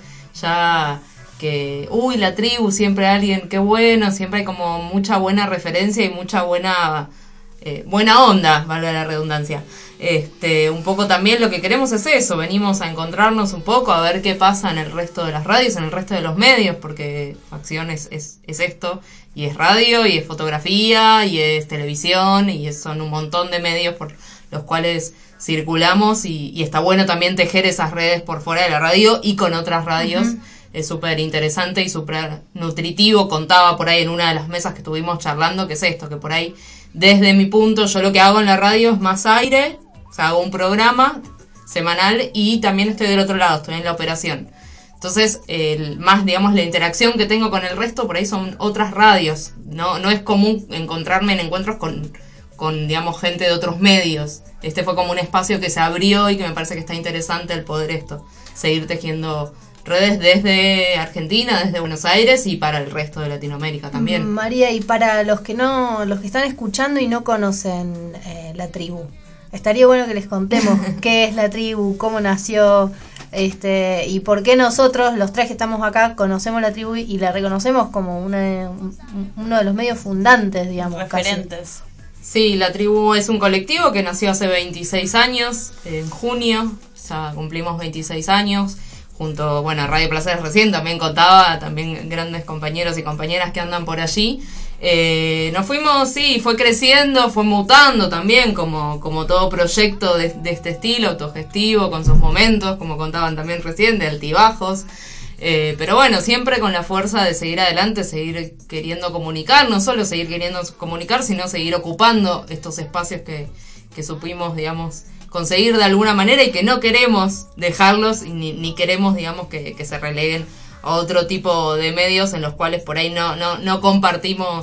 ya que, uy, La Tribu, siempre alguien, qué bueno, siempre hay como mucha buena referencia y mucha buena, eh, buena onda, valga la redundancia. Este, un poco también lo que queremos es eso, venimos a encontrarnos un poco, a ver qué pasa en el resto de las radios, en el resto de los medios, porque Facción es, es, es esto, y es radio, y es fotografía, y es televisión, y es, son un montón de medios por los cuales circulamos, y, y está bueno también tejer esas redes por fuera de la radio y con otras radios. Uh-huh. Es súper interesante y súper nutritivo. Contaba por ahí en una de las mesas que estuvimos charlando, que es esto, que por ahí, desde mi punto, yo lo que hago en la radio es más aire. O sea, hago un programa semanal y también estoy del otro lado, estoy en la operación. Entonces, el, más, digamos, la interacción que tengo con el resto, por ahí son otras radios. No, no es común encontrarme en encuentros con, con, digamos, gente de otros medios. Este fue como un espacio que se abrió y que me parece que está interesante el poder esto, seguir tejiendo redes desde Argentina, desde Buenos Aires y para el resto de Latinoamérica también. María, y para los que no, los que están escuchando y no conocen eh, La Tribu, estaría bueno que les contemos qué es La Tribu, cómo nació, este, y por qué nosotros, los tres que estamos acá, conocemos La Tribu y la reconocemos como una, un, uno de los medios fundantes, digamos. Referentes. Casi. Sí, La Tribu es un colectivo que nació hace veintiséis años, en junio, ya cumplimos veintiséis años, junto, bueno, Radio Placeres recién también contaba, también grandes compañeros y compañeras que andan por allí. Eh, nos fuimos, sí, fue creciendo, fue mutando también, como, como todo proyecto de, de este estilo, autogestivo, con sus momentos, como contaban también recién, de altibajos. Eh, pero bueno, siempre con la fuerza de seguir adelante, seguir queriendo comunicar, no solo seguir queriendo comunicar, sino seguir ocupando estos espacios que, que supimos, digamos, conseguir de alguna manera y que no queremos dejarlos y ni, ni queremos, digamos, que, que se releguen a otro tipo de medios en los cuales por ahí no, no, no compartimos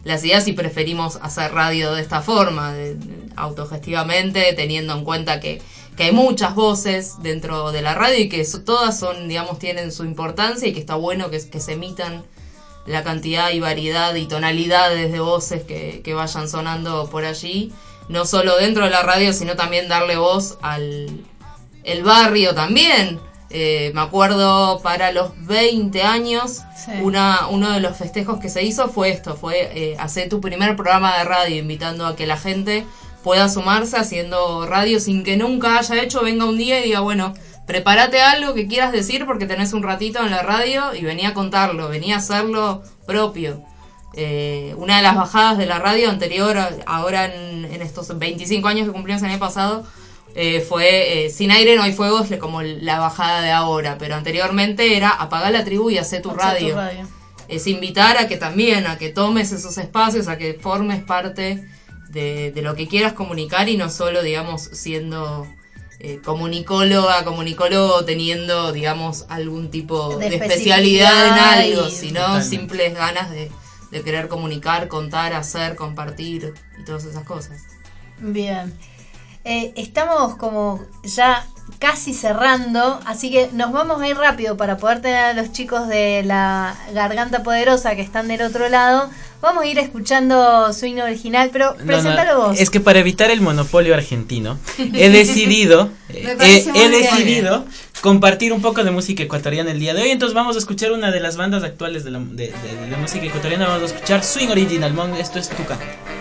las ideas y preferimos hacer radio de esta forma, de, de, autogestivamente, teniendo en cuenta que, que hay muchas voces dentro de la radio y que so, todas son, digamos, tienen su importancia y que está bueno que, que se emitan la cantidad y variedad y tonalidades de voces que, que vayan sonando por allí, no solo dentro de la radio, sino también darle voz al el barrio también. Eh, me acuerdo para los veinte años, sí. una, uno de los festejos que se hizo fue esto, fue eh, hacer tu primer programa de radio, invitando a que la gente pueda sumarse haciendo radio sin que nunca haya hecho, venga un día y diga, bueno, prepárate algo que quieras decir porque tenés un ratito en la radio y venía a contarlo, venía a hacerlo propio. Eh, una de las bajadas de la radio anterior, ahora en, en estos veinticinco años que cumplimos el año pasado, eh, fue eh, Sin aire no hay fuegos, como la bajada de ahora, pero anteriormente era apagar la tribu y hacer tu radio. tu radio. Es invitar a que también, a que tomes esos espacios, a que formes parte de, de lo que quieras comunicar y no solo, digamos, siendo... Eh, comunicóloga, comunicólogo teniendo, digamos, algún tipo de, de especialidad en algo, sino totalmente. Simples ganas de, de querer comunicar, contar, hacer, compartir y todas esas cosas. Bien. Eh, estamos como ya casi cerrando, así que nos vamos a ir rápido para poder tener a los chicos de la Garganta Poderosa que están del otro lado. Vamos a ir escuchando su himno original, pero no, preséntalo no, vos. Es que para evitar el monopolio argentino, he decidido, eh, he, he decidido compartir un poco de música ecuatoriana el día de hoy. Entonces vamos a escuchar una de las bandas actuales de la, de, de, de la música ecuatoriana. Vamos a escuchar Swing Original Mon. Esto es Tuca.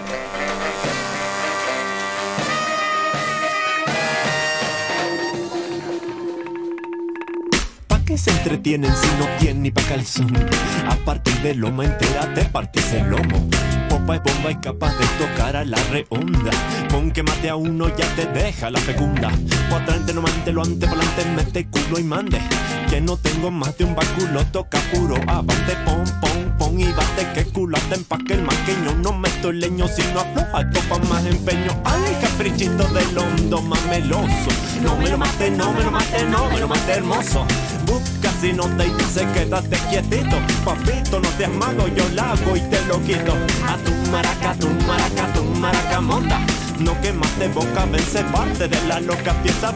Que se entretienen si no tienen ni pa' calzón. A partir de loma entera te partís el lomo. Popa es bomba y capaz de tocar a la redonda. Con que mate a uno ya te deja la fecunda. Por adelante no mante, lo ante, pa'lante, mete culo y mande. Que no tengo más de un báculo, toca puro avante, pon, pon, pon y bate. Que culate empaque el maqueño. No meto el leño sino afloja, topa más empeño. Ay, caprichito del hondo más meloso. No me lo mate, no me lo mate, no me lo mate hermoso. Busca si no te dice quédate quietito. Papito, no seas mago, yo la hago y te lo quito. A tu maraca, tu maraca, tu maraca monta. No quemaste boca, vence parte de la loca pieza.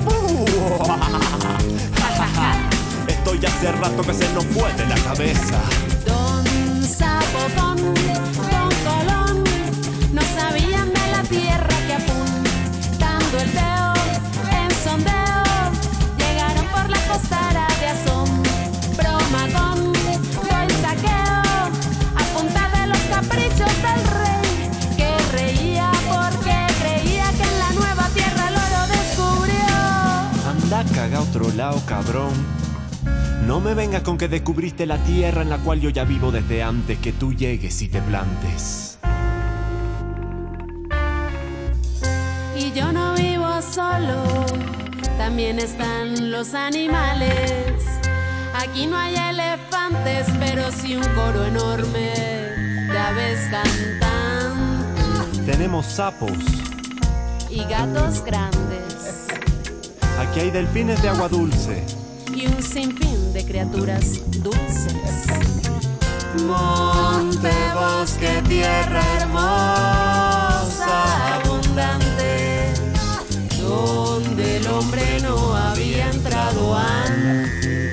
Estoy hace rato que se nos fue de la cabeza. Don Sapopón, Don Colón, no sabían de la tierra que apuntando el dedo en sondeo llegaron por la costara de asombro magón. Fue el saqueo a punta de los caprichos del rey que reía porque creía que en la nueva tierra el oro descubrió. Anda, caga a otro lado, cabrón. No me vengas con que descubriste la tierra en la cual yo ya vivo desde antes que tú llegues y te plantes. Y yo no vivo solo, también están los animales. Aquí no hay elefantes, pero sí un coro enorme de aves cantando. Tenemos sapos y gatos grandes. Aquí hay delfines de agua dulce y un sinfín de criaturas dulces. Monte, bosque, tierra hermosa, abundante, donde el hombre no había entrado antes.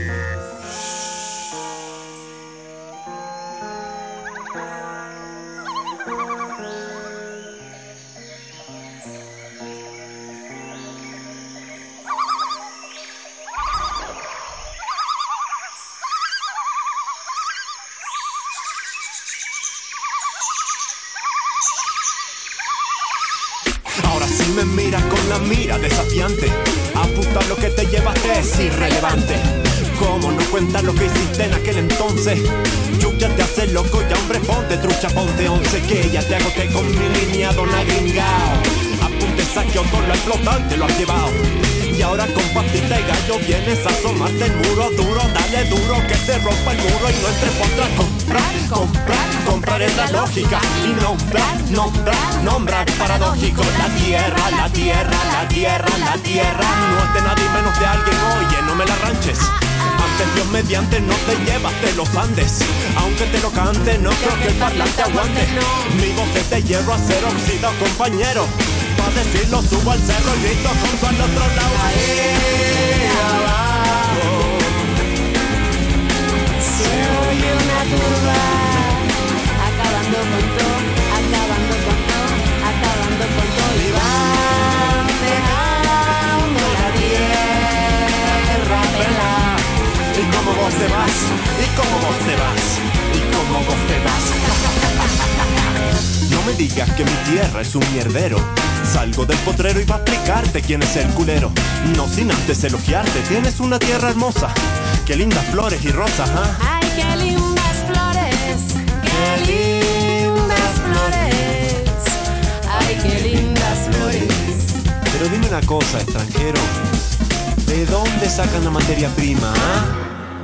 Me mira con la mira desafiante. Apunta lo que te llevaste es irrelevante. ¿Cómo no cuentas lo que hiciste en aquel entonces? Yuya te hace loco, ya hombre ponte trucha, ponte once. Que ya te agoté con mi línea, don agringao. Apunte, saque o con lo explotante lo has llevado. Y ahora con pastita y gallo vienes a asomarte el muro duro. Dale duro que se rompa el muro y no entres por atrás. Comprar, comprar, comprar es la lógica. Y nombrar, nombrar, nombrar paradójico. La tierra, la tierra, la tierra, la tierra. No es de nadie menos de alguien, oye, no me la ranches. Antes Dios comediante no te llevas de los Andes. Aunque te lo cante, no creo que el parlante aguante. Mi voz es de hierro, acero, oxida, compañero. Pa' decirlo subo al cerro y grito junto al otro lado. Ahí abajo se oye una turba, acabando con todo, acabando con todo, acabando con todo. Y van dejando la tierra pelada. Y como vos te vas, y como vos te vas, y como vos te vas. No me digas que mi tierra es un mierdero. Salgo del potrero y va a explicarte quién es el culero. No sin antes elogiarte, tienes una tierra hermosa. Qué lindas flores y rosas, ¿ah? Ay, qué lindas flores, qué lindas flores. Ay, qué lindas flores. Pero dime una cosa, extranjero, ¿de dónde sacan la materia prima, ah?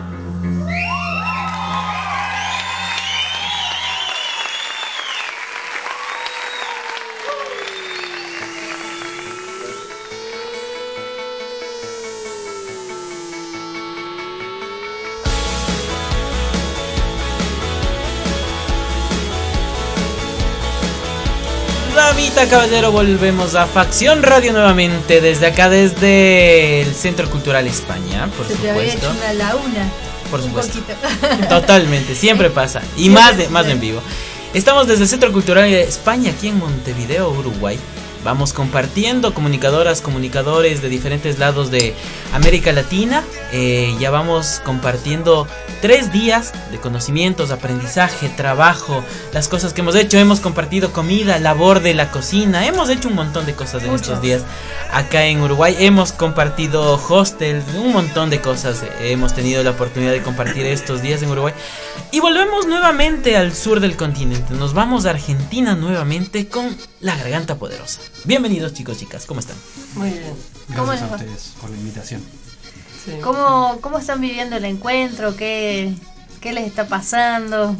Damita, caballero, volvemos a Facción Radio nuevamente desde acá, desde el Centro Cultural España, por Se te había hecho supuesto. una laguna. Por Un supuesto. poquito. Totalmente, siempre pasa. Y Siempre más, de, más sucede. en vivo. Estamos desde el Centro Cultural España, aquí en Montevideo, Uruguay. Vamos compartiendo comunicadoras, comunicadores de diferentes lados de América Latina. Eh, ya vamos compartiendo tres días de conocimientos, aprendizaje, trabajo, las cosas que hemos hecho. Hemos compartido comida, labor de la cocina. Hemos hecho un montón de cosas en Muchas. estos días acá en Uruguay. Hemos compartido hostels, un montón de cosas. Hemos tenido la oportunidad de compartir estos días en Uruguay. Y volvemos nuevamente al sur del continente. Nos vamos a Argentina nuevamente con La Garganta Poderosa. Bienvenidos, chicos, chicas, ¿cómo están? Muy bien. ¿Cómo Gracias les a va? ustedes por la invitación. ¿Cómo, ¿Cómo están viviendo el encuentro? ¿Qué, ¿Qué les está pasando?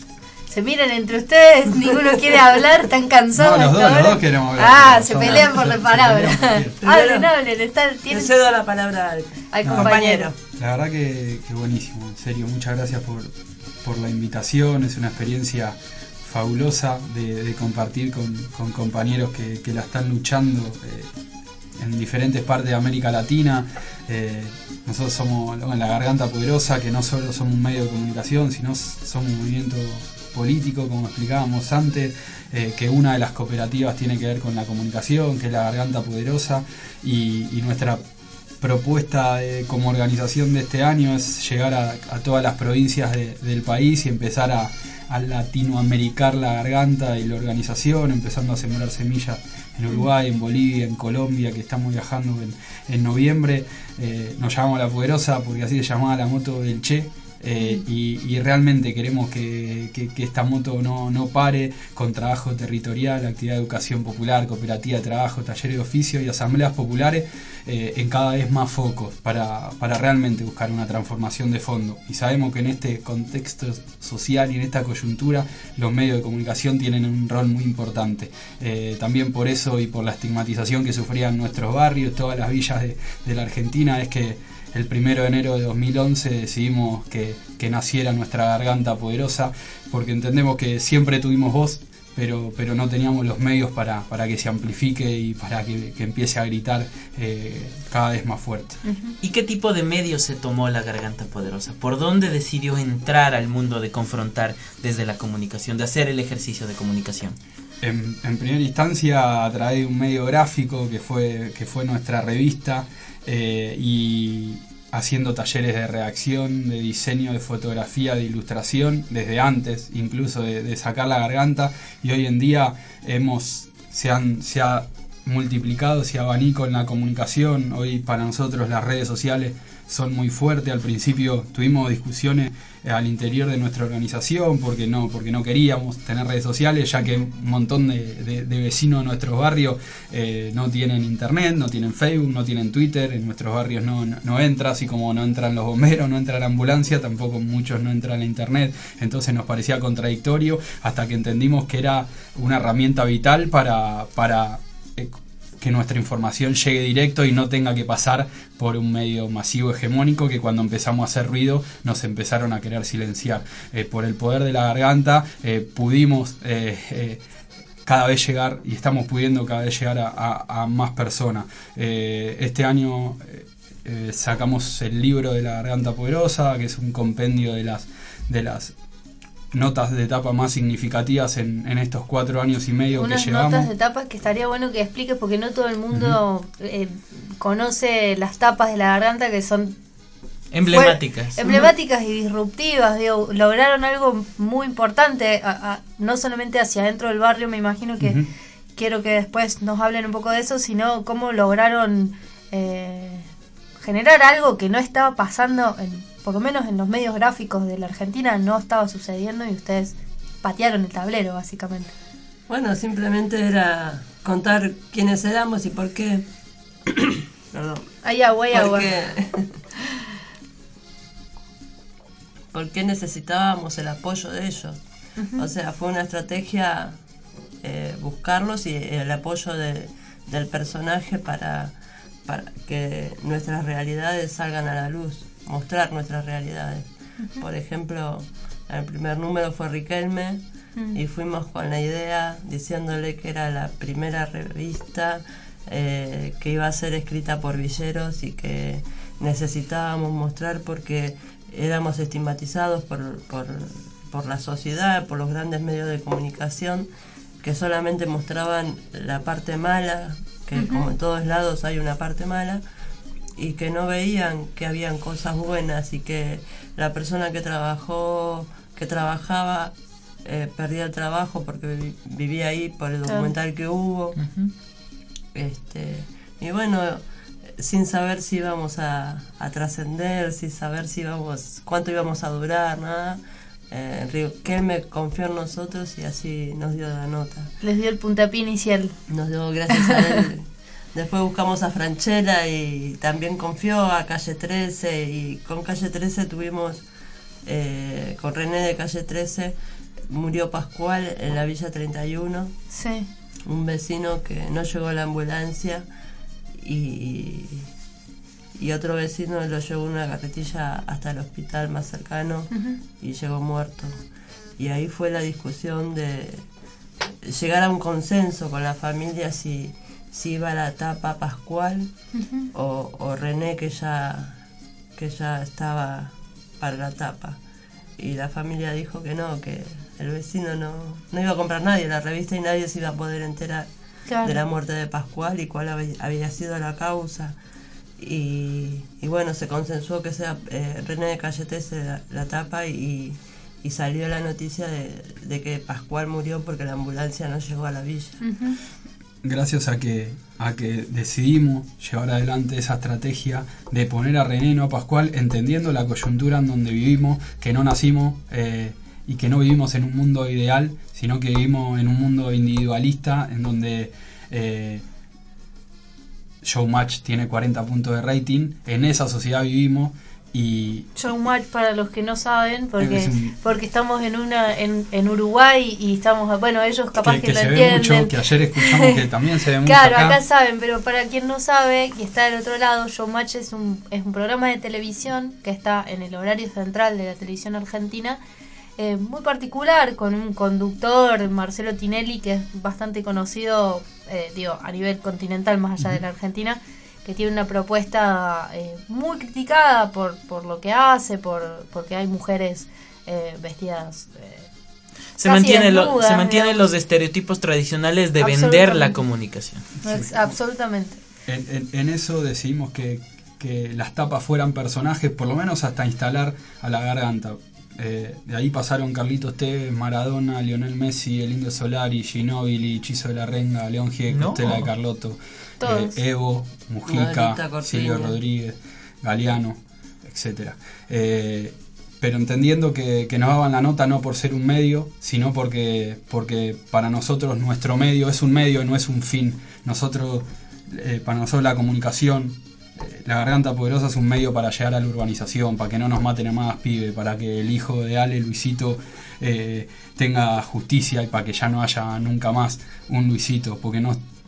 Se miran entre ustedes, ninguno quiere hablar, están cansados. No, los hasta dos, los ahora. dos queremos hablar. Ah, Los se dos. pelean por la Se palabra. pelean por- Hablen, hablen, están, tienen... Le cedo la palabra al, al No, compañero. La verdad que, que buenísimo, en serio, muchas gracias por, por la invitación, es una experiencia fabulosa de, de compartir con, con compañeros que, que la están luchando eh, en diferentes partes de América Latina. Eh, nosotros somos bueno, La Garganta Poderosa, que no solo somos un medio de comunicación, sino somos un movimiento político, como explicábamos antes, eh, que una de las cooperativas tiene que ver con la comunicación, que es La Garganta Poderosa, y, y nuestra propuesta eh, como organización de este año es llegar a, a todas las provincias de- del país y empezar a, a latinoamericar la garganta y la organización, empezando a sembrar semillas en Uruguay, en Bolivia, en Colombia, que estamos viajando en, en noviembre. Eh, nos llamamos La Poderosa porque así se llamaba la moto del Che. Eh, y, y realmente queremos que, que- que esta moto no, no pare, con trabajo territorial, actividad de educación popular, cooperativa de trabajo, talleres de oficio y asambleas populares eh, en cada vez más focos para, para realmente buscar una transformación de fondo. Y sabemos que en este contexto social y en esta coyuntura los medios de comunicación tienen un rol muy importante. Eh, también por eso y por la estigmatización que sufrían nuestros barrios, todas las villas de, de la Argentina, es que el primero de enero de dos mil once decidimos que, que naciera nuestra Garganta Poderosa, porque entendemos que siempre tuvimos voz, pero, pero no teníamos los medios para, para que se amplifique y para que, que empiece a gritar eh, cada vez más fuerte. ¿Y qué tipo de medios se tomó La Garganta Poderosa? ¿Por dónde decidió entrar al mundo de confrontar desde la comunicación, de hacer el ejercicio de comunicación? En, en primera instancia a través de un medio gráfico que fue, que fue nuestra revista, eh, y haciendo talleres de redacción, de diseño, de fotografía, de ilustración, desde antes incluso de, de sacar La Garganta, y hoy en día hemos se, han, se ha multiplicado ese abanico en la comunicación. Hoy para nosotros las redes sociales son muy fuertes. Al principio tuvimos discusiones al interior de nuestra organización porque no, porque no queríamos tener redes sociales, ya que un montón de, de, de vecinos de nuestros barrios eh, no tienen internet, no tienen Facebook, no tienen Twitter, en nuestros barrios no, no, no entra, así como no entran los bomberos, no entra la ambulancia, tampoco muchos no entran a internet. Entonces nos parecía contradictorio hasta que entendimos que era una herramienta vital para, para eh, que nuestra información llegue directo y no tenga que pasar por un medio masivo hegemónico que cuando empezamos a hacer ruido nos empezaron a querer silenciar. Eh, por el poder de la garganta eh, pudimos eh, eh, cada vez llegar y estamos pudiendo cada vez llegar a, a, a más personas. Eh, este año eh, eh, sacamos el libro de la Garganta Poderosa, que es un compendio de las, de las notas de etapa más significativas en, en estos cuatro años y medio Unas que llevamos. notas de tapas que estaría bueno que expliques porque no todo el mundo uh-huh. eh, conoce las tapas de la garganta que son emblemáticas. Fue, emblemáticas y disruptivas, digo, lograron algo muy importante, a, a, no solamente hacia adentro del barrio, me imagino que uh-huh. quiero que después nos hablen un poco de eso, sino cómo lograron eh, generar algo que no estaba pasando en, por lo menos en los medios gráficos de la Argentina no estaba sucediendo y ustedes patearon el tablero básicamente. Bueno, simplemente era contar quiénes éramos y por qué. Perdón. Hay agua, hay agua. ¿Por qué necesitábamos el apoyo de ellos? Uh-huh. O sea, fue una estrategia eh, buscarlos y el apoyo de, del personaje para, para que nuestras realidades salgan a la luz. Mostrar nuestras realidades. Uh-huh. Por ejemplo, el primer número fue Riquelme uh-huh. y fuimos con la idea diciéndole que era la primera revista eh, que iba a ser escrita por villeros y que necesitábamos mostrar porque éramos estigmatizados por, por, por la sociedad, por los grandes medios de comunicación que solamente mostraban la parte mala, que uh-huh. como en todos lados hay una parte mala, y que no veían que habían cosas buenas y que la persona que trabajó, que trabajaba eh, perdía el trabajo porque vi, vivía ahí por el documental que hubo. Uh-huh. Este, y bueno, sin saber si íbamos a, a trascender, sin saber si íbamos, cuánto íbamos a durar, nada. Eh, Riquelme confió en nosotros y así nos dio la nota. Les dio el puntapié inicial. Nos dio gracias a él. Después buscamos a Franchella y también confió a Calle trece y con Calle trece tuvimos, eh, con René de Calle trece, murió Pascual en la Villa treinta y uno. Sí. Un vecino que no llegó a la ambulancia y, y otro vecino lo llevó en una carretilla hasta el hospital más cercano uh-huh. y llegó muerto. Y ahí fue la discusión de llegar a un consenso con la familia si... si iba a la tapa Pascual uh-huh. o, o René que ya que ya estaba para la tapa y la familia dijo que no, que el vecino no, no iba a comprar nadie la revista y nadie se iba a poder enterar claro. de la muerte de Pascual y cuál había, había sido la causa y, y bueno, se consensuó que sea eh, René de Calle trece la, la tapa y, y salió la noticia de, de que Pascual murió porque la ambulancia no llegó a la villa. Uh-huh. Gracias a que a que decidimos llevar adelante esa estrategia de poner a René, no a Pascual, entendiendo la coyuntura en donde vivimos, que no nacimos eh, y que no vivimos en un mundo ideal, sino que vivimos en un mundo individualista, en donde eh, Showmatch tiene cuarenta puntos de rating, en esa sociedad vivimos. Y Showmatch, para los que no saben, porque porque estamos en una en, en Uruguay y estamos, bueno, ellos capaz que, que, que lo se entienden. Ve mucho, que ayer escuchamos que también se ve mucho claro, acá. acá saben, pero para quien no sabe y está del otro lado, Showmatch es un es un programa de televisión que está en el horario central de la televisión argentina, eh, muy particular, con un conductor, Marcelo Tinelli, que es bastante conocido, eh, digo, a nivel continental más allá uh-huh. de la Argentina, que tiene una propuesta eh, muy criticada por, por lo que hace, por porque hay mujeres eh, vestidas eh, se mantiene lo, se mantienen los estereotipos tradicionales de vender la comunicación. Sí. Absolutamente. En, en, en eso decidimos que, que las tapas fueran personajes, por lo menos hasta instalar a la garganta. Eh, de ahí pasaron Carlitos Tevez, Maradona, Lionel Messi, el Indio Solari, Ginóbili, Chizo de la Renga, León Gieco, no. Estela de Carlotto, eh, Evo, Mujica, Silvio Rodríguez, Galeano, etcétera. Eh, pero entendiendo que, que nos daban la nota no por ser un medio, sino porque, porque para nosotros nuestro medio es un medio y no es un fin. Nosotros, eh, para nosotros la comunicación, La Garganta Poderosa es un medio para llegar a la urbanización, para que no nos maten a más pibes, para que el hijo de Ale, Luisito, eh, tenga justicia y para que ya no haya nunca más un Luisito, porque no,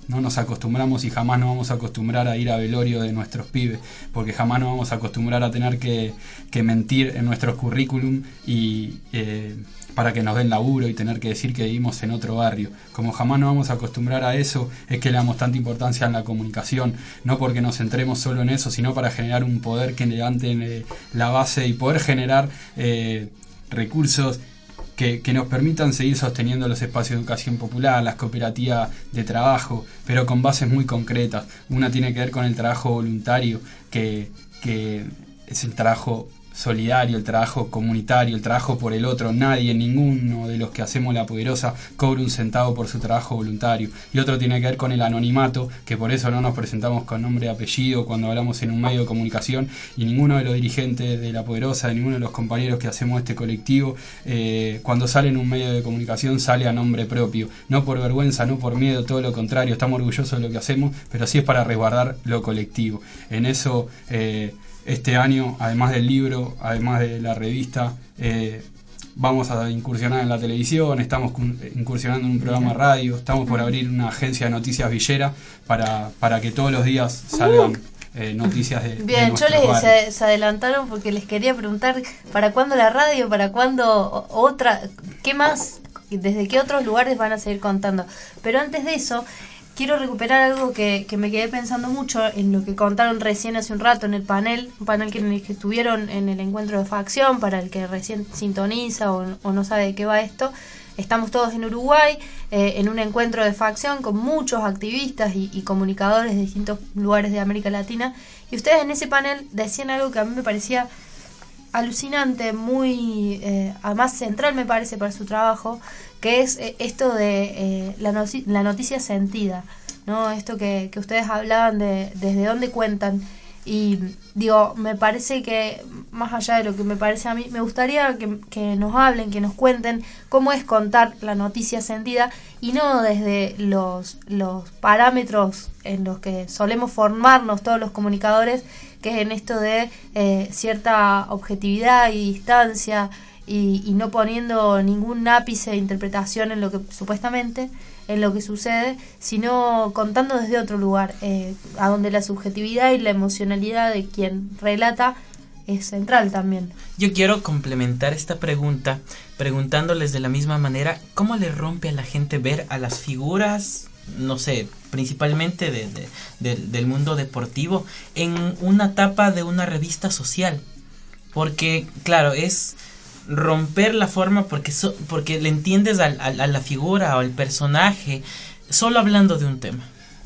no nos acostumbramos y jamás nos vamos a acostumbrar a ir a velorio de nuestros pibes, porque jamás nos vamos a acostumbrar a tener que, que mentir en nuestros currículum y eh, para que nos den laburo y tener que decir que vivimos en otro barrio. Como jamás nos vamos a acostumbrar a eso, es que le damos tanta importancia en la comunicación, no porque nos centremos solo en eso, sino para generar un poder que levante eh, la base y poder generar eh, recursos Que, que nos permitan seguir sosteniendo los espacios de educación popular, las cooperativas de trabajo, pero con bases muy concretas. Una tiene que ver con el trabajo voluntario, que, que es el trabajo solidario, el trabajo comunitario, el trabajo por el otro. Nadie, ninguno de los que hacemos La Poderosa cobra un centavo por su trabajo voluntario. Y otro tiene que ver con el anonimato, que por eso no nos presentamos con nombre y apellido cuando hablamos en un medio de comunicación, y ninguno de los dirigentes de La Poderosa, ninguno de los compañeros que hacemos este colectivo, eh, cuando sale en un medio de comunicación sale a nombre propio, no por vergüenza, no por miedo, todo lo contrario, estamos orgullosos de lo que hacemos, pero sí es para resguardar lo colectivo. En eso eh, este año, además del libro, además de la revista, eh, vamos a incursionar en la televisión, estamos incursionando en un programa de radio, estamos por abrir una agencia de noticias villera para, para que todos los días salgan eh, noticias de Bien, de yo les barrios. se, se adelantaron porque les quería preguntar ¿para cuándo la radio? ¿Para cuándo otra? ¿Qué más? ¿Desde qué otros lugares van a seguir contando? Pero antes de eso, quiero recuperar algo que, que me quedé pensando mucho en lo que contaron recién hace un rato en el panel, un panel que, en el que estuvieron en el encuentro de Facción, para el que recién sintoniza o, o no sabe de qué va esto. Estamos todos en Uruguay, eh, en un encuentro de Facción con muchos activistas y, y comunicadores de distintos lugares de América Latina, y ustedes en ese panel decían algo que a mí me parecía alucinante, muy eh, además central me parece para su trabajo, que es eh, esto de eh, la, no- la noticia sentida, ¿no? Esto que, que ustedes hablaban de desde dónde cuentan. Y digo, me parece que, más allá de lo que me parece a mí, me gustaría que, que nos hablen, que nos cuenten cómo es contar la noticia sentida, y no desde los, los parámetros en los que solemos formarnos todos los comunicadores, que es en esto de eh, cierta objetividad y distancia, y, y no poniendo ningún ápice de interpretación en lo que supuestamente en lo que sucede, sino contando desde otro lugar, eh, a donde la subjetividad y la emocionalidad de quien relata es central también. Yo quiero complementar esta pregunta preguntándoles de la misma manera, ¿cómo le rompe a la gente ver a las figuras, no sé, principalmente de, de, de, del mundo deportivo, en una tapa de una revista social? Porque, claro, es romper la forma porque so, porque le entiendes al, al, a la figura o al personaje solo hablando de un tema,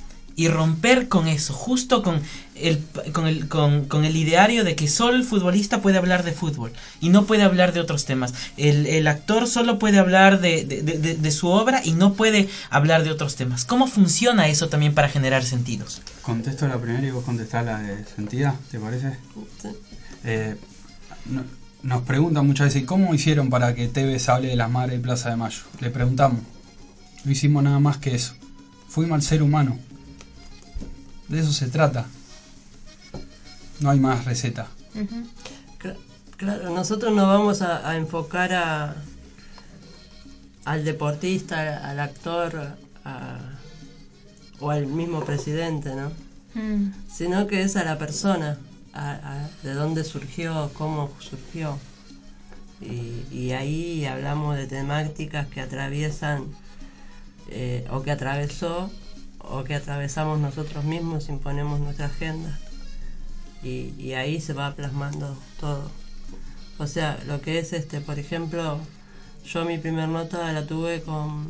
y romper con eso, justo con el con el con, con el ideario de que solo el futbolista puede hablar de fútbol y no puede hablar de otros temas, el, el actor solo puede hablar de, de, de, de su obra y no puede hablar de otros temas. ¿Cómo funciona eso también para generar sentidos? Contesto la primera y vos contestás la de sentida, ¿te parece? Sí. Eh, no, Nos preguntan muchas veces, ¿cómo hicieron para que Tevez hable de las madres de Plaza de Mayo? Le preguntamos. No hicimos nada más que eso. Fuimos al ser humano. De eso se trata. No hay más receta. Uh-huh. Claro, nosotros nos vamos a, a enfocar a, al deportista, al actor, a, o al mismo presidente, ¿no? Mm. Sino que es a la persona. A, a, de dónde surgió, cómo surgió, y, y ahí hablamos de temáticas que atraviesan eh, o que atravesó o que atravesamos nosotros mismos, imponemos nuestra agenda, y, y ahí se va plasmando todo. O sea, lo que es este, por ejemplo, yo mi primer nota la tuve con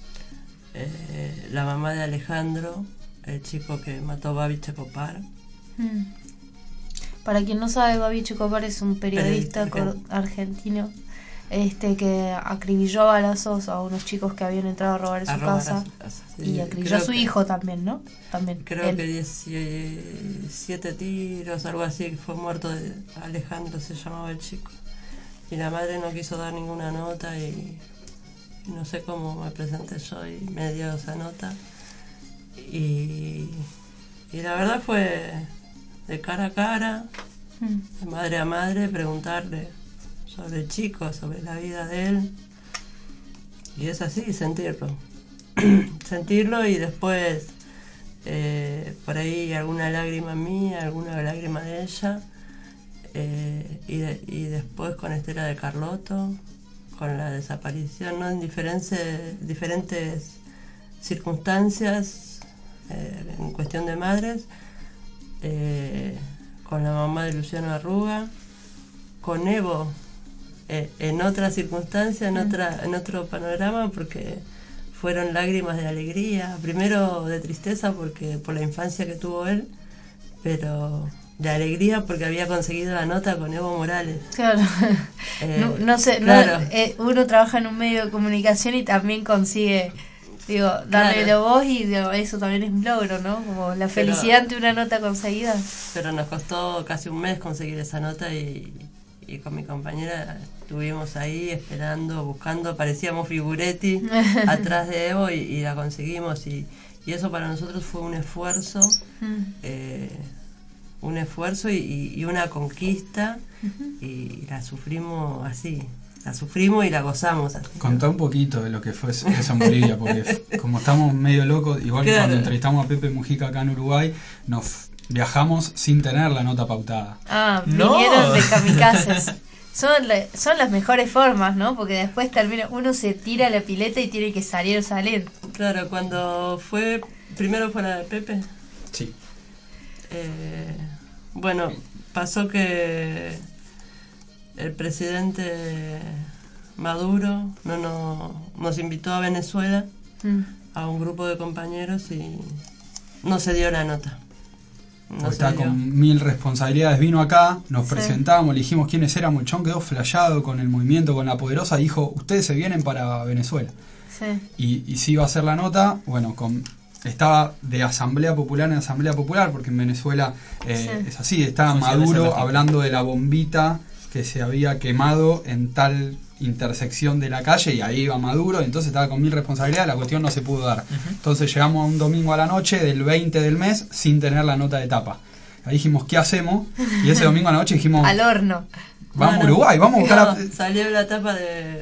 eh, la mamá de Alejandro, el chico que mató a Babi Checopar. Mm. Para quien no sabe, Babi Checopar es un periodista, periodista argentino este que acribilló a balazos a unos chicos que habían entrado a robar en su, a robar casa, a su casa sí. Y acribilló creo a su que, hijo también, ¿no? También. Creo él. que diecisiete tiros, algo así, que fue muerto de Alejandro, se llamaba el chico. Y la madre no quiso dar ninguna nota y, y no sé cómo me presenté yo y me dio esa nota. Y, y la verdad fue de cara a cara, de madre a madre, preguntarle sobre el chico, sobre la vida de él, y es así, sentirlo sentirlo y después eh, por ahí alguna lágrima mía, alguna lágrima de ella, eh, y, de, y después con Estela de Carlotto, con la desaparición, ¿no? En diferentes, diferentes circunstancias, eh, en cuestión de madres, eh, con la mamá de Luciano Arruga, con Evo, eh, en otra circunstancia, en, otra, en otro panorama, porque fueron lágrimas de alegría, primero de tristeza porque por la infancia que tuvo él, pero de alegría porque había conseguido la nota con Evo Morales. Claro. Eh, no, no sé, claro. no, eh, uno trabaja en un medio de comunicación y también consigue, digo, darle Claro. la voz y digo, eso también es un logro, ¿no? Como la felicidad ante una nota conseguida. Pero nos costó casi un mes conseguir esa nota y, y con mi compañera estuvimos ahí esperando, buscando, parecíamos Figuretti atrás de Evo y, y la conseguimos y, y eso para nosotros fue un esfuerzo, eh, un esfuerzo y, y, y una conquista y la sufrimos así, la sufrimos y la gozamos así. Contá un poquito de lo que fue eso en Bolivia, porque como estamos medio locos, igual que Claro. cuando entrevistamos a Pepe Mujica acá en Uruguay, nos viajamos sin tener la nota pautada. Ah, No. vinieron de kamikazes. Son, la- son las mejores formas, ¿no? Porque después termina, uno se tira a la pileta y tiene que salir, salir. Claro, cuando fue, primero fue la de Pepe. Sí. Eh, bueno, pasó que el presidente Maduro no, no, nos invitó a Venezuela, Mm. a un grupo de compañeros y no se dio la nota. No Porque se está dio. con mil responsabilidades, vino acá, nos Sí. presentamos, le dijimos quiénes éramos, el chon quedó flasheado con el movimiento, con la poderosa, y dijo, ustedes se vienen para Venezuela. Sí. Y, y si iba a hacer la nota, bueno, con estaba de Asamblea Popular en Asamblea Popular, porque en Venezuela eh, Sí. es así, estaba Funciona esa Maduro lógica. hablando de la bombita que se había quemado en tal intersección de la calle y ahí iba Maduro, entonces estaba con mil responsabilidades, la cuestión no se pudo dar. Entonces llegamos a un domingo a la noche del veinte del mes sin tener la nota de tapa. Ahí dijimos, ¿qué hacemos? Y ese domingo a la noche dijimos, Al horno. vamos a Bueno, Uruguay, vamos a buscar no, a... salió la tapa de,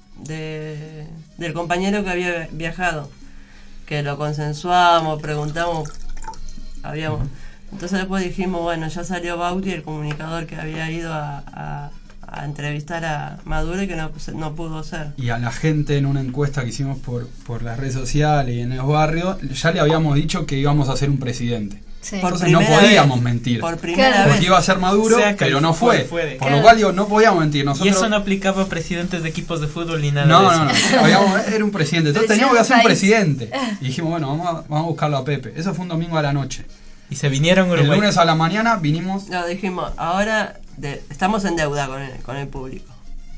de del compañero que había viajado, que lo consensuamos, preguntamos, habíamos. Entonces después dijimos, bueno, ya salió Bauti, el comunicador que había ido a, a, a entrevistar a Maduro y que no, no pudo ser. Y a la gente en una encuesta que hicimos por, por las redes sociales y en los barrios, ya le habíamos dicho que íbamos a ser un presidente. Sí. Entonces no podíamos mentir. Por primera porque vez. iba a ser Maduro, O sea, que pero no fue- fue. fue de- Por Claro. lo cual digo, no podíamos mentir. Nosotros, Y eso no aplicaba a presidentes de equipos de fútbol ni nada no, de no, eso. no, habíamos- era un presidente. Entonces teníamos que hacer un Presidente presidente. Y dijimos, bueno, vamos a, vamos a buscarlo a Pepe. Eso fue un domingo a la noche. Y se vinieron a El Uruguay. lunes a la mañana vinimos. No, dijimos, ahora de- estamos en deuda con el, con el público.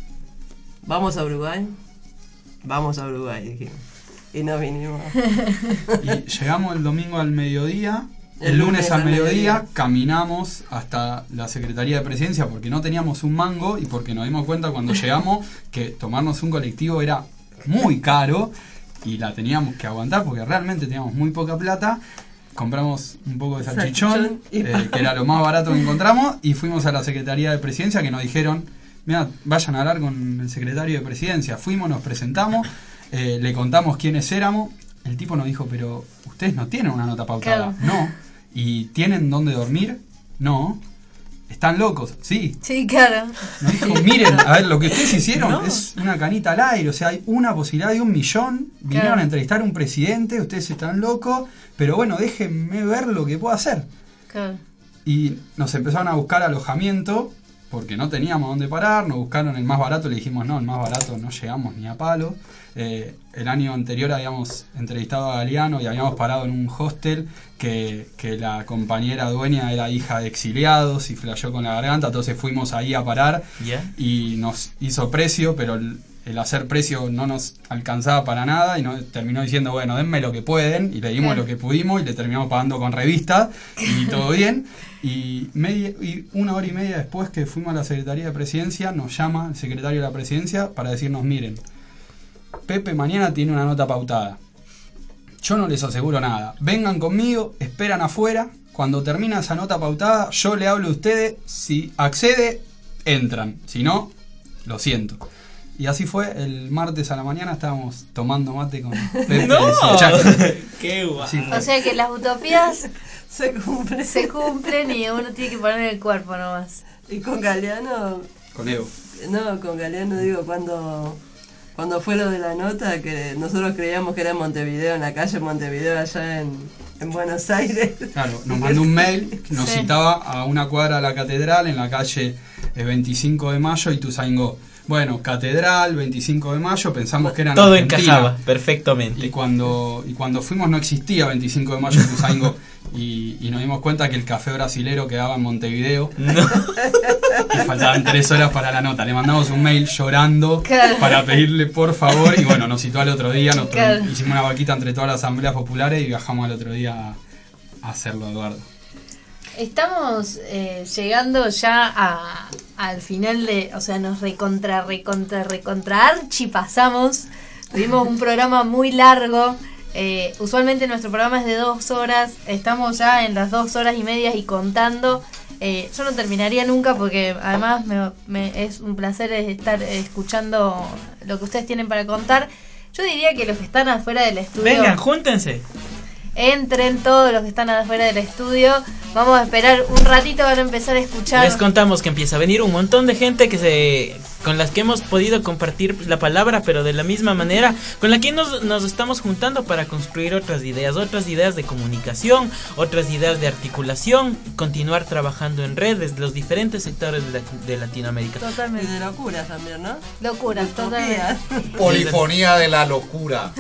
Vamos a Uruguay. Vamos a Uruguay, dijimos. Y no vinimos. Y llegamos el domingo al mediodía. El, El lunes, lunes al al mediodía, mediodía. caminamos hasta la Secretaría de Presidencia porque no teníamos un mango y porque nos dimos cuenta cuando llegamos que tomarnos un colectivo era muy caro y la teníamos que aguantar porque realmente teníamos muy poca plata. Compramos un poco de salchichón, Salchichón y eh, que era lo más barato que encontramos, y fuimos a la Secretaría de Presidencia que nos dijeron, mira, vayan a hablar con el secretario de Presidencia. Fuimos, nos presentamos, eh, le contamos quiénes éramos. El tipo nos dijo, pero ustedes no tienen una nota pautada. Claro. No. ¿Y tienen dónde dormir? No. ¿Están locos? Sí. Sí, claro. Nos dijo, miren, a ver, lo que ustedes hicieron No. es una canita al aire, o sea, hay una posibilidad de un millón, vinieron Claro. a entrevistar a un presidente, ustedes están locos, pero bueno, déjenme ver lo que puedo hacer. Claro. Y nos empezaron a buscar alojamiento, porque no teníamos dónde parar, nos buscaron el más barato, le dijimos, no, el más barato no llegamos ni a palo. Eh, el año anterior habíamos entrevistado a Galeano y habíamos parado en un hostel que, que la compañera dueña era hija de exiliados y flasheó con la garganta, entonces fuimos ahí a parar ¿Ya? y nos hizo precio, pero el, el hacer precio no nos alcanzaba para nada y nos terminó diciendo, bueno, denme lo que pueden, y le dimos Claro. lo que pudimos y le terminamos pagando con revista y todo bien. Y, media, y una hora y media después que fuimos a la Secretaría de Presidencia, nos llama el secretario de la Presidencia para decirnos, miren, Pepe mañana tiene una nota pautada. Yo no les aseguro nada. Vengan conmigo, esperan afuera. Cuando termina esa nota pautada, yo le hablo a ustedes. Si accede, entran. Si no, lo siento. Y así fue, el martes a la mañana estábamos tomando mate con Pepe. ¡No! Y ¡Qué guay! Sí, O sea que las utopías se cumplen. se cumplen y uno tiene que poner el cuerpo nomás. Y con Galeano, con Evo. no, con Galeano digo, cuando, cuando fue lo de la nota, que nosotros creíamos que era en Montevideo, en la calle Montevideo, allá en, en Buenos Aires. Claro, nos mandó un mail que nos Sí. citaba a una cuadra de la catedral en la calle eh, veinticinco de mayo y Ituzaingó. Bueno, catedral, veinticinco de mayo, pensamos que era en Todo Argentina. encajaba perfectamente. Y cuando, y cuando fuimos no existía veinticinco de mayo en Ituzaingó. Y, y nos dimos cuenta que el café brasilero quedaba en Montevideo. No. Y faltaban tres horas para la nota. Le mandamos un mail llorando Claro. para pedirle por favor. Y bueno, nos citó al otro día. Nos Claro. hicimos una vaquita entre todas las asambleas populares y viajamos al otro día a, a hacerlo, Eduardo. Estamos eh, llegando ya a, al final de, o sea, nos recontra, recontra, recontra archipasamos. Tuvimos un programa muy largo. Eh, usualmente nuestro programa es de dos horas. Estamos ya en las dos horas y media y contando. Eh, yo no terminaría nunca porque además me, me- es un placer estar escuchando lo que ustedes tienen para contar. Yo diría que los que están afuera del estudio... Vengan, júntense. Entren todos los que están afuera del estudio. Vamos a esperar un ratito, van a empezar a escuchar. Les contamos que empieza a venir un montón de gente que se con las que hemos podido compartir la palabra, pero de la misma manera con la que nos, nos estamos juntando para construir otras ideas, otras ideas de comunicación, otras ideas de articulación, continuar trabajando en redes de los diferentes sectores de, la- de Latinoamérica. Totalmente. Y de locura también, ¿no? Locuras, totalmente. Polifonía de la locura.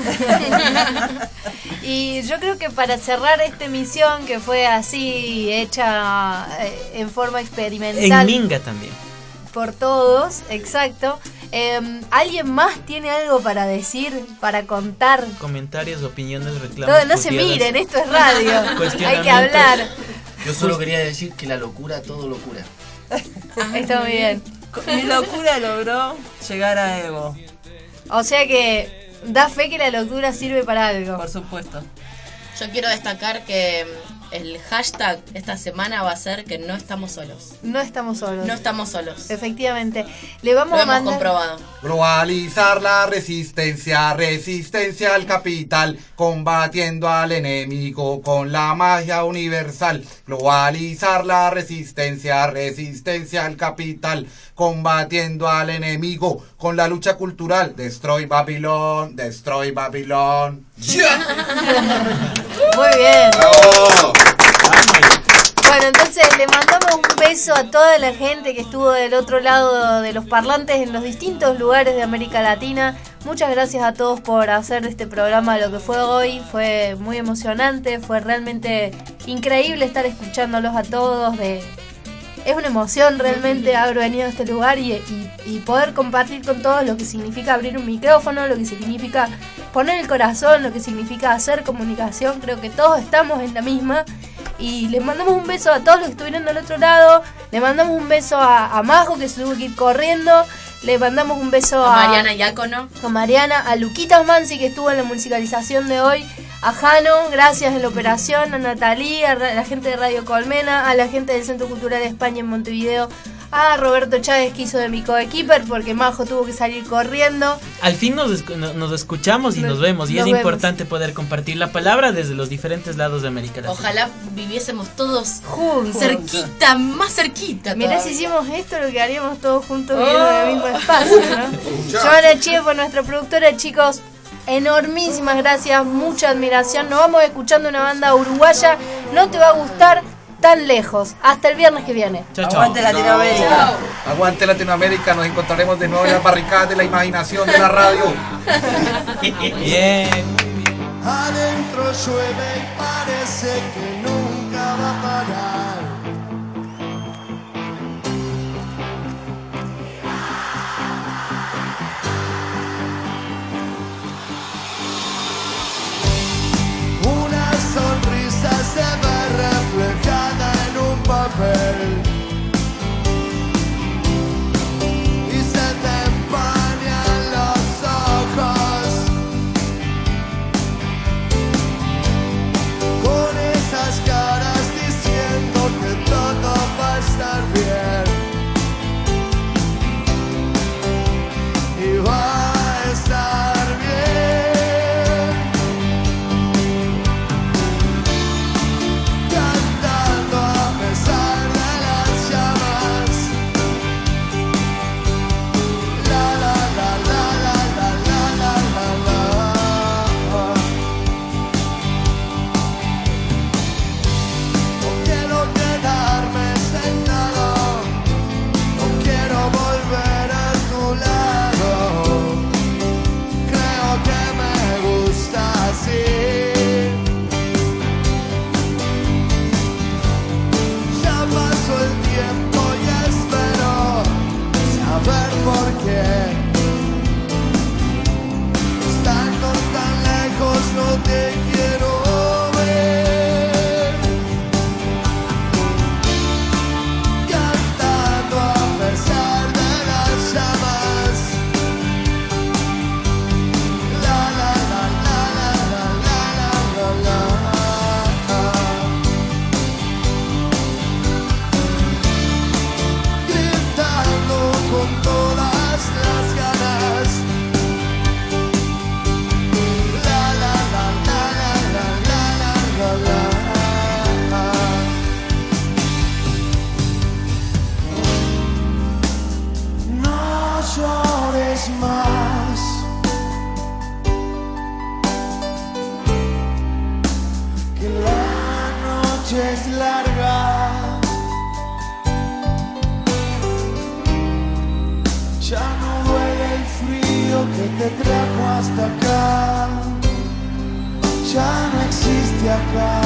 Y yo creo que para cerrar esta emisión que fue así hecha eh, en forma experimental En Minga también. por todos, exacto. eh, ¿Alguien más tiene algo para decir, para contar? Comentarios, opiniones, reclamos. Todo, no se puteadas. miren, esto es radio. Hay que Cuestionamientos. hablar. Yo solo quería decir que la locura, todo locura. Está muy bien. Mi locura logró llegar a Evo. O sea que da fe que la locura sirve para algo. Por supuesto. Yo quiero destacar que mm, el hashtag esta semana va a ser que no estamos solos. No estamos solos. No estamos solos. Efectivamente. Le vamos Lo a hemos mandar. comprobado. Globalizar la resistencia, resistencia al capital, combatiendo al enemigo con la magia universal. Globalizar la resistencia, resistencia al capital, combatiendo al enemigo con la lucha cultural. Destroy Babilón, destroy Babilón. Muy bien. ¡Bravo! Bueno, entonces le mandamos un beso a toda la gente que estuvo del otro lado de los parlantes en los distintos lugares de América Latina. Muchas gracias a todos por hacer de este programa lo que fue hoy. Fue muy emocionante, fue realmente increíble estar escuchándolos a todos. De... Es una emoción realmente haber venido a este lugar y, y, y poder compartir con todos lo que significa abrir un micrófono, lo que significa poner el corazón, lo que significa hacer comunicación. Creo que todos estamos en la misma. Y les mandamos un beso a todos los que estuvieron del otro lado. Le mandamos un beso a, a Majo, que se tuvo que ir corriendo. Le mandamos un beso A a, Mariana Iácono. a Mariana, a Luquitas Mansi, que estuvo en la musicalización de hoy. A Jano, gracias en la operación. A Natalí, a ra- la gente de Radio Colmena. A la gente del Centro Cultural de España en Montevideo. A Roberto Chávez, que hizo de mi coequiper, porque Majo tuvo que salir corriendo. Al fin nos, escu- no- nos escuchamos y Nos- nos vemos. Y nos es vemos. importante poder compartir la palabra desde los diferentes lados de América Latina. Ojalá viviésemos todos Juntos. cerquita, más cerquita. Mirá, todavía. si hicimos esto, lo que haríamos todos juntos viviendo en el mismo espacio, ¿no? Joana Chie fue nuestra productora, chicos. Enormísimas gracias, mucha admiración. Nos vamos escuchando una banda uruguaya. No te va a gustar tan lejos. Hasta el viernes que viene. Aguante Latinoamérica. Chao. Aguante Latinoamérica, nos encontraremos de nuevo en las barricadas de la imaginación de la radio. Bien. Adentro llueve y parece que nunca va a parar. Una sonrisa se ve reflejada en un papel y se te empañan los ojos con esas caras te trajo hasta acá ya no existe acá.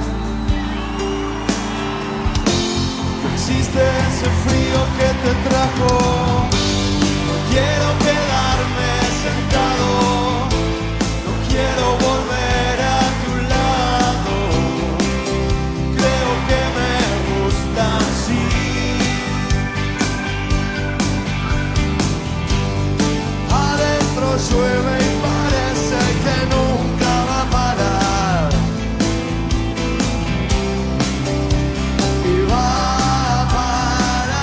No existe ese frío que te trajo. No quiero quedarme sentado, no quiero volver a tu lado. Creo que me gusta así. Adentro llueve y parece que nunca va a parar. Y va a parar.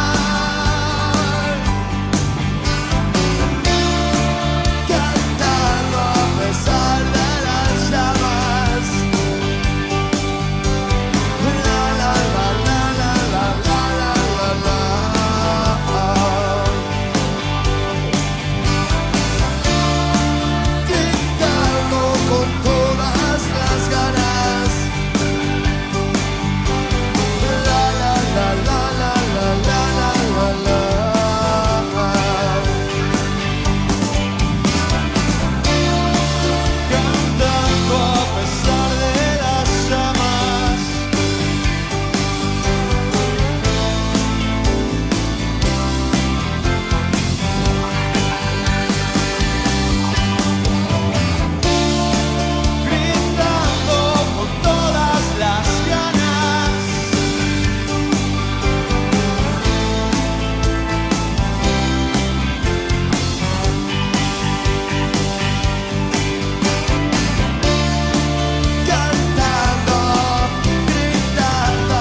Cantando a pesar de las llamas. La la la la la la la la la la. Con todas las ganas. La la la la la la la la la la. Cantando a pesar de las llamas. Gritando con todas las ganas. Cantando, gritando.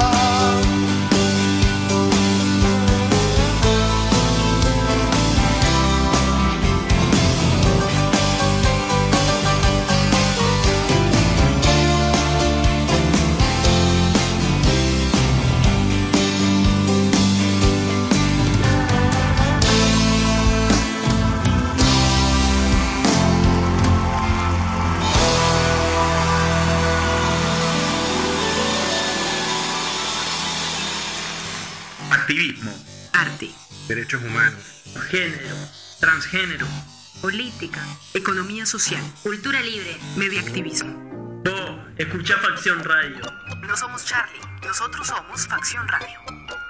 Activismo, Arte, derechos humanos, género, transgénero, política, economía social, cultura libre, medioactivismo. Oh, escucha Facción Radio. No somos Charlie, nosotros somos Facción Radio.